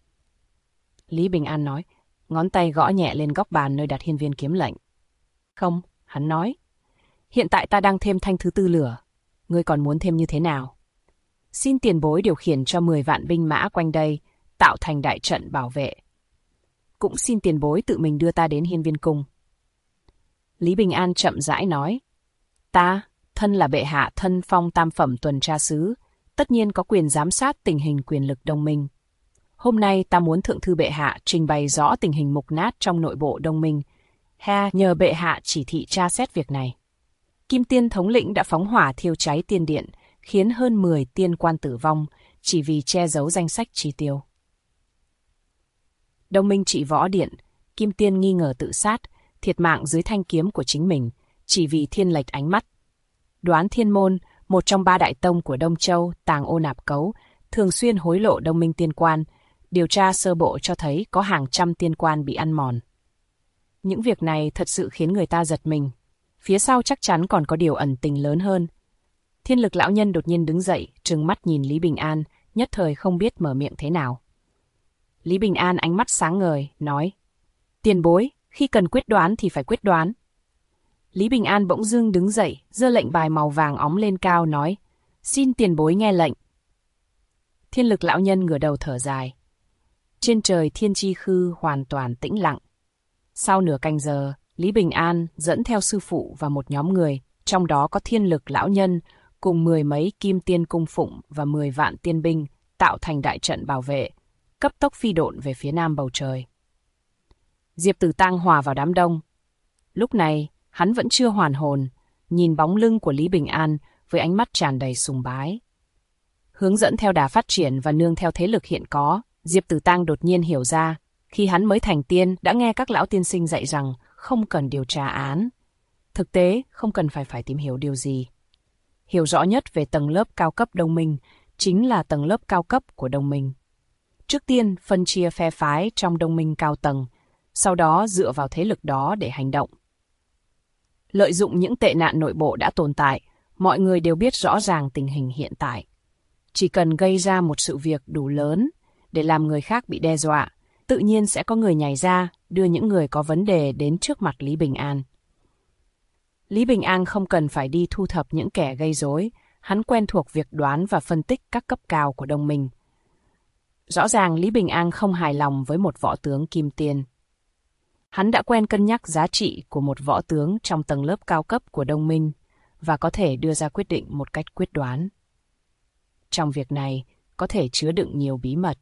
Lý Bình An nói, ngón tay gõ nhẹ lên góc bàn nơi đặt hiên viên kiếm lệnh. Không, hắn nói. Hiện tại ta đang thêm thanh thứ 4 lửa. Ngươi còn muốn thêm như thế nào? Xin tiền bối điều khiển cho 10 vạn binh mã quanh đây, tạo thành đại trận bảo vệ. Cũng xin tiền bối tự mình đưa ta đến Hiên Viên Cung. Lý Bình An chậm rãi nói. Ta, thân là bệ hạ thân phong tam phẩm tuần tra sứ, tất nhiên có quyền giám sát tình hình quyền lực Đông Minh. Hôm nay ta muốn thượng thư bệ hạ trình bày rõ tình hình mục nát trong nội bộ Đông Minh. Nhờ bệ hạ chỉ thị tra xét việc này. Kim Tiên thống lĩnh đã phóng hỏa thiêu cháy tiên điện, khiến hơn 10 tiên quan tử vong, chỉ vì che giấu danh sách chi tiêu. Đông Minh trị võ điện, Kim Tiên nghi ngờ tự sát, thiệt mạng dưới thanh kiếm của chính mình, chỉ vì thiên lệch ánh mắt. Đoán Thiên môn, một trong 3 đại tông của Đông Châu, tàng ô nạp cấu, thường xuyên hối lộ Đông Minh tiên quan, điều tra sơ bộ cho thấy có hàng trăm tiên quan bị ăn mòn. Những việc này thật sự khiến người ta giật mình. Phía sau chắc chắn còn có điều ẩn tình lớn hơn. Thiên Lực lão nhân đột nhiên đứng dậy, trừng mắt nhìn Lý Bình An, nhất thời không biết mở miệng thế nào. Lý Bình An ánh mắt sáng ngời, nói. Tiền bối, khi cần quyết đoán thì phải quyết đoán. Lý Bình An bỗng dưng đứng dậy, giơ lệnh bài màu vàng óng lên cao, nói. Xin tiền bối nghe lệnh. Thiên Lực lão nhân ngửa đầu thở dài. Trên trời thiên chi khư hoàn toàn tĩnh lặng. Sau nửa canh giờ, Lý Bình An dẫn theo sư phụ và một nhóm người, trong đó có Thiên Lực lão nhân, cùng 10 mấy kim tiên cung phụng và 10 vạn tiên binh, tạo thành đại trận bảo vệ, cấp tốc phi độn về phía nam bầu trời. Diệp Tử Tang hòa vào đám đông. Lúc này, hắn vẫn chưa hoàn hồn, nhìn bóng lưng của Lý Bình An với ánh mắt tràn đầy sùng bái. Hướng dẫn theo đà phát triển và nương theo thế lực hiện có, Diệp Tử Tang đột nhiên hiểu ra, khi hắn mới thành tiên đã nghe các lão tiên sinh dạy rằng không cần điều tra án. Thực tế, không cần phải tìm hiểu điều gì. Hiểu rõ nhất về tầng lớp cao cấp đồng minh chính là tầng lớp cao cấp của đồng minh. Trước tiên, phân chia phe phái trong đồng minh cao tầng, sau đó dựa vào thế lực đó để hành động. Lợi dụng những tệ nạn nội bộ đã tồn tại, mọi người đều biết rõ ràng tình hình hiện tại. Chỉ cần gây ra một sự việc đủ lớn để làm người khác bị đe dọa, tự nhiên sẽ có người nhảy ra đưa những người có vấn đề đến trước mặt Lý Bình An. Lý Bình An không cần phải đi thu thập những kẻ gây rối, hắn quen thuộc việc đoán và phân tích các cấp cao của đồng minh. Rõ ràng Lý Bình An không hài lòng với một võ tướng kim tiên. Hắn đã quen cân nhắc giá trị của một võ tướng trong tầng lớp cao cấp của đồng minh và có thể đưa ra quyết định một cách quyết đoán. Trong việc này có thể chứa đựng nhiều bí mật.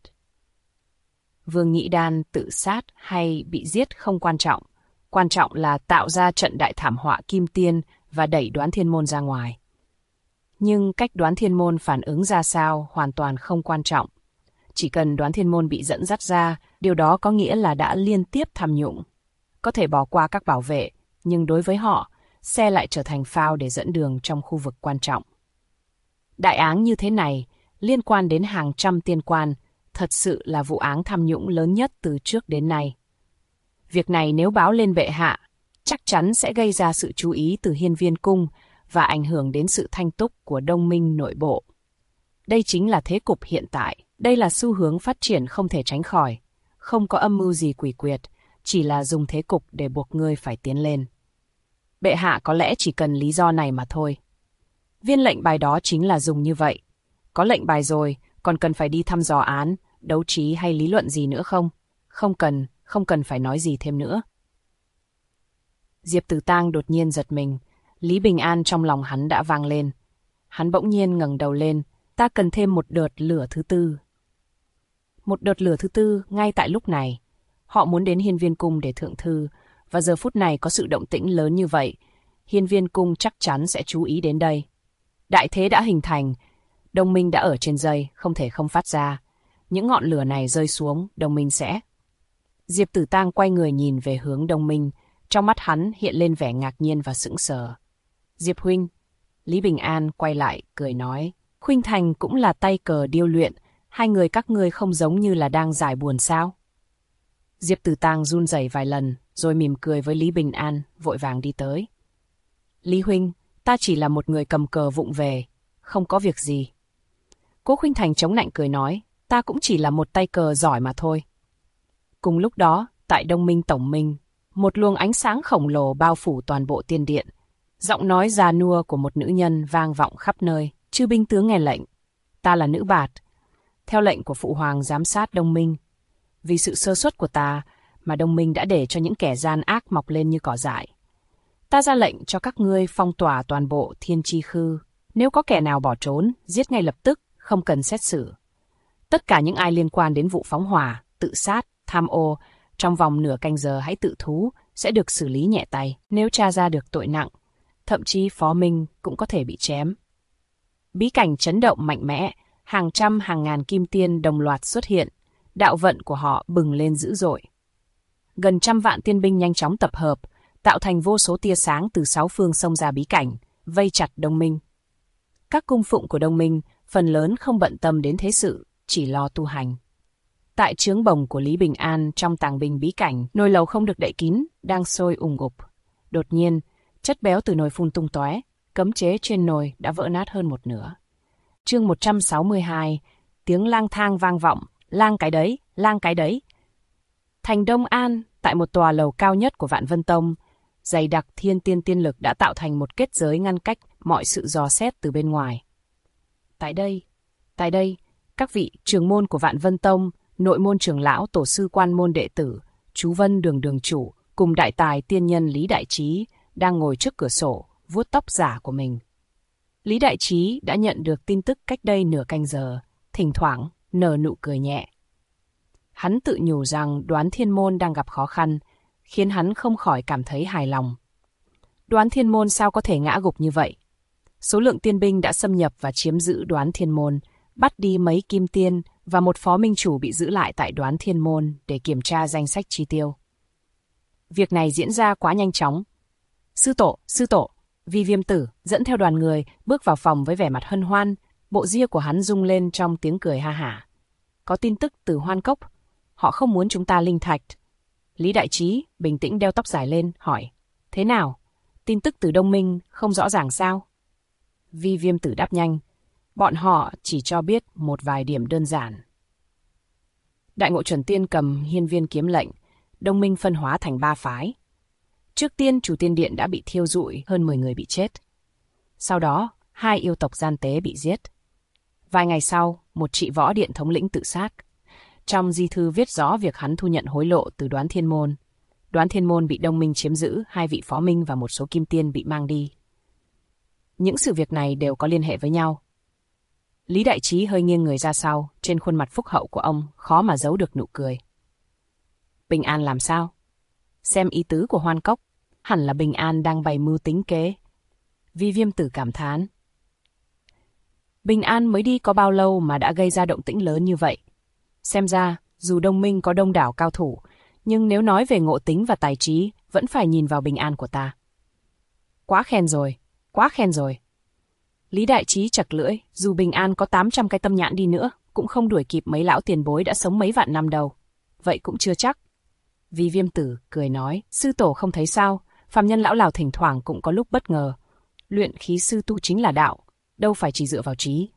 Vương Nhĩ Đan tự sát hay bị giết không quan trọng là tạo ra trận đại thảm họa kim tiên và đẩy Đoán Thiên Môn ra ngoài. Nhưng cách Đoán Thiên Môn phản ứng ra sao hoàn toàn không quan trọng. Chỉ cần Đoán Thiên Môn bị dẫn dắt ra, điều đó có nghĩa là đã liên tiếp tham nhũng. Có thể bỏ qua các bảo vệ, nhưng đối với họ, xe lại trở thành phao để dẫn đường trong khu vực quan trọng. Đại áng như thế này, liên quan đến hàng trăm tiên quan, thật sự là vụ án tham nhũng lớn nhất từ trước đến nay. Việc này nếu báo lên bệ hạ, chắc chắn sẽ gây ra sự chú ý từ Hiên Viên Cung và ảnh hưởng đến sự thanh túc của đồng minh nội bộ. Đây chính là thế cục hiện tại, đây là xu hướng phát triển không thể tránh khỏi, không có âm mưu gì quỷ quyệt, chỉ là dùng thế cục để buộc ngươi phải tiến lên. Bệ hạ có lẽ chỉ cần lý do này mà thôi. Viên lệnh bài đó chính là dùng như vậy. Có lệnh bài rồi, còn cần phải đi thăm dò án, đấu trí hay lý luận gì nữa không? Không cần phải nói gì thêm nữa. Diệp Tử Tang đột nhiên giật mình, Lý Bình An trong lòng hắn đã vang lên. Hắn bỗng nhiên ngẩng đầu lên, ta cần thêm một đợt lửa thứ tư. Một đợt lửa thứ tư ngay tại lúc này. Họ muốn đến Hiên Viên Cung để thượng thư, và giờ phút này có sự động tĩnh lớn như vậy, Hiên Viên Cung chắc chắn sẽ chú ý đến đây. Đại thế đã hình thành, đồng minh đã ở trên dây, không thể không phát ra. Những ngọn lửa này rơi xuống, đồng minh sẽ... Diệp Tử Tang quay người nhìn về hướng đồng minh, trong mắt hắn hiện lên vẻ ngạc nhiên và sững sờ. Diệp huynh, Lý Bình An quay lại, cười nói, Khuynh Thành cũng là tay cờ điêu luyện, hai người các ngươi không giống như là đang giải buồn sao? Diệp Tử Tang run rẩy vài lần, rồi mỉm cười với Lý Bình An, vội vàng đi tới. Lý huynh, ta chỉ là một người cầm cờ vụng về, không có việc gì. Cố Khuynh Thành chống nạnh cười nói, ta cũng chỉ là một tay cờ giỏi mà thôi. Cùng lúc đó, tại Đông Minh Tổng Minh, một luồng ánh sáng khổng lồ bao phủ toàn bộ tiên điện. Giọng nói già nua của một nữ nhân vang vọng khắp nơi. Chư binh tướng nghe lệnh. Ta là nữ Bạt. Theo lệnh của Phụ Hoàng giám sát Đông Minh. Vì sự sơ suất của ta mà Đông Minh đã để cho những kẻ gian ác mọc lên như cỏ dại. Ta ra lệnh cho các ngươi phong tỏa toàn bộ Thiên Chi Khư. Nếu có kẻ nào bỏ trốn, giết ngay lập tức, không cần xét xử. Tất cả những ai liên quan đến vụ phóng hỏa, tự sát, tham ô, trong vòng nửa canh giờ hãy tự thú, sẽ được xử lý nhẹ tay. Nếu tra ra được tội nặng, thậm chí Phó Minh cũng có thể bị chém. Bí cảnh chấn động mạnh mẽ, hàng trăm hàng ngàn kim tiên đồng loạt xuất hiện, đạo vận của họ bừng lên dữ dội. Gần 100 vạn tiên binh nhanh chóng tập hợp, tạo thành vô số tia sáng từ 6 phương xông ra bí cảnh, vây chặt Đông Minh. Các cung phụng của Đông Minh phần lớn không bận tâm đến thế sự, chỉ lo tu hành. Tại trướng bồng của Lý Bình An trong tàng binh bí cảnh, nồi lầu không được đậy kín, đang sôi ùng ục. Đột nhiên, chất béo từ nồi phun tung tóe, cấm chế trên nồi đã vỡ nát hơn một nửa. Chương 162, tiếng lang thang vang vọng, lang cái đấy, lang cái đấy. Thành Đông An, tại một tòa lầu cao nhất của Vạn Vân Tông, dày đặc thiên tiên tiên lực đã tạo thành một kết giới ngăn cách mọi sự dò xét từ bên ngoài. Tại đây, các vị trưởng môn của Vạn Vân Tông, nội môn trưởng lão, tổ sư, quan môn đệ tử, chú Vân đường đường chủ, cùng đại tài tiên nhân Lý Đại Trí đang ngồi trước cửa sổ, vuốt tóc giả của mình. Lý Đại Trí đã nhận được tin tức cách đây nửa canh giờ, thỉnh thoảng nở nụ cười nhẹ. Hắn tự nhủ rằng Đoán Thiên Môn đang gặp khó khăn, khiến hắn không khỏi cảm thấy hài lòng. Đoán Thiên Môn sao có thể ngã gục như vậy? Số lượng tiên binh đã xâm nhập và chiếm giữ Đoán Thiên Môn, bắt đi mấy kim tiên và một phó minh chủ bị giữ lại tại Đoán Thiên Môn để kiểm tra danh sách chi tiêu. Việc này diễn ra quá nhanh chóng. Sư tổ, Vi Viêm Tử dẫn theo đoàn người bước vào phòng với vẻ mặt hân hoan, bộ ria của hắn rung lên trong tiếng cười ha hả. Có tin tức từ Hoan Cốc, họ không muốn chúng ta linh thạch. Lý Đại Trí bình tĩnh đeo tóc dài lên, hỏi, thế nào? Tin tức từ Đông Minh không rõ ràng sao? Vi Viêm Tử đáp nhanh, bọn họ chỉ cho biết một vài điểm đơn giản. Đại Ngộ Chuẩn Tiên cầm hiên viên kiếm lệnh, Đông Minh phân hóa thành 3 phái. Trước tiên, Chủ Tiên Điện đã bị thiêu rụi, hơn 10 người bị chết. Sau đó, 2 yêu tộc gian tế bị giết. Vài ngày sau, một trị võ điện thống lĩnh tự sát. Trong di thư viết rõ việc hắn thu nhận hối lộ từ Đoán Thiên Môn. Đoán Thiên Môn bị Đông Minh chiếm giữ, 2 vị phó minh và một số kim tiên bị mang đi. Những sự việc này đều có liên hệ với nhau. Lý Đại Trí hơi nghiêng người ra sau, trên khuôn mặt phúc hậu của ông khó mà giấu được nụ cười. Bình An làm sao? Xem ý tứ của Hoan Cốc, hẳn là Bình An đang bày mưu tính kế. Vi Viêm Tử cảm thán. Bình An mới đi có bao lâu mà đã gây ra động tĩnh lớn như vậy? Xem ra, dù Đông Minh có đông đảo cao thủ, nhưng nếu nói về ngộ tính và tài trí, vẫn phải nhìn vào Bình An của ta. Quá khen rồi. Lý Đại Trí chặt lưỡi, dù Bình An có 800 cái tâm nhãn đi nữa, cũng không đuổi kịp mấy lão tiền bối đã sống mấy vạn năm đâu. Vậy cũng chưa chắc. Vi Viêm Tử cười nói, sư tổ không thấy sao, phàm nhân lão lào thỉnh thoảng cũng có lúc bất ngờ. Luyện khí sư tu chính là đạo, đâu phải chỉ dựa vào trí.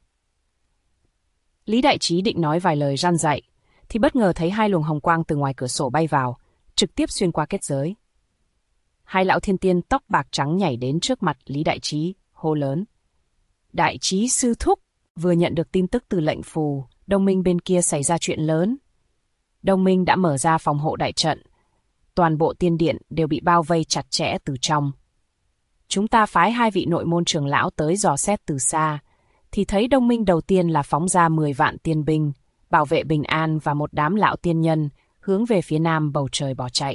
Lý Đại Trí định nói vài lời răn dạy, thì bất ngờ thấy 2 luồng hồng quang từ ngoài cửa sổ bay vào, trực tiếp xuyên qua kết giới. 2 lão thiên tiên tóc bạc trắng nhảy đến trước mặt Lý Đại Trí, hô lớn. Đại Trí sư thúc, vừa nhận được tin tức từ lệnh phù, Đông Minh bên kia xảy ra chuyện lớn. Đông Minh đã mở ra phòng hộ đại trận. Toàn bộ tiên điện đều bị bao vây chặt chẽ từ trong. Chúng ta phái 2 vị nội môn trưởng lão tới dò xét từ xa, thì thấy Đông Minh đầu tiên là phóng ra 10 vạn tiên binh, bảo vệ Bình An và một đám lão tiên nhân, hướng về phía nam bầu trời bỏ chạy.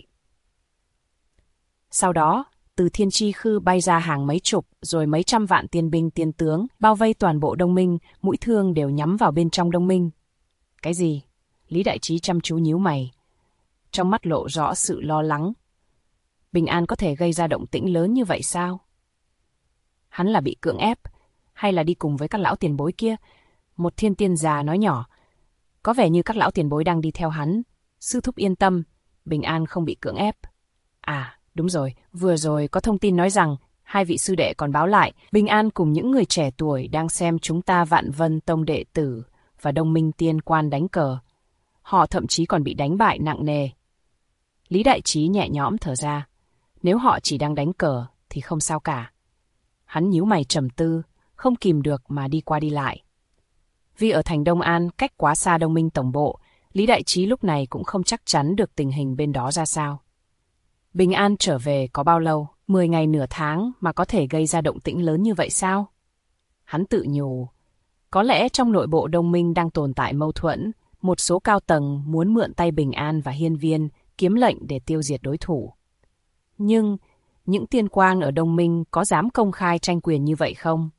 Sau đó, từ Thiên Chi Khư bay ra hàng mấy chục rồi mấy trăm vạn tiên binh tiên tướng, bao vây toàn bộ Đông Minh, mũi thương đều nhắm vào bên trong Đông Minh. Cái gì? Lý Đại Trí chăm chú nhíu mày. Trong mắt lộ rõ sự lo lắng. Bình An có thể gây ra động tĩnh lớn như vậy sao? Hắn là bị cưỡng ép, hay là đi cùng với các lão tiền bối kia? Một thiên tiên già nói nhỏ. Có vẻ như các lão tiền bối đang đi theo hắn. Sư thúc yên tâm, Bình An không bị cưỡng ép. À, đúng rồi, vừa rồi có thông tin nói rằng 2 vị sư đệ còn báo lại Bình An cùng những người trẻ tuổi đang xem chúng ta Vạn Vân Tông đệ tử và Đông Minh tiên quan đánh cờ. Họ thậm chí còn bị đánh bại nặng nề. Lý Đại Trí nhẹ nhõm thở ra. Nếu họ chỉ đang đánh cờ thì không sao cả. Hắn nhíu mày trầm tư, không kìm được mà đi qua đi lại. Vì ở thành Đông An cách quá xa Đông Minh tổng bộ, Lý Đại Trí lúc này cũng không chắc chắn được tình hình bên đó ra sao. Bình An trở về có bao lâu? 10 ngày nửa tháng mà có thể gây ra động tĩnh lớn như vậy sao? Hắn tự nhủ. Có lẽ trong nội bộ Đông Minh đang tồn tại mâu thuẫn, một số cao tầng muốn mượn tay Bình An và Hiên Viên kiếm lệnh để tiêu diệt đối thủ. Nhưng những tiên quang ở Đông Minh có dám công khai tranh quyền như vậy không?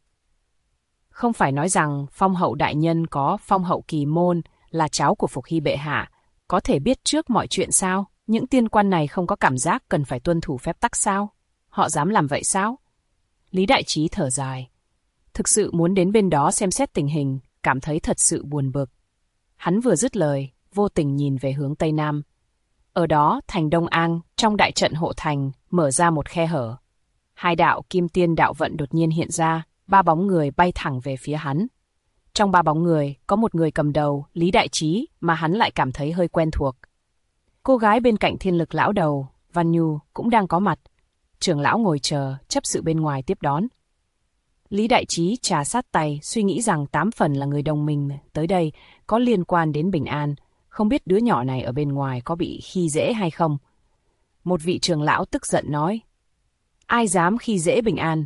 Không phải nói rằng Phong Hậu đại nhân có Phong Hậu Kỳ Môn là cháu của Phục Hy bệ hạ, có thể biết trước mọi chuyện sao? Những tiên quan này không có cảm giác cần phải tuân thủ phép tắc sao? Họ dám làm vậy sao? Lý Đại Trí thở dài. Thực sự muốn đến bên đó xem xét tình hình, cảm thấy thật sự buồn bực. Hắn vừa dứt lời, vô tình nhìn về hướng Tây Nam. Ở đó, thành Đông An, trong đại trận hộ thành, mở ra một khe hở. 2 đạo kim tiên đạo vận đột nhiên hiện ra, 3 bóng người bay thẳng về phía hắn. Trong 3 bóng người, có một người cầm đầu, Lý Đại Trí, mà hắn lại cảm thấy hơi quen thuộc. Cô gái bên cạnh Thiên Lực lão đầu, Văn Nhu, cũng đang có mặt. Trưởng lão ngồi chờ, chấp sự bên ngoài tiếp đón. Lý Đại Trí trà sát tay, suy nghĩ rằng 8 phần là người đồng minh tới đây có liên quan đến Bình An, không biết đứa nhỏ này ở bên ngoài có bị khi dễ hay không. Một vị trưởng lão tức giận nói, ai dám khi dễ Bình An?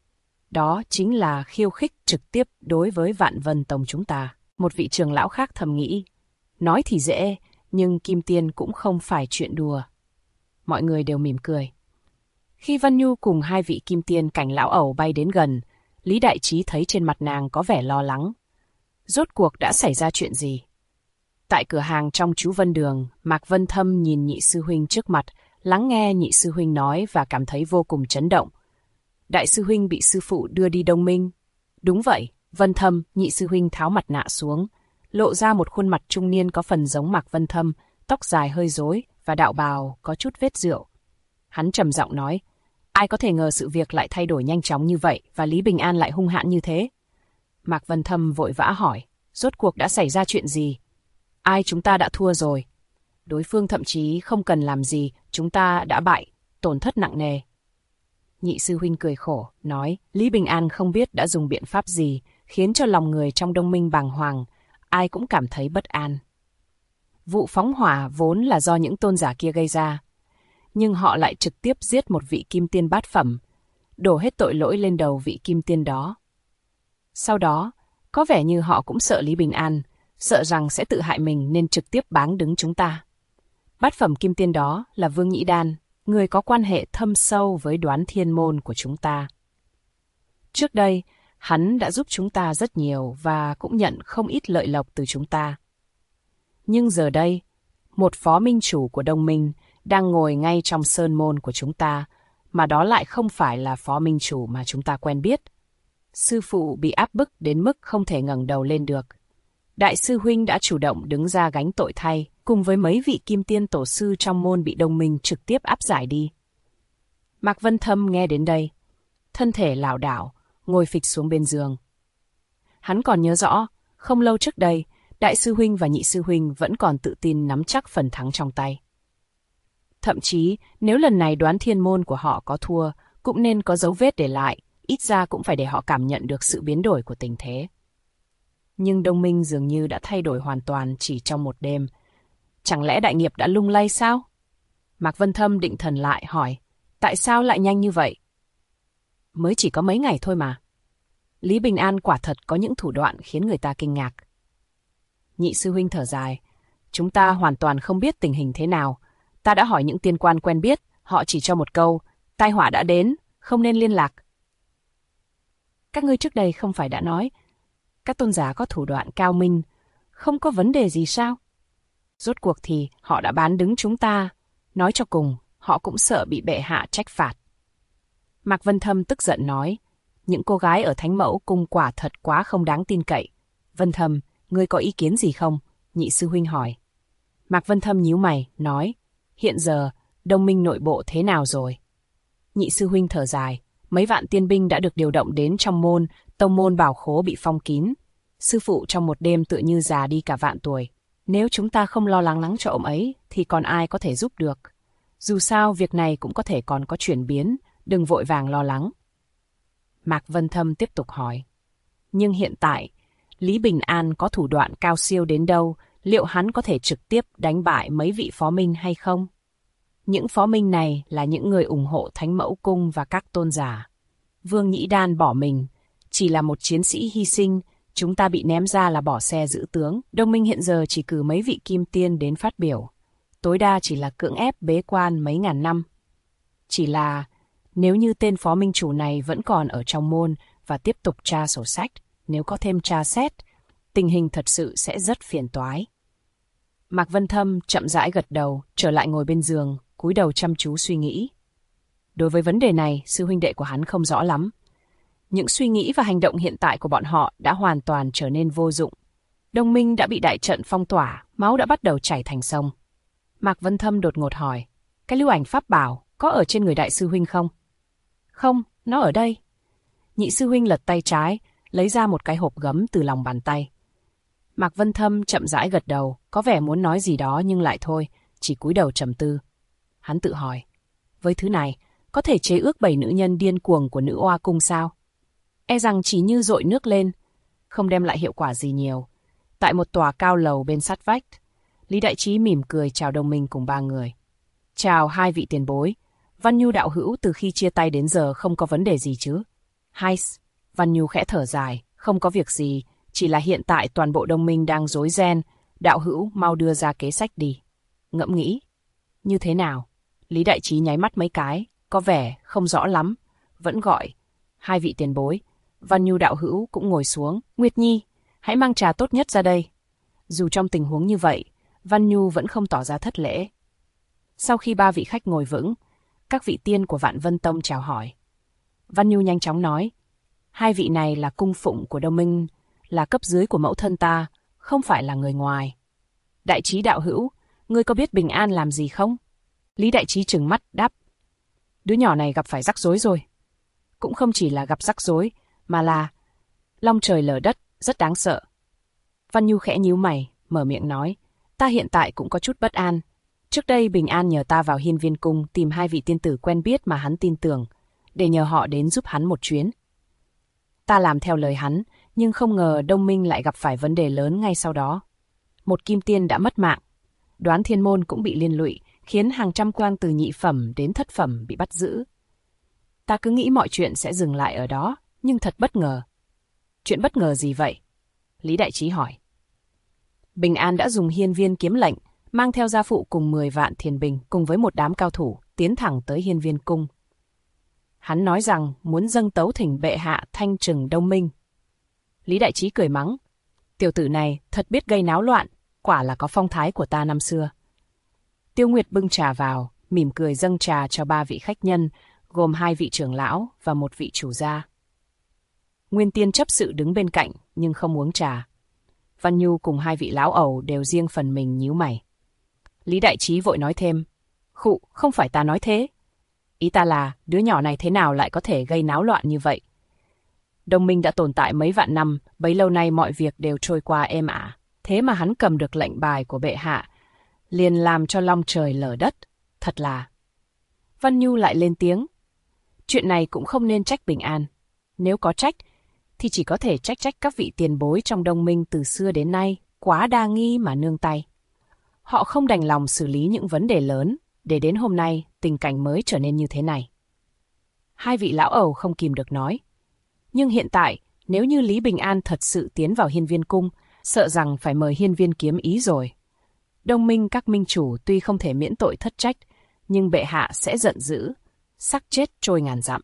Đó chính là khiêu khích trực tiếp đối với Vạn Vân Tông chúng ta. Một vị trưởng lão khác thầm nghĩ, nói thì dễ, nhưng Kim Tiên cũng không phải chuyện đùa. Mọi người đều mỉm cười. Khi Vân Nhu cùng hai vị Kim Tiên cảnh lão ẩu bay đến gần, Lý Đại Trí thấy trên mặt nàng có vẻ lo lắng. Rốt cuộc đã xảy ra chuyện gì? Tại cửa hàng trong chú Vân Đường, Mạc Vân Thâm nhìn nhị sư huynh trước mặt, lắng nghe nhị sư huynh nói và cảm thấy vô cùng chấn động. Đại sư huynh bị sư phụ đưa đi Đông Minh. Đúng vậy, Vân Thâm, nhị sư huynh tháo mặt nạ xuống, lộ ra một khuôn mặt trung niên có phần giống Mạc Vân Thâm, tóc dài hơi rối và đạo bào có chút vết rượu. Hắn trầm giọng nói, ai có thể ngờ sự việc lại thay đổi nhanh chóng như vậy và Lý Bình An lại hung hãn như thế? Mạc Vân Thâm vội vã hỏi, rốt cuộc đã xảy ra chuyện gì? Ai, chúng ta đã thua rồi. Đối phương thậm chí không cần làm gì, chúng ta đã bại, tổn thất nặng nề. Nhị sư huynh cười khổ, nói, Lý Bình An không biết đã dùng biện pháp gì, khiến cho lòng người trong Đông Minh bàng hoàng, ai cũng cảm thấy bất an. Vụ phóng hỏa vốn là do những tôn giả kia gây ra, nhưng họ lại trực tiếp giết một vị kim tiên bát phẩm, đổ hết tội lỗi lên đầu vị kim tiên đó. Sau đó, có vẻ như họ cũng sợ Lý Bình An, sợ rằng sẽ tự hại mình nên trực tiếp báng đứng chúng ta. Bát phẩm kim tiên đó là Vương Nhĩ Đan, người có quan hệ thâm sâu với Đoán Thiên Môn của chúng ta. Trước đây, hắn đã giúp chúng ta rất nhiều và cũng nhận không ít lợi lộc từ chúng ta. Nhưng giờ đây, một phó minh chủ của Đông Minh đang ngồi ngay trong sơn môn của chúng ta, mà đó lại không phải là phó minh chủ mà chúng ta quen biết. Sư phụ bị áp bức đến mức không thể ngẩng đầu lên được. Đại sư huynh đã chủ động đứng ra gánh tội thay, cùng với mấy vị kim tiên tổ sư trong môn bị Đông Minh trực tiếp áp giải đi. Mạc Vân Thâm nghe đến đây, thân thể lảo đảo, ngồi phịch xuống bên giường. Hắn còn nhớ rõ, không lâu trước đây, đại sư huynh và nhị sư huynh vẫn còn tự tin nắm chắc phần thắng trong tay. Thậm chí, nếu lần này Đoán Thiên Môn của họ có thua, cũng nên có dấu vết để lại, ít ra cũng phải để họ cảm nhận được sự biến đổi của tình thế. Nhưng Đông Minh dường như đã thay đổi hoàn toàn chỉ trong một đêm. Chẳng lẽ đại nghiệp đã lung lay sao? Mạc Vân Thâm định thần lại hỏi, tại sao lại nhanh như vậy? Mới chỉ có mấy ngày thôi mà. Lý Bình An quả thật có những thủ đoạn khiến người ta kinh ngạc. Nhị sư huynh thở dài, chúng ta hoàn toàn không biết tình hình thế nào. Ta đã hỏi những tiên quan quen biết, họ chỉ cho một câu, tai họa đã đến, không nên liên lạc. Các ngươi trước đây không phải đã nói, các tôn giả có thủ đoạn cao minh, không có vấn đề gì sao? Rốt cuộc thì họ đã bán đứng chúng ta, nói cho cùng, họ cũng sợ bị bệ hạ trách phạt. Mạc Vân Thâm tức giận nói, những cô gái ở Thánh Mẫu Cung quả thật quá không đáng tin cậy. Vân Thâm, ngươi có ý kiến gì không? Nhị sư huynh hỏi. Mạc Vân Thâm nhíu mày, nói, hiện giờ, Đông Minh nội bộ thế nào rồi? Nhị sư huynh thở dài, mấy vạn tiên binh đã được điều động đến trong môn, tông môn bảo khố bị phong kín. Sư phụ trong một đêm tự như già đi cả vạn tuổi. Nếu chúng ta không lo lắng cho ông ấy, thì còn ai có thể giúp được? Dù sao, việc này cũng có thể còn có chuyển biến, đừng vội vàng lo lắng. Mạc Vân Thâm tiếp tục hỏi. Nhưng hiện tại, Lý Bình An có thủ đoạn cao siêu đến đâu, liệu hắn có thể trực tiếp đánh bại mấy vị phó minh hay không? Những phó minh này là những người ủng hộ Thánh Mẫu Cung và các tôn giả. Vương Nhĩ Đan bỏ mình, chỉ là một chiến sĩ hy sinh, chúng ta bị ném ra là bỏ xe giữ tướng. Đông Minh hiện giờ chỉ cử mấy vị kim tiên đến phát biểu. Tối đa chỉ là cưỡng ép bế quan mấy ngàn năm. Chỉ là, nếu như tên phó minh chủ này vẫn còn ở trong môn và tiếp tục tra sổ sách, nếu có thêm tra xét, tình hình thật sự sẽ rất phiền toái. Mạc Vân Thâm chậm rãi gật đầu, trở lại ngồi bên giường, cúi đầu chăm chú suy nghĩ. Đối với vấn đề này, sư huynh đệ của hắn không rõ lắm. Những suy nghĩ và hành động hiện tại của bọn họ đã hoàn toàn trở nên vô dụng. Đông Minh đã bị đại trận phong tỏa, máu đã bắt đầu chảy thành sông. Mạc Vân Thâm đột ngột hỏi, cái lưu ảnh pháp bảo có ở trên người đại sư huynh không? Không, nó ở đây. Nhị sư huynh lật tay trái, lấy ra một cái hộp gấm từ lòng bàn tay. Mạc Vân Thâm chậm rãi gật đầu, có vẻ muốn nói gì đó nhưng lại thôi, chỉ cúi đầu trầm tư. Hắn tự hỏi, với thứ này, có thể chế ước 7 nữ nhân điên cuồng của Nữ Oa Cung sao? e rằng chỉ như dội nước lên, không đem lại hiệu quả gì nhiều. Tại một tòa cao lầu bên sát vách, Lý Đại Trí mỉm cười chào đồng minh cùng 3 người. Chào hai vị tiền bối, Văn Nhu đạo hữu từ khi chia tay đến giờ không có vấn đề gì chứ? Hai, Văn Nhu khẽ thở dài, không có việc gì, chỉ là hiện tại toàn bộ đồng minh đang rối ren, đạo hữu mau đưa ra kế sách đi. Ngẫm nghĩ. Như thế nào? Lý Đại Trí nháy mắt mấy cái, có vẻ không rõ lắm, vẫn gọi. Hai vị tiền bối, Văn Nhu đạo hữu cũng ngồi xuống. Nguyệt Nhi, hãy mang trà tốt nhất ra đây. Dù trong tình huống như vậy, Văn Nhu vẫn không tỏ ra thất lễ. Sau khi 3 vị khách ngồi vững, các vị tiên của Vạn Vân Tông chào hỏi. Văn Nhu nhanh chóng nói, hai vị này là cung phụng của Đông Minh, là cấp dưới của mẫu thân ta, không phải là người ngoài. Đại Trí đạo hữu, ngươi có biết Bình An làm gì không? Lý Đại Trí trừng mắt đáp, đứa nhỏ này gặp phải rắc rối rồi. Cũng không chỉ là gặp rắc rối, mà là long trời lở đất, rất đáng sợ. Văn Nhu khẽ nhíu mày, mở miệng nói, ta hiện tại cũng có chút bất an. Trước đây Bình An nhờ ta vào Hiên Viên Cung tìm 2 vị tiên tử quen biết mà hắn tin tưởng, để nhờ họ đến giúp hắn một chuyến. Ta làm theo lời hắn, nhưng không ngờ Đông Minh lại gặp phải vấn đề lớn ngay sau đó. Một kim tiên đã mất mạng, Đoán Thiên Môn cũng bị liên lụy, khiến hàng trăm quan từ nhị phẩm đến thất phẩm bị bắt giữ. Ta cứ nghĩ mọi chuyện sẽ dừng lại ở đó, nhưng thật bất ngờ. Chuyện bất ngờ gì vậy? Lý Đại Trí hỏi. Bình An đã dùng hiên viên kiếm lệnh, mang theo gia phụ cùng 10 vạn thiền bình cùng với một đám cao thủ, tiến thẳng tới Hiên Viên Cung. Hắn nói rằng muốn dâng tấu thỉnh bệ hạ thanh trừng Đông Minh. Lý Đại Trí cười mắng. Tiểu tử này thật biết gây náo loạn, quả là có phong thái của ta năm xưa. Tiêu Nguyệt bưng trà vào, mỉm cười dâng trà cho 3 vị khách nhân, gồm 2 vị trưởng lão và 1 vị chủ gia. Nguyên Tiên chấp sự đứng bên cạnh nhưng không uống trà. Văn Nhu cùng 2 vị lão ẩu đều riêng phần mình nhíu mày. Lý Đại Trí vội nói thêm, khụ, không phải ta nói thế. Ý ta là đứa nhỏ này thế nào lại có thể gây náo loạn như vậy? Đông Minh đã tồn tại mấy vạn năm, bấy lâu nay mọi việc đều trôi qua êm ả. Thế mà hắn cầm được lệnh bài của bệ hạ, liền làm cho long trời lở đất. Thật là... Văn Nhu lại lên tiếng. Chuyện này cũng không nên trách Bình An. Nếu có trách, thì chỉ có thể trách các vị tiền bối trong Đông Minh từ xưa đến nay, quá đa nghi mà nương tay. Họ không đành lòng xử lý những vấn đề lớn, để đến hôm nay tình cảnh mới trở nên như thế này. 2 vị lão ẩu không kìm được nói. Nhưng hiện tại, nếu như Lý Bình An thật sự tiến vào Hiên Viên Cung, sợ rằng phải mời Hiên Viên Kiếm Ý rồi. Đông Minh các minh chủ tuy không thể miễn tội thất trách, nhưng bệ hạ sẽ giận dữ, sắc chết trôi ngàn dặm.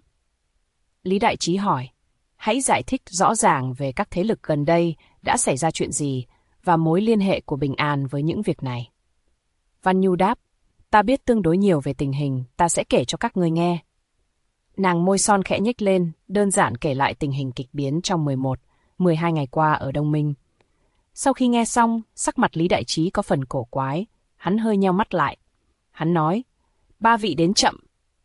Lý Đại Trí hỏi, hãy giải thích rõ ràng về các thế lực gần đây đã xảy ra chuyện gì và mối liên hệ của Bình An với những việc này. Văn Nhu đáp, ta biết tương đối nhiều về tình hình, ta sẽ kể cho các ngươi nghe. Nàng môi son khẽ nhếch lên, đơn giản kể lại tình hình kịch biến trong 12 ngày qua ở Đông Minh. Sau khi nghe xong, sắc mặt Lý Đại Trí có phần cổ quái, hắn hơi nheo mắt lại. Hắn nói, 3 vị đến chậm.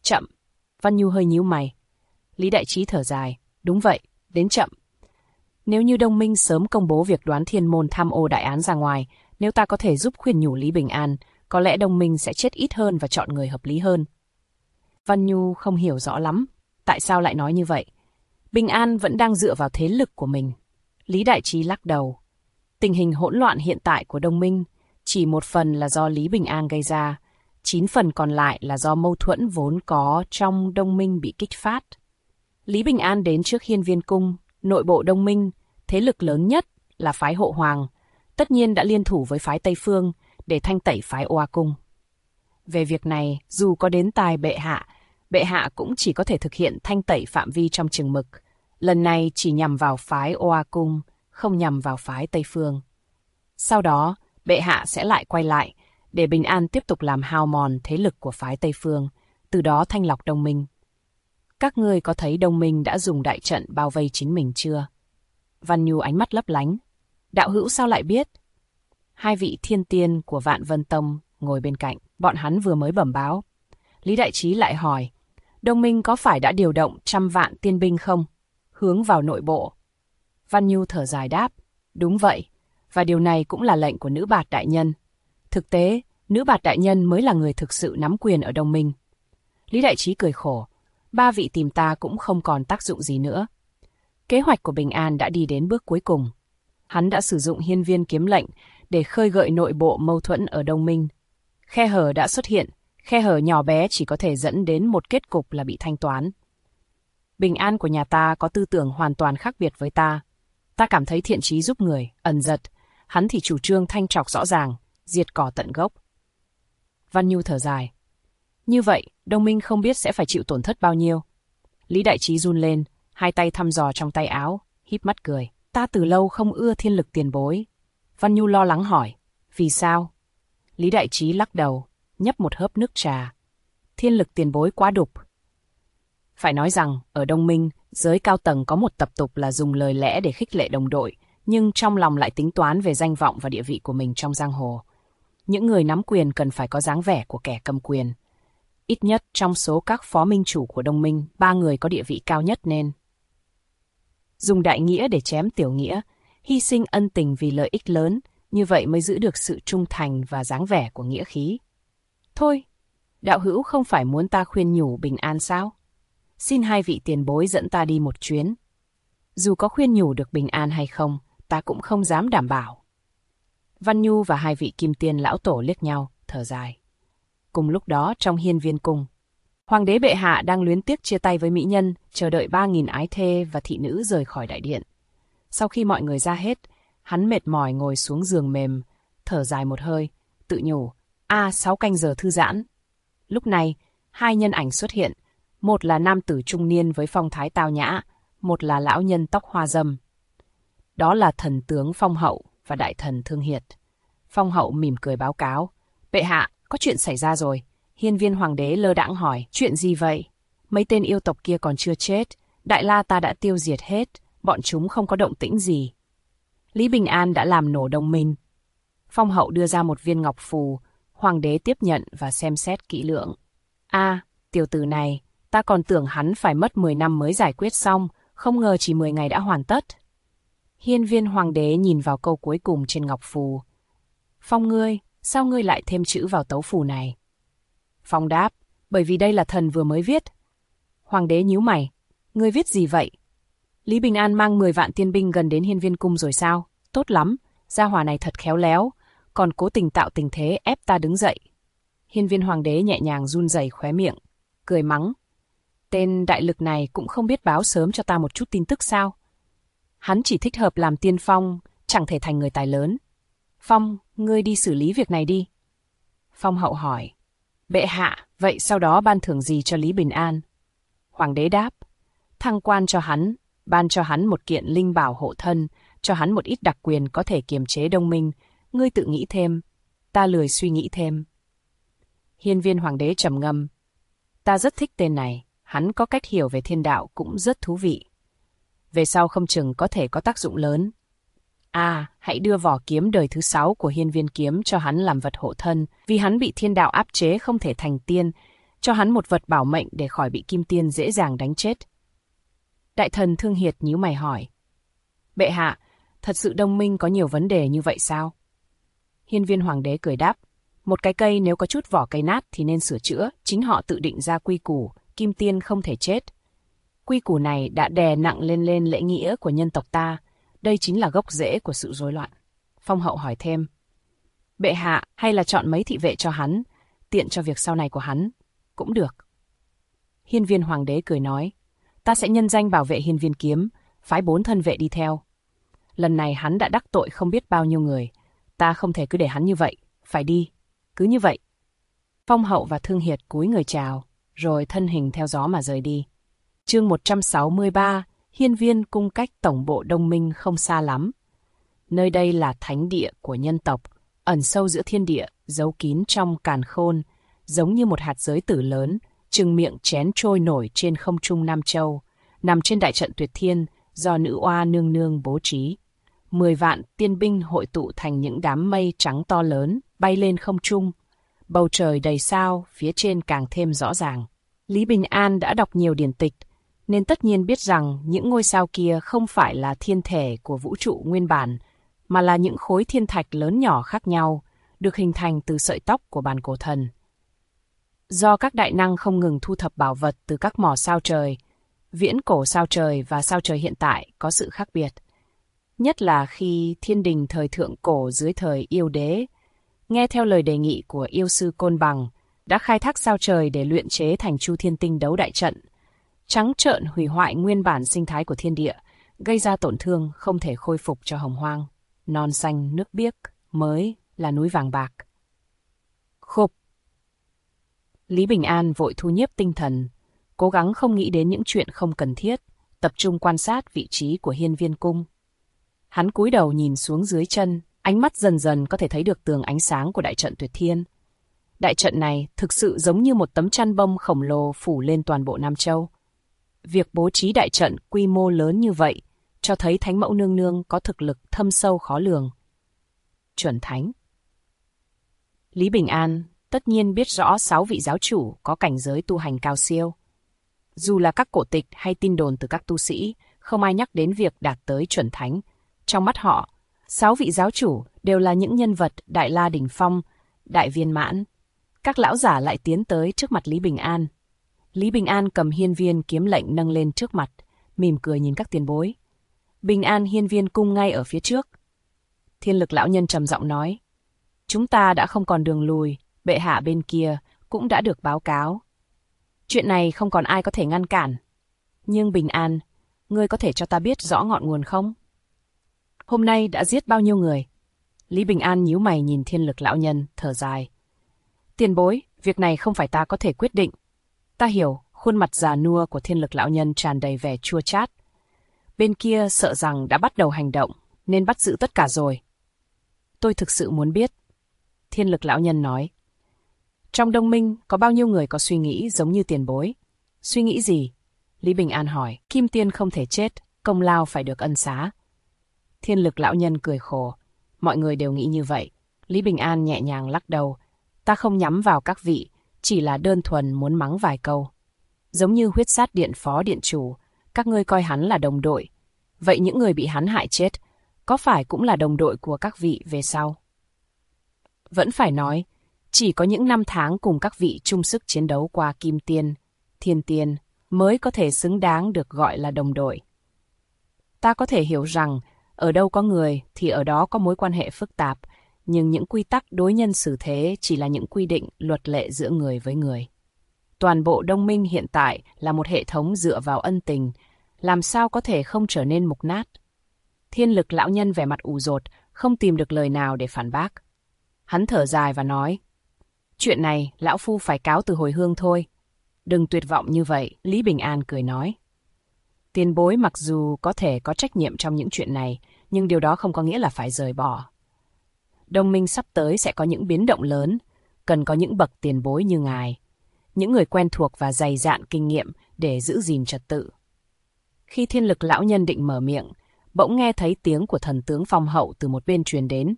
Văn Nhu hơi nhíu mày. Lý Đại Trí thở dài, đúng vậy, đến chậm. Nếu như Đông Minh sớm công bố việc Đoán Thiên Môn tham ô đại án ra ngoài, nếu ta có thể giúp khuyên nhủ Lý Bình An, có lẽ Đông Minh sẽ chết ít hơn và chọn người hợp lý hơn. Văn Nhu không hiểu rõ lắm, tại sao lại nói như vậy. Bình An vẫn đang dựa vào thế lực của mình. Lý Đại Trí lắc đầu. Tình hình hỗn loạn hiện tại của Đông Minh chỉ một phần là do Lý Bình An gây ra, 9 phần còn lại là do mâu thuẫn vốn có trong Đông Minh bị kích phát. Lý Bình An đến trước Hiên Viên Cung, nội bộ Đông Minh, thế lực lớn nhất là phái Hộ Hoàng, tất nhiên đã liên thủ với phái Tây Phương để thanh tẩy phái Oa Cung. Về việc này, dù có đến tai bệ hạ cũng chỉ có thể thực hiện thanh tẩy phạm vi trong chừng mực. Lần này chỉ nhằm vào phái Oa Cung, không nhằm vào phái Tây Phương. Sau đó, bệ hạ sẽ lại quay lại, để Bình An tiếp tục làm hao mòn thế lực của phái Tây Phương, từ đó thanh lọc Đông Minh. Các ngươi có thấy Đông Minh đã dùng đại trận bao vây chính mình chưa? Văn Nhu ánh mắt lấp lánh. Đạo hữu sao lại biết? 2 vị thiên tiên của Vạn Vân Tông ngồi bên cạnh, bọn hắn vừa mới bẩm báo. Lý Đại Trí lại hỏi, Đông Minh có phải đã điều động 100 vạn tiên binh không? Hướng vào nội bộ. Văn Nhu thở dài đáp, đúng vậy, và điều này cũng là lệnh của Nữ Bạt Đại Nhân. Thực tế, Nữ Bạt Đại Nhân mới là người thực sự nắm quyền ở Đông Minh. Lý Đại Trí cười khổ, 3 vị tìm ta cũng không còn tác dụng gì nữa. Kế hoạch của Bình An đã đi đến bước cuối cùng. Hắn đã sử dụng hiên viên kiếm lệnh để khơi gợi nội bộ mâu thuẫn ở Đông Minh. Khe hở đã xuất hiện, khe hở nhỏ bé chỉ có thể dẫn đến một kết cục là bị thanh toán. Bình An của nhà ta có tư tưởng hoàn toàn khác biệt với ta. Ta cảm thấy thiện chí giúp người, ẩn giật. Hắn thì chủ trương thanh trọc rõ ràng, diệt cỏ tận gốc. Văn Nhu thở dài. Như vậy, Đông Minh không biết sẽ phải chịu tổn thất bao nhiêu. Lý Đại Trí run lên, hai tay thăm dò trong tay áo, híp mắt cười. Ta từ lâu không ưa thiên lực tiền bối. Văn Nhu lo lắng hỏi. Vì sao? Lý Đại Trí lắc đầu, nhấp một hớp nước trà. Thiên lực tiền bối quá đục. Phải nói rằng, ở Đông Minh, giới cao tầng có một tập tục là dùng lời lẽ để khích lệ đồng đội, nhưng trong lòng lại tính toán về danh vọng và địa vị của mình trong giang hồ. Những người nắm quyền cần phải có dáng vẻ của kẻ cầm quyền. Ít nhất trong số các phó minh chủ của Đông Minh, 3 người có địa vị cao nhất nên dùng đại nghĩa để chém tiểu nghĩa, hy sinh ân tình vì lợi ích lớn, như vậy mới giữ được sự trung thành và dáng vẻ của nghĩa khí. Thôi, đạo hữu không phải muốn ta khuyên nhủ Bình An sao? Xin hai vị tiền bối dẫn ta đi một chuyến. Dù có khuyên nhủ được Bình An hay không, ta cũng không dám đảm bảo. Văn Nhu và hai vị kim tiên lão tổ liếc nhau, thở dài. Cùng lúc đó trong hiên viên cung, Hoàng đế bệ hạ đang luyến tiếc chia tay với mỹ nhân, chờ đợi 3.000 ái thê và thị nữ rời khỏi đại điện. Sau khi mọi người ra hết, hắn mệt mỏi ngồi xuống giường mềm, thở dài một hơi, tự nhủ, 6 canh giờ thư giãn. Lúc này, hai nhân ảnh xuất hiện, một là nam tử trung niên với phong thái tao nhã, một là lão nhân tóc hoa râm. Đó là thần tướng Phong Hậu và đại thần Thương Hiệt. Phong Hậu mỉm cười báo cáo, bệ hạ, có chuyện xảy ra rồi. Hiên viên hoàng đế lơ đãng hỏi, chuyện gì vậy? Mấy tên yêu tộc kia còn chưa chết, Đại La ta đã tiêu diệt hết, bọn chúng không có động tĩnh gì. Lý Bình An đã làm nổ Đông Minh. Phong Hậu đưa ra một viên ngọc phù, hoàng đế tiếp nhận và xem xét kỹ lưỡng. Tiểu tử này, ta còn tưởng hắn phải mất 10 năm mới giải quyết xong, không ngờ chỉ 10 ngày đã hoàn tất. Hiên viên hoàng đế nhìn vào câu cuối cùng trên ngọc phù. Phong ngươi, sao ngươi lại thêm chữ vào tấu phù này? Phong đáp, bởi vì đây là thần vừa mới viết. Hoàng đế nhíu mày, ngươi viết gì vậy? Lý Bình An mang 10 vạn tiên binh gần đến hiên viên cung rồi sao? Tốt lắm, gia hỏa này thật khéo léo, còn cố tình tạo tình thế ép ta đứng dậy. Hiên viên hoàng đế nhẹ nhàng run rẩy khóe miệng, cười mắng. Tên đại lực này cũng không biết báo sớm cho ta một chút tin tức sao? Hắn chỉ thích hợp làm tiên phong, chẳng thể thành người tài lớn. Phong, ngươi đi xử lý việc này đi. Phong Hậu hỏi. Bệ hạ, vậy sau đó ban thưởng gì cho Lý Bình An? Hoàng đế đáp. Thăng quan cho hắn, ban cho hắn một kiện linh bảo hộ thân, cho hắn một ít đặc quyền có thể kiềm chế Đông Minh. Ngươi tự nghĩ thêm, ta lười suy nghĩ thêm. Hiên viên hoàng đế trầm ngâm. Ta rất thích tên này, hắn có cách hiểu về thiên đạo cũng rất thú vị. Về sau không chừng có thể có tác dụng lớn. Hãy đưa vỏ kiếm đời thứ 6 của hiên viên kiếm cho hắn làm vật hộ thân, vì hắn bị thiên đạo áp chế không thể thành tiên, cho hắn một vật bảo mệnh để khỏi bị kim tiên dễ dàng đánh chết. Đại thần Thương Hiệt nhíu mày hỏi. Bệ hạ, thật sự Đông Minh có nhiều vấn đề như vậy sao? Hiên viên hoàng đế cười đáp. Một cái cây nếu có chút vỏ cây nát thì nên sửa chữa, chính họ tự định ra quy củ, kim tiên không thể chết. Quy củ này đã đè nặng lên lễ nghĩa của nhân tộc ta, đây chính là gốc rễ của sự rối loạn. Phong Hậu hỏi thêm. Bệ hạ hay là chọn mấy thị vệ cho hắn, tiện cho việc sau này của hắn, cũng được. Hiên viên hoàng đế cười nói. Ta sẽ nhân danh bảo vệ hiên viên kiếm, phái 4 thân vệ đi theo. Lần này hắn đã đắc tội không biết bao nhiêu người, ta không thể cứ để hắn như vậy, phải đi. Cứ như vậy. Phong Hậu và Thương Hiệt cúi người chào, rồi thân hình theo gió mà rời đi. Chương 163, hiên viên cung cách tổng bộ Đông Minh không xa lắm. Nơi đây là thánh địa của nhân tộc, ẩn sâu giữa thiên địa, giấu kín trong càn khôn, giống như một hạt giới tử lớn, trừng miệng chén trôi nổi trên không trung Nam Châu, nằm trên đại trận tuyệt thiên do nữ oa nương nương bố trí. 10 vạn tiên binh hội tụ thành những đám mây trắng to lớn, bay lên không trung. Bầu trời đầy sao, phía trên càng thêm rõ ràng. Lý Bình An đã đọc nhiều điển tịch, nên tất nhiên biết rằng những ngôi sao kia không phải là thiên thể của vũ trụ nguyên bản, mà là những khối thiên thạch lớn nhỏ khác nhau, được hình thành từ sợi tóc của bàn cổ thần. Do các đại năng không ngừng thu thập bảo vật từ các mỏ sao trời, Viễn cổ sao trời và sao trời hiện tại có sự khác biệt. Nhất là khi thiên đình thời thượng cổ dưới thời Yêu Đế, nghe theo lời đề nghị của yêu sư Côn Bằng, đã khai thác sao trời để luyện chế thành Chu Thiên Tinh đấu đại trận, trắng trợn hủy hoại nguyên bản sinh thái của thiên địa, gây ra tổn thương không thể khôi phục cho hồng hoang. Non xanh nước biếc mới là núi vàng bạc. Khục. Lý Bình An vội thu nhiếp tinh thần, cố gắng không nghĩ đến những chuyện không cần thiết, tập trung quan sát vị trí của Hiên Viên Cung. Hắn cúi đầu nhìn xuống dưới chân, ánh mắt dần dần có thể thấy được tường ánh sáng của đại trận Tuyệt Thiên. Đại trận này thực sự giống như một tấm chăn bông khổng lồ phủ lên toàn bộ Nam Châu. Việc bố trí đại trận quy mô lớn như vậy cho thấy Thánh Mẫu Nương Nương có thực lực thâm sâu khó lường. Chuẩn Thánh. Lý Bình An tất nhiên biết rõ 6 vị giáo chủ có cảnh giới tu hành cao siêu. Dù là các cổ tịch hay tin đồn từ các tu sĩ, không ai nhắc đến việc đạt tới chuẩn thánh. Trong mắt họ, 6 vị giáo chủ đều là những nhân vật đại la đỉnh phong, đại viên mãn. Các lão giả lại tiến tới trước mặt Lý Bình An. Lý Bình An cầm hiên viên kiếm lệnh nâng lên trước mặt, mỉm cười nhìn các tiền bối. Bình An Hiên Viên Cung ngay ở phía trước. Thiên Lực lão nhân trầm giọng nói, chúng ta đã không còn đường lùi, bệ hạ bên kia cũng đã được báo cáo. Chuyện này không còn ai có thể ngăn cản. Nhưng Bình An, ngươi có thể cho ta biết rõ ngọn nguồn không? Hôm nay đã giết bao nhiêu người? Lý Bình An nhíu mày nhìn Thiên Lực lão nhân, thở dài. Tiền bối, việc này không phải ta có thể quyết định. Ta hiểu, khuôn mặt già nua của Thiên Lực lão nhân tràn đầy vẻ chua chát. Bên kia sợ rằng đã bắt đầu hành động, nên bắt giữ tất cả rồi. Tôi thực sự muốn biết. Thiên Lực lão nhân nói. Trong Đông Minh có bao nhiêu người có suy nghĩ giống như tiền bối? Suy nghĩ gì? Lý Bình An hỏi. Kim Tiên không thể chết, công lao phải được ân xá. Thiên Lực lão nhân cười khổ. Mọi người đều nghĩ như vậy. Lý Bình An nhẹ nhàng lắc đầu. Ta không nhắm vào các vị, chỉ là đơn thuần muốn mắng vài câu. Giống như Huyết Sát Điện phó điện chủ, các ngươi coi hắn là đồng đội. Vậy những người bị hắn hại chết, có phải cũng là đồng đội của các vị về sau? Vẫn phải nói, chỉ có những năm tháng cùng các vị chung sức chiến đấu qua Kim Tiên, Thiên Tiên mới có thể xứng đáng được gọi là đồng đội. Ta có thể hiểu rằng, ở đâu có người thì ở đó có mối quan hệ phức tạp, nhưng những quy tắc đối nhân xử thế chỉ là những quy định luật lệ giữa người với người. Toàn bộ Đông Minh hiện tại là một hệ thống dựa vào ân tình, làm sao có thể không trở nên mục nát? Thiên Lực lão nhân vẻ mặt ủ dột, không tìm được lời nào để phản bác. Hắn thở dài và nói, chuyện này lão phu phải cáo từ hồi hương thôi. Đừng tuyệt vọng như vậy, Lý Bình An cười nói. Tiền bối mặc dù có thể có trách nhiệm trong những chuyện này, nhưng điều đó không có nghĩa là phải rời bỏ. Đông Minh sắp tới sẽ có những biến động lớn, cần có những bậc tiền bối như ngài, những người quen thuộc và dày dạn kinh nghiệm để giữ gìn trật tự. Khi Thiên Lực lão nhân định mở miệng, bỗng nghe thấy tiếng của thần tướng Phong Hậu từ một bên truyền đến.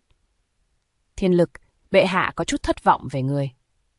Thiên Lực, bệ hạ có chút thất vọng về người.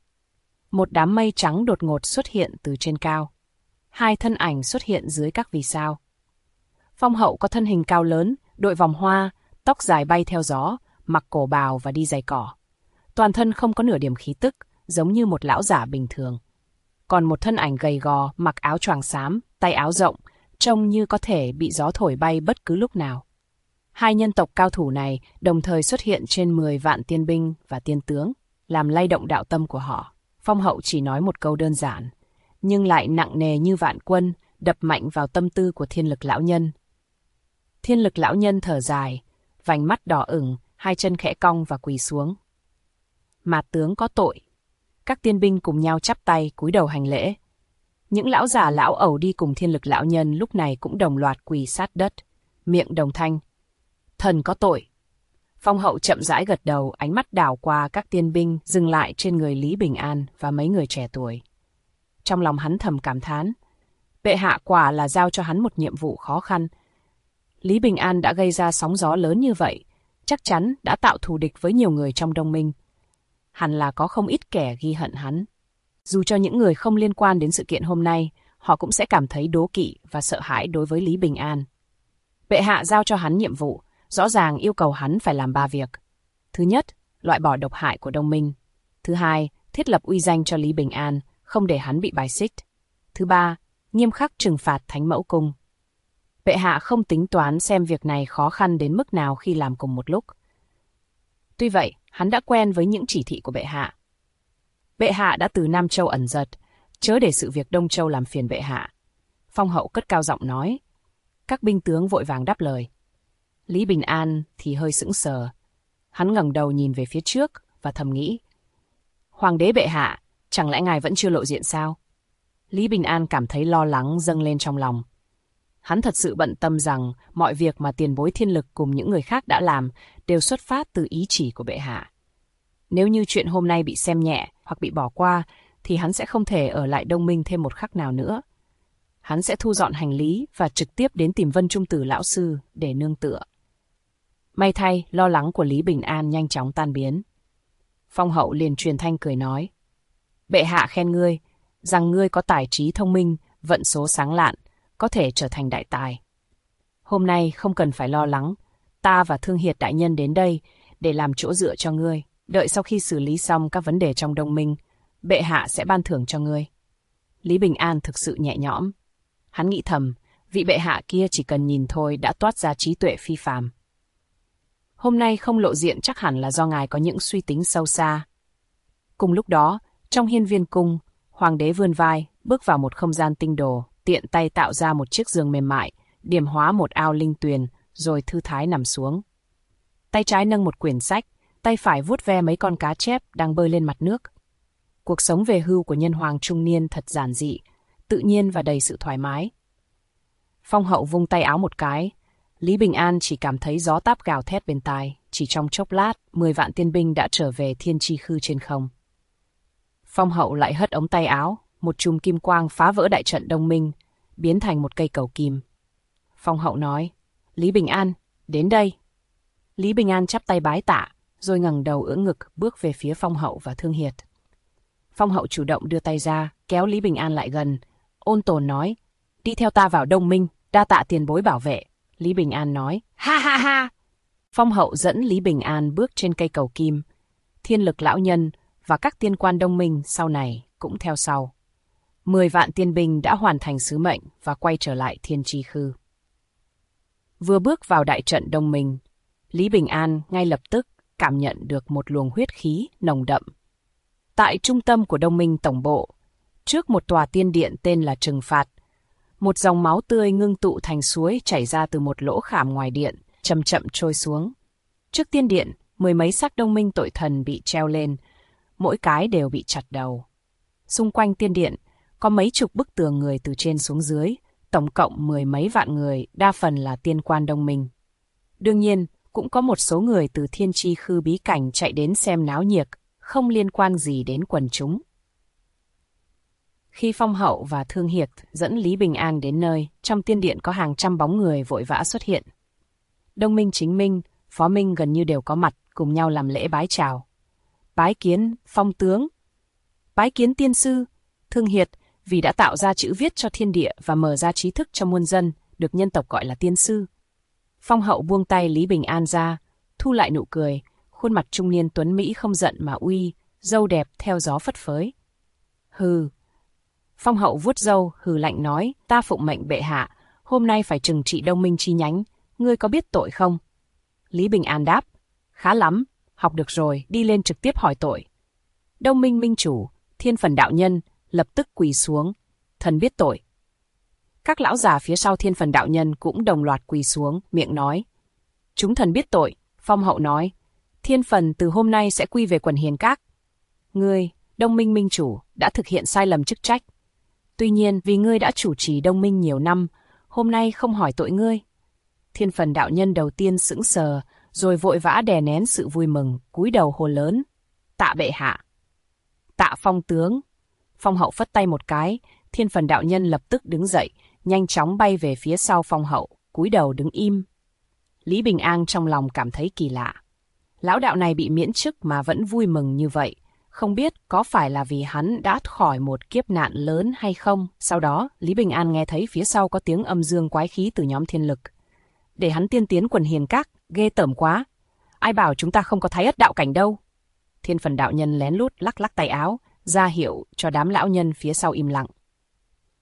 Một đám mây trắng đột ngột xuất hiện từ trên cao. 2 thân ảnh xuất hiện dưới các vì sao. Phong Hậu có thân hình cao lớn, đội vòng hoa, tóc dài bay theo gió, mặc cổ bào và đi giày cỏ. Toàn thân không có nửa điểm khí tức, giống như một lão giả bình thường. Còn một thân ảnh gầy gò, mặc áo choàng xám, tay áo rộng, trông như có thể bị gió thổi bay bất cứ lúc nào. 2 nhân tộc cao thủ này đồng thời xuất hiện trên 10 vạn tiên binh và tiên tướng, làm lay động đạo tâm của họ. Phong Hậu chỉ nói một câu đơn giản, nhưng lại nặng nề như vạn quân, đập mạnh vào tâm tư của Thiên Lực lão nhân. Thiên Lực lão nhân thở dài, vành mắt đỏ ửng, 2 chân khẽ cong và quỳ xuống. Mạt tướng có tội. Các tiên binh cùng nhau chắp tay cúi đầu hành lễ. Những lão già lão ẩu đi cùng Thiên Lực lão nhân lúc này cũng đồng loạt quỳ sát đất, miệng đồng thanh. Thần có tội. Phong Hậu chậm rãi gật đầu, ánh mắt đảo qua các tiên binh, dừng lại trên người Lý Bình An và mấy người trẻ tuổi. Trong lòng hắn thầm cảm thán, bệ hạ quả là giao cho hắn một nhiệm vụ khó khăn. Lý Bình An đã gây ra sóng gió lớn như vậy, chắc chắn đã tạo thù địch với nhiều người trong Đông Minh. Hẳn là có không ít kẻ ghi hận hắn. Dù cho những người không liên quan đến sự kiện hôm nay, họ cũng sẽ cảm thấy đố kỵ và sợ hãi đối với Lý Bình An. Bệ hạ giao cho hắn nhiệm vụ, rõ ràng yêu cầu hắn phải làm 3 việc. Thứ nhất, loại bỏ độc hại của Đông Minh. Thứ hai, thiết lập uy danh cho Lý Bình An, không để hắn bị bài xích. Thứ ba, nghiêm khắc trừng phạt Thánh Mẫu Cung. Bệ hạ không tính toán xem việc này khó khăn đến mức nào khi làm cùng một lúc. Tuy vậy, hắn đã quen với những chỉ thị của bệ hạ. Bệ hạ đã từ Nam Châu ẩn giật, chớ để sự việc Đông Châu làm phiền bệ hạ. Phong hậu cất cao giọng nói. Các binh tướng vội vàng đáp lời. Lý Bình An thì hơi sững sờ. Hắn ngẩng đầu nhìn về phía trước và thầm nghĩ. Hoàng đế bệ hạ, chẳng lẽ ngài vẫn chưa lộ diện sao? Lý Bình An cảm thấy lo lắng dâng lên trong lòng. Hắn thật sự bận tâm rằng mọi việc mà tiền bối Thiên Lực cùng những người khác đã làm đều xuất phát từ ý chỉ của bệ hạ. Nếu như chuyện hôm nay bị xem nhẹ hoặc bị bỏ qua, thì hắn sẽ không thể ở lại Đông Minh thêm một khắc nào nữa. Hắn sẽ thu dọn hành lý và trực tiếp đến tìm Vân Trung Tử lão sư để nương tựa. May thay, lo lắng của Lý Bình An nhanh chóng tan biến. Phong hậu liền truyền thanh cười nói. Bệ hạ khen ngươi, rằng ngươi có tài trí thông minh, vận số sáng lạn, có thể trở thành đại tài. Hôm nay không cần phải lo lắng, ta và Thương Hiệt đại nhân đến đây để làm chỗ dựa cho ngươi. Đợi sau khi xử lý xong các vấn đề trong Đông Minh, bệ hạ sẽ ban thưởng cho ngươi. Lý Bình An thực sự nhẹ nhõm. Hắn nghĩ thầm, vị bệ hạ kia chỉ cần nhìn thôi đã toát ra trí tuệ phi phàm. Hôm nay không lộ diện chắc hẳn là do ngài có những suy tính sâu xa. Cùng lúc đó, trong Hiên Viên Cung, hoàng đế vươn vai, bước vào một không gian tinh đồ, tiện tay tạo ra một chiếc giường mềm mại, điểm hóa một ao linh tuyền, rồi thư thái nằm xuống. Tay trái nâng một quyển sách, tay phải vuốt ve mấy con cá chép đang bơi lên mặt nước. Cuộc sống về hưu của nhân hoàng trung niên thật giản dị, tự nhiên và đầy sự thoải mái. Phong hậu vung tay áo một cái, Lý Bình An chỉ cảm thấy gió táp gào thét bên tai, chỉ trong chốc lát, 10 vạn tiên binh đã trở về Thiên Chi Khư trên không. Phong hậu lại hất ống tay áo, một chùm kim quang phá vỡ đại trận Đông Minh, biến thành một cây cầu kim. Phong hậu nói, Lý Bình An, đến đây. Lý Bình An chắp tay bái tạ, rồi ngẩng đầu ưỡn ngực bước về phía Phong hậu và Thương Hiệt. Phong hậu chủ động đưa tay ra, kéo Lý Bình An lại gần, ôn tồn nói, đi theo ta vào Đông Minh, đa tạ tiền bối bảo vệ. Lý Bình An nói, ha ha ha. Phong hậu dẫn Lý Bình An bước trên cây cầu kim. Thiên Lực lão nhân và các tiên quan Đông Minh sau này cũng theo sau. 10 vạn tiên binh đã hoàn thành sứ mệnh và quay trở lại Thiên Chi Khư. Vừa bước vào đại trận Đông Minh, Lý Bình An ngay lập tức cảm nhận được một luồng huyết khí nồng đậm. Tại trung tâm của Đông Minh Tổng bộ, trước một tòa tiên điện tên là Trừng Phạt, một dòng máu tươi ngưng tụ thành suối chảy ra từ một lỗ khảm ngoài điện, chậm chậm trôi xuống. Trước tiên điện, 10 mấy xác Đông Minh tội thần bị treo lên, mỗi cái đều bị chặt đầu. Xung quanh tiên điện, có mấy chục bức tường người từ trên xuống dưới, tổng cộng 10 mấy vạn người, đa phần là tiên quan Đông Minh. Đương nhiên, cũng có một số người từ Thiên Chi Khư bí cảnh chạy đến xem náo nhiệt, không liên quan gì đến quần chúng. Khi Phong hậu và Thương Hiệt dẫn Lý Bình An đến nơi, trong tiên điện có hàng trăm bóng người vội vã xuất hiện. Đông Minh, Chính Minh, Phó Minh gần như đều có mặt, cùng nhau làm lễ bái chào. Bái kiến Phong tướng, bái kiến tiên sư. Thương Hiệt vì đã tạo ra chữ viết cho thiên địa và mở ra trí thức cho muôn dân, được nhân tộc gọi là tiên sư. Phong hậu buông tay Lý Bình An ra, thu lại nụ cười, khuôn mặt trung niên tuấn mỹ không giận mà uy, râu đẹp theo gió phất phới. Hừ. Phong hậu vuốt râu, hừ lạnh nói, ta phụng mệnh bệ hạ, hôm nay phải trừng trị Đông Minh chi nhánh, ngươi có biết tội không? Lý Bình An đáp, khá lắm, học được rồi, đi lên trực tiếp hỏi tội. Đông Minh minh chủ, Thiên Phần đạo nhân, lập tức quỳ xuống, thần biết tội. Các lão già phía sau Thiên Phần đạo nhân cũng đồng loạt quỳ xuống, miệng nói, chúng thần biết tội. Phong hậu nói, Thiên Phần từ hôm nay sẽ quy về quần hiền các. Ngươi, Đông Minh minh chủ, đã thực hiện sai lầm chức trách. Tuy nhiên, vì ngươi đã chủ trì Đông Minh nhiều năm, hôm nay không hỏi tội ngươi. Thiên Phần đạo nhân đầu tiên sững sờ, rồi vội vã đè nén sự vui mừng, cúi đầu hô lớn, tạ bệ hạ. Tạ Phong tướng. Phong hậu phất tay một cái, Thiên Phần đạo nhân lập tức đứng dậy, nhanh chóng bay về phía sau Phong hậu, cúi đầu đứng im. Lý Bình An trong lòng cảm thấy kỳ lạ. Lão đạo này bị miễn chức mà vẫn vui mừng như vậy, không biết có phải là vì hắn đã khỏi một kiếp nạn lớn hay không. Sau đó, Lý Bình An nghe thấy phía sau có tiếng âm dương quái khí từ nhóm Thiên Lực. Để hắn tiên tiến quần hiền các, ghê tởm quá. Ai bảo chúng ta không có Thái Ất đạo cảnh đâu. Thiên Phần đạo nhân lén lút lắc lắc tay áo, ra hiệu cho đám lão nhân phía sau im lặng.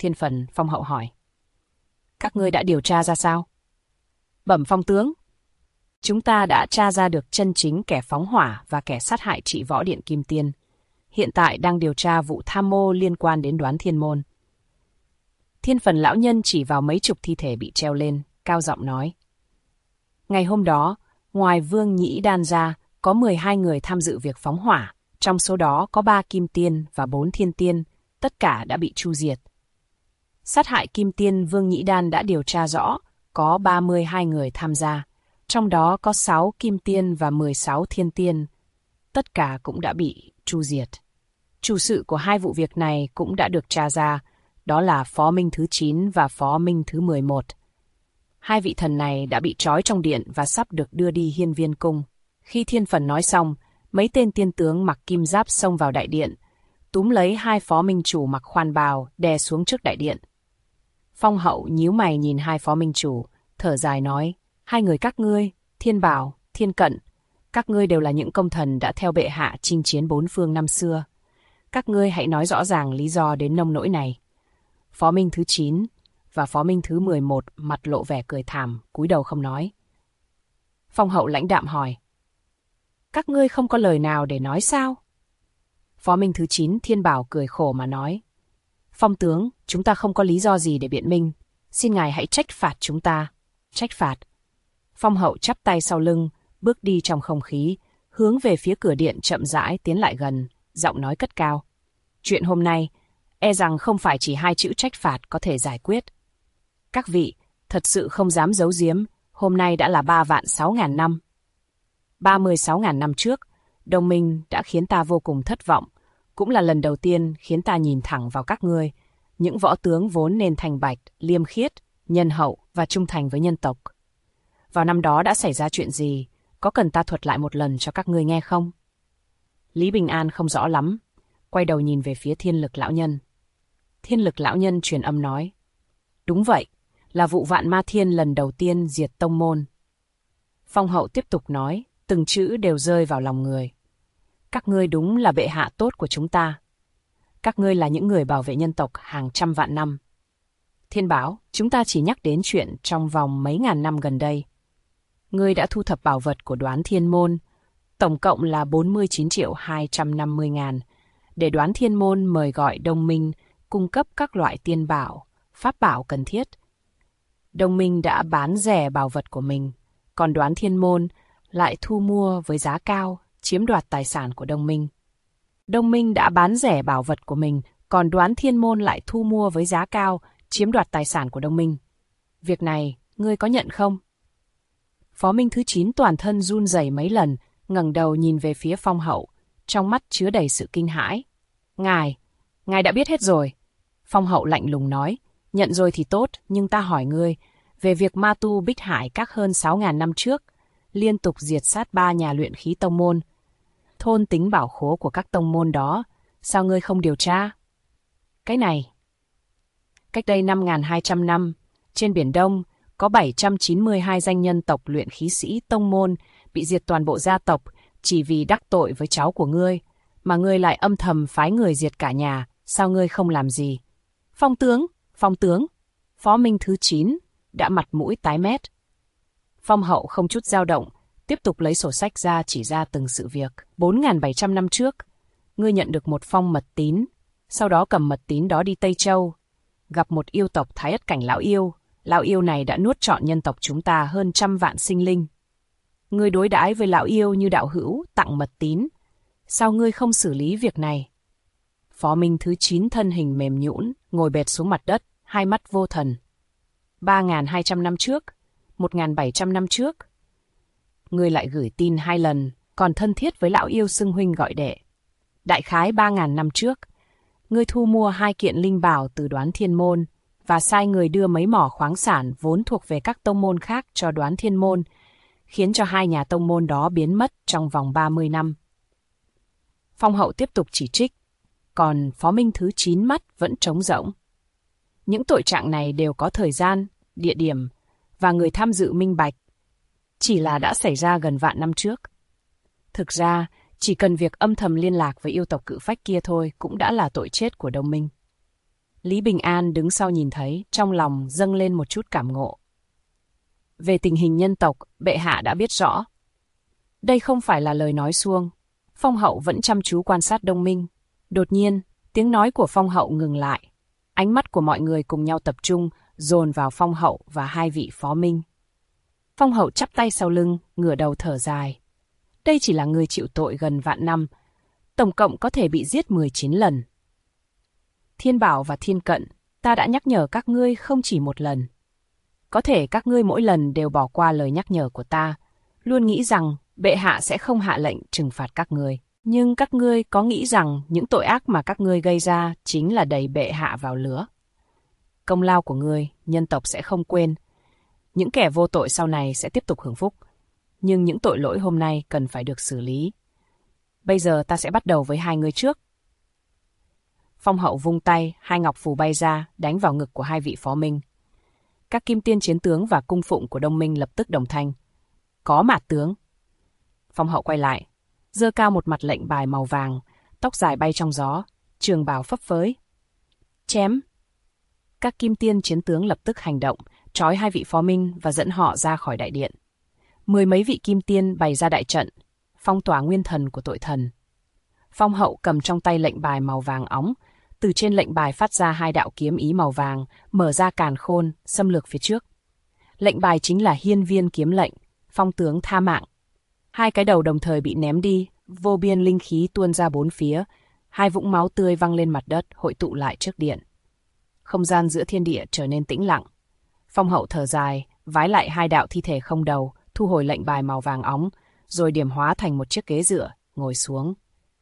Thiên Phần, Phong Hậu hỏi. Các ngươi đã điều tra ra sao? Bẩm phong tướng. Chúng ta đã tra ra được chân chính kẻ phóng hỏa và kẻ sát hại chị Võ Điện Kim Tiên. Hiện tại đang điều tra vụ tham mô liên quan đến Đoán Thiên Môn. Thiên Phần lão nhân chỉ vào mấy chục thi thể bị treo lên, cao giọng nói. Ngày hôm đó, ngoài Vương Nhĩ Đan ra, có 12 người tham dự việc phóng hỏa, trong số đó có 3 Kim Tiên và 4 Thiên Tiên, tất cả đã bị tru diệt. Sát hại Kim Tiên Vương Nhĩ Đan đã điều tra rõ, có 32 người tham gia, trong đó có 6 Kim Tiên và 16 Thiên Tiên, tất cả cũng đã bị tru diệt. Chủ sự của hai vụ việc này cũng đã được tra ra, đó là Phó Minh thứ 9 và Phó Minh thứ 11. Hai vị thần này đã bị trói trong điện và sắp được đưa đi Hiên Viên Cung. Khi Thiên Phần nói xong, mấy tên tiên tướng mặc kim giáp xông vào đại điện, túm lấy hai phó minh chủ mặc khoan bào đè xuống trước đại điện. Phong Hậu nhíu mày nhìn hai phó minh chủ, thở dài nói, hai người các ngươi, Thiên Bảo, Thiên Cận, các ngươi đều là những công thần đã theo bệ hạ chinh chiến bốn phương năm xưa. Các ngươi hãy nói rõ ràng lý do đến nông nỗi này. Phó Minh thứ 9 và Phó Minh thứ 11 mặt lộ vẻ cười thảm, cúi đầu không nói. Phong Hậu lãnh đạm hỏi, các ngươi không có lời nào để nói sao? Phó Minh thứ 9 Thiên Bảo cười khổ mà nói, Phong tướng, chúng ta không có lý do gì để biện minh, xin ngài hãy trách phạt chúng ta. Trách phạt. Phong Hậu chắp tay sau lưng, bước đi trong không khí, hướng về phía cửa điện chậm rãi tiến lại gần, giọng nói cất cao. Chuyện hôm nay, e rằng không phải chỉ hai chữ trách phạt có thể giải quyết. Các vị, thật sự không dám giấu giếm, hôm nay đã là 3.600.000 năm. 36.000 năm trước, đồng minh đã khiến ta vô cùng thất vọng, cũng là lần đầu tiên khiến ta nhìn thẳng vào các ngươi, những võ tướng vốn nên thành bạch, liêm khiết, nhân hậu và trung thành với nhân tộc. Vào năm đó đã xảy ra chuyện gì, có cần ta thuật lại một lần cho các ngươi nghe không? Lý Bình An không rõ lắm, quay đầu nhìn về phía Thiên Lực lão nhân. Thiên Lực lão nhân truyền âm nói, đúng vậy, là vụ Vạn Ma Thiên lần đầu tiên diệt tông môn. Phong Hậu tiếp tục nói, từng chữ đều rơi vào lòng người. Các ngươi đúng là bệ hạ tốt của chúng ta. Các ngươi là những người bảo vệ nhân tộc hàng trăm vạn năm. Thiên Bảo, chúng ta chỉ nhắc đến chuyện trong vòng mấy ngàn năm gần đây. Ngươi đã thu thập bảo vật của Đoán Thiên Môn, tổng cộng là 49.250.000, để Đoán Thiên Môn mời gọi đồng minh cung cấp các loại tiên bảo, pháp bảo cần thiết. Đồng minh đã bán rẻ bảo vật của mình, còn Đoán Thiên Môn lại thu mua với giá cao, chiếm đoạt tài sản của đồng minh. Đồng minh đã bán rẻ bảo vật của mình, còn Đoán Thiên Môn lại thu mua với giá cao, chiếm đoạt tài sản của đồng minh. Việc này, ngươi có nhận không? Phó Minh thứ 9 toàn thân run rẩy mấy lần, ngẩng đầu nhìn về phía Phong Hậu, trong mắt chứa đầy sự kinh hãi. Ngài đã biết hết rồi. Phong Hậu lạnh lùng nói, nhận rồi thì tốt, nhưng ta hỏi ngươi, về việc ma tu Bích Hải các hơn 6.000 năm trước, liên tục diệt sát 3 nhà luyện khí tông môn, thôn tính bảo khố của các tông môn đó, sao ngươi không điều tra? Cái này, cách đây 5.200 năm, trên Biển Đông, có 792 danh nhân tộc luyện khí sĩ tông môn bị diệt toàn bộ gia tộc chỉ vì đắc tội với cháu của ngươi, mà ngươi lại âm thầm phái người diệt cả nhà, sao ngươi không làm gì? Phong tướng, Phó Minh thứ 9 đã mặt mũi tái mét. Phong Hậu không chút dao động, tiếp tục lấy sổ sách ra chỉ ra từng sự việc. 4.700 năm trước, ngươi nhận được một phong mật tín, sau đó cầm mật tín đó đi Tây Châu, gặp một yêu tộc Thái Ất Cảnh lão yêu. Lão yêu này đã nuốt trọn nhân tộc chúng ta hơn 100 vạn sinh linh. Ngươi đối đãi với lão yêu như đạo hữu, tặng mật tín. Sao ngươi không xử lý việc này? Phó Minh thứ 9 thân hình mềm nhũn, ngồi bệt xuống mặt đất, hai mắt vô thần. 3.200 năm trước, 1.700 năm trước. Ngươi lại gửi tin 2 lần, còn thân thiết với lão yêu xưng huynh gọi đệ. Đại khái 3.000 năm trước, ngươi thu mua 2 kiện linh bảo từ Đoán Thiên Môn, và sai người đưa mấy mỏ khoáng sản vốn thuộc về các tông môn khác cho Đoán Thiên Môn, khiến cho 2 nhà tông môn đó biến mất trong vòng 30 năm. Phong Hậu tiếp tục chỉ trích, còn Phó Minh thứ 9 mắt vẫn trống rỗng. Những tội trạng này đều có thời gian, địa điểm và người tham dự minh bạch, chỉ là đã xảy ra gần vạn năm trước. Thực ra, chỉ cần việc âm thầm liên lạc với yêu tộc Cự Phách kia thôi cũng đã là tội chết của đồng minh. Lý Bình An đứng sau nhìn thấy, trong lòng dâng lên một chút cảm ngộ. Về tình hình nhân tộc, bệ hạ đã biết rõ. Đây không phải là lời nói suông. Phong hậu vẫn chăm chú quan sát Đông Minh. Đột nhiên, tiếng nói của phong hậu ngừng lại. Ánh mắt của mọi người cùng nhau tập trung, dồn vào phong hậu và hai vị phó minh. Phong hậu chắp tay sau lưng, ngửa đầu thở dài. Đây chỉ là người chịu tội gần vạn năm. Tổng cộng có thể bị giết 19 lần. Thiên Bảo và Thiên Cận, ta đã nhắc nhở các ngươi không chỉ một lần. Có thể các ngươi mỗi lần đều bỏ qua lời nhắc nhở của ta, luôn nghĩ rằng bệ hạ sẽ không hạ lệnh trừng phạt các ngươi. Nhưng các ngươi có nghĩ rằng những tội ác mà các ngươi gây ra chính là đẩy bệ hạ vào lửa. Công lao của ngươi, nhân tộc sẽ không quên. Những kẻ vô tội sau này sẽ tiếp tục hưởng phúc. Nhưng những tội lỗi hôm nay cần phải được xử lý. Bây giờ ta sẽ bắt đầu với hai người trước. Phong hậu vung tay, hai ngọc phù bay ra, đánh vào ngực của hai vị phó minh. Các kim tiên chiến tướng và cung phụng của Đông Minh lập tức đồng thanh. Có mạt tướng. Phong hậu quay lại, giơ cao một mặt lệnh bài màu vàng, tóc dài bay trong gió, trường bào phấp phới. Chém. Các kim tiên chiến tướng lập tức hành động, trói hai vị phó minh và dẫn họ ra khỏi đại điện. 10 mấy vị kim tiên bày ra đại trận, phong tỏa nguyên thần của tội thần. Phong hậu cầm trong tay lệnh bài màu vàng óng, từ trên lệnh bài phát ra hai đạo kiếm ý màu vàng, mở ra càn khôn, xâm lược phía trước. Lệnh bài chính là hiên viên kiếm lệnh, phong tướng tha mạng. Hai cái đầu đồng thời bị ném đi, vô biên linh khí tuôn ra bốn phía, hai vũng máu tươi văng lên mặt đất, hội tụ lại trước điện. Không gian giữa thiên địa trở nên tĩnh lặng. Phong hậu thở dài, vái lại hai đạo thi thể không đầu, thu hồi lệnh bài màu vàng óng, rồi điểm hóa thành một chiếc ghế dựa, ngồi xuống.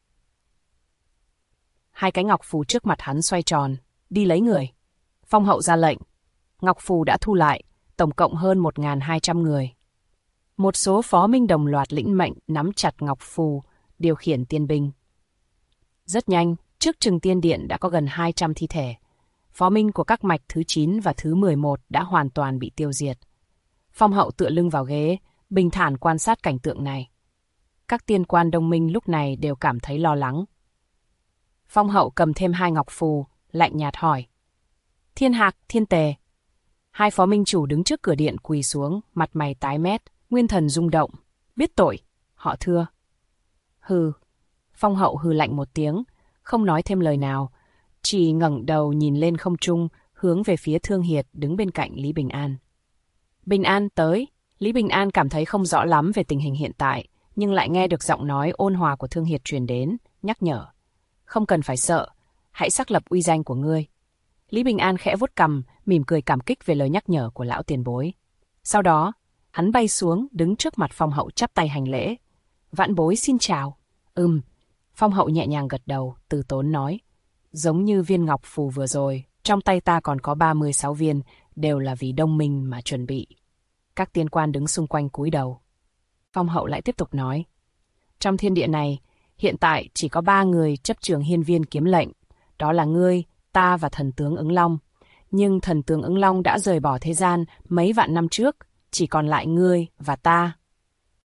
Hai cái ngọc phù trước mặt hắn xoay tròn, đi lấy người. Phong hậu ra lệnh. Ngọc phù đã thu lại, tổng cộng hơn 1.200 người. Một số phó minh đồng loạt lĩnh mệnh nắm chặt ngọc phù, điều khiển tiên binh. Rất nhanh, trước Trừng Tiên Điện đã có gần 200 thi thể. Phó minh của các mạch thứ 9 và thứ 11 đã hoàn toàn bị tiêu diệt. Phong hậu tựa lưng vào ghế, bình thản quan sát cảnh tượng này. Các tiên quan Đông Minh lúc này đều cảm thấy lo lắng. Phong hậu cầm thêm hai ngọc phù, lạnh nhạt hỏi. Thiên Hạc, Thiên Tề. Hai phó minh chủ đứng trước cửa điện quỳ xuống, mặt mày tái mét, nguyên thần rung động. Biết tội, họ thưa. Hừ. Phong hậu hừ lạnh một tiếng, không nói thêm lời nào, chỉ ngẩng đầu nhìn lên không trung, hướng về phía Thương Hiệt đứng bên cạnh Lý Bình An. Bình An tới. Lý Bình An cảm thấy không rõ lắm về tình hình hiện tại, nhưng lại nghe được giọng nói ôn hòa của Thương Hiệt truyền đến, nhắc nhở. Không cần phải sợ, hãy xác lập uy danh của ngươi. Lý Bình An khẽ vuốt cằm, mỉm cười cảm kích về lời nhắc nhở của lão tiền bối. Sau đó, hắn bay xuống, đứng trước mặt phong hậu chắp tay hành lễ. Vạn bối xin chào. Phong hậu nhẹ nhàng gật đầu, từ tốn nói. Giống như viên ngọc phù vừa rồi, trong tay ta còn có 36 viên, đều là vì Đông Minh mà chuẩn bị. Các tiên quan đứng xung quanh cúi đầu. Phong hậu lại tiếp tục nói. Trong thiên địa này, hiện tại chỉ có 3 người chấp trường hiên viên kiếm lệnh. Đó là ngươi, ta và thần tướng Ứng Long. Nhưng thần tướng Ứng Long đã rời bỏ thế gian mấy vạn năm trước, chỉ còn lại ngươi và ta.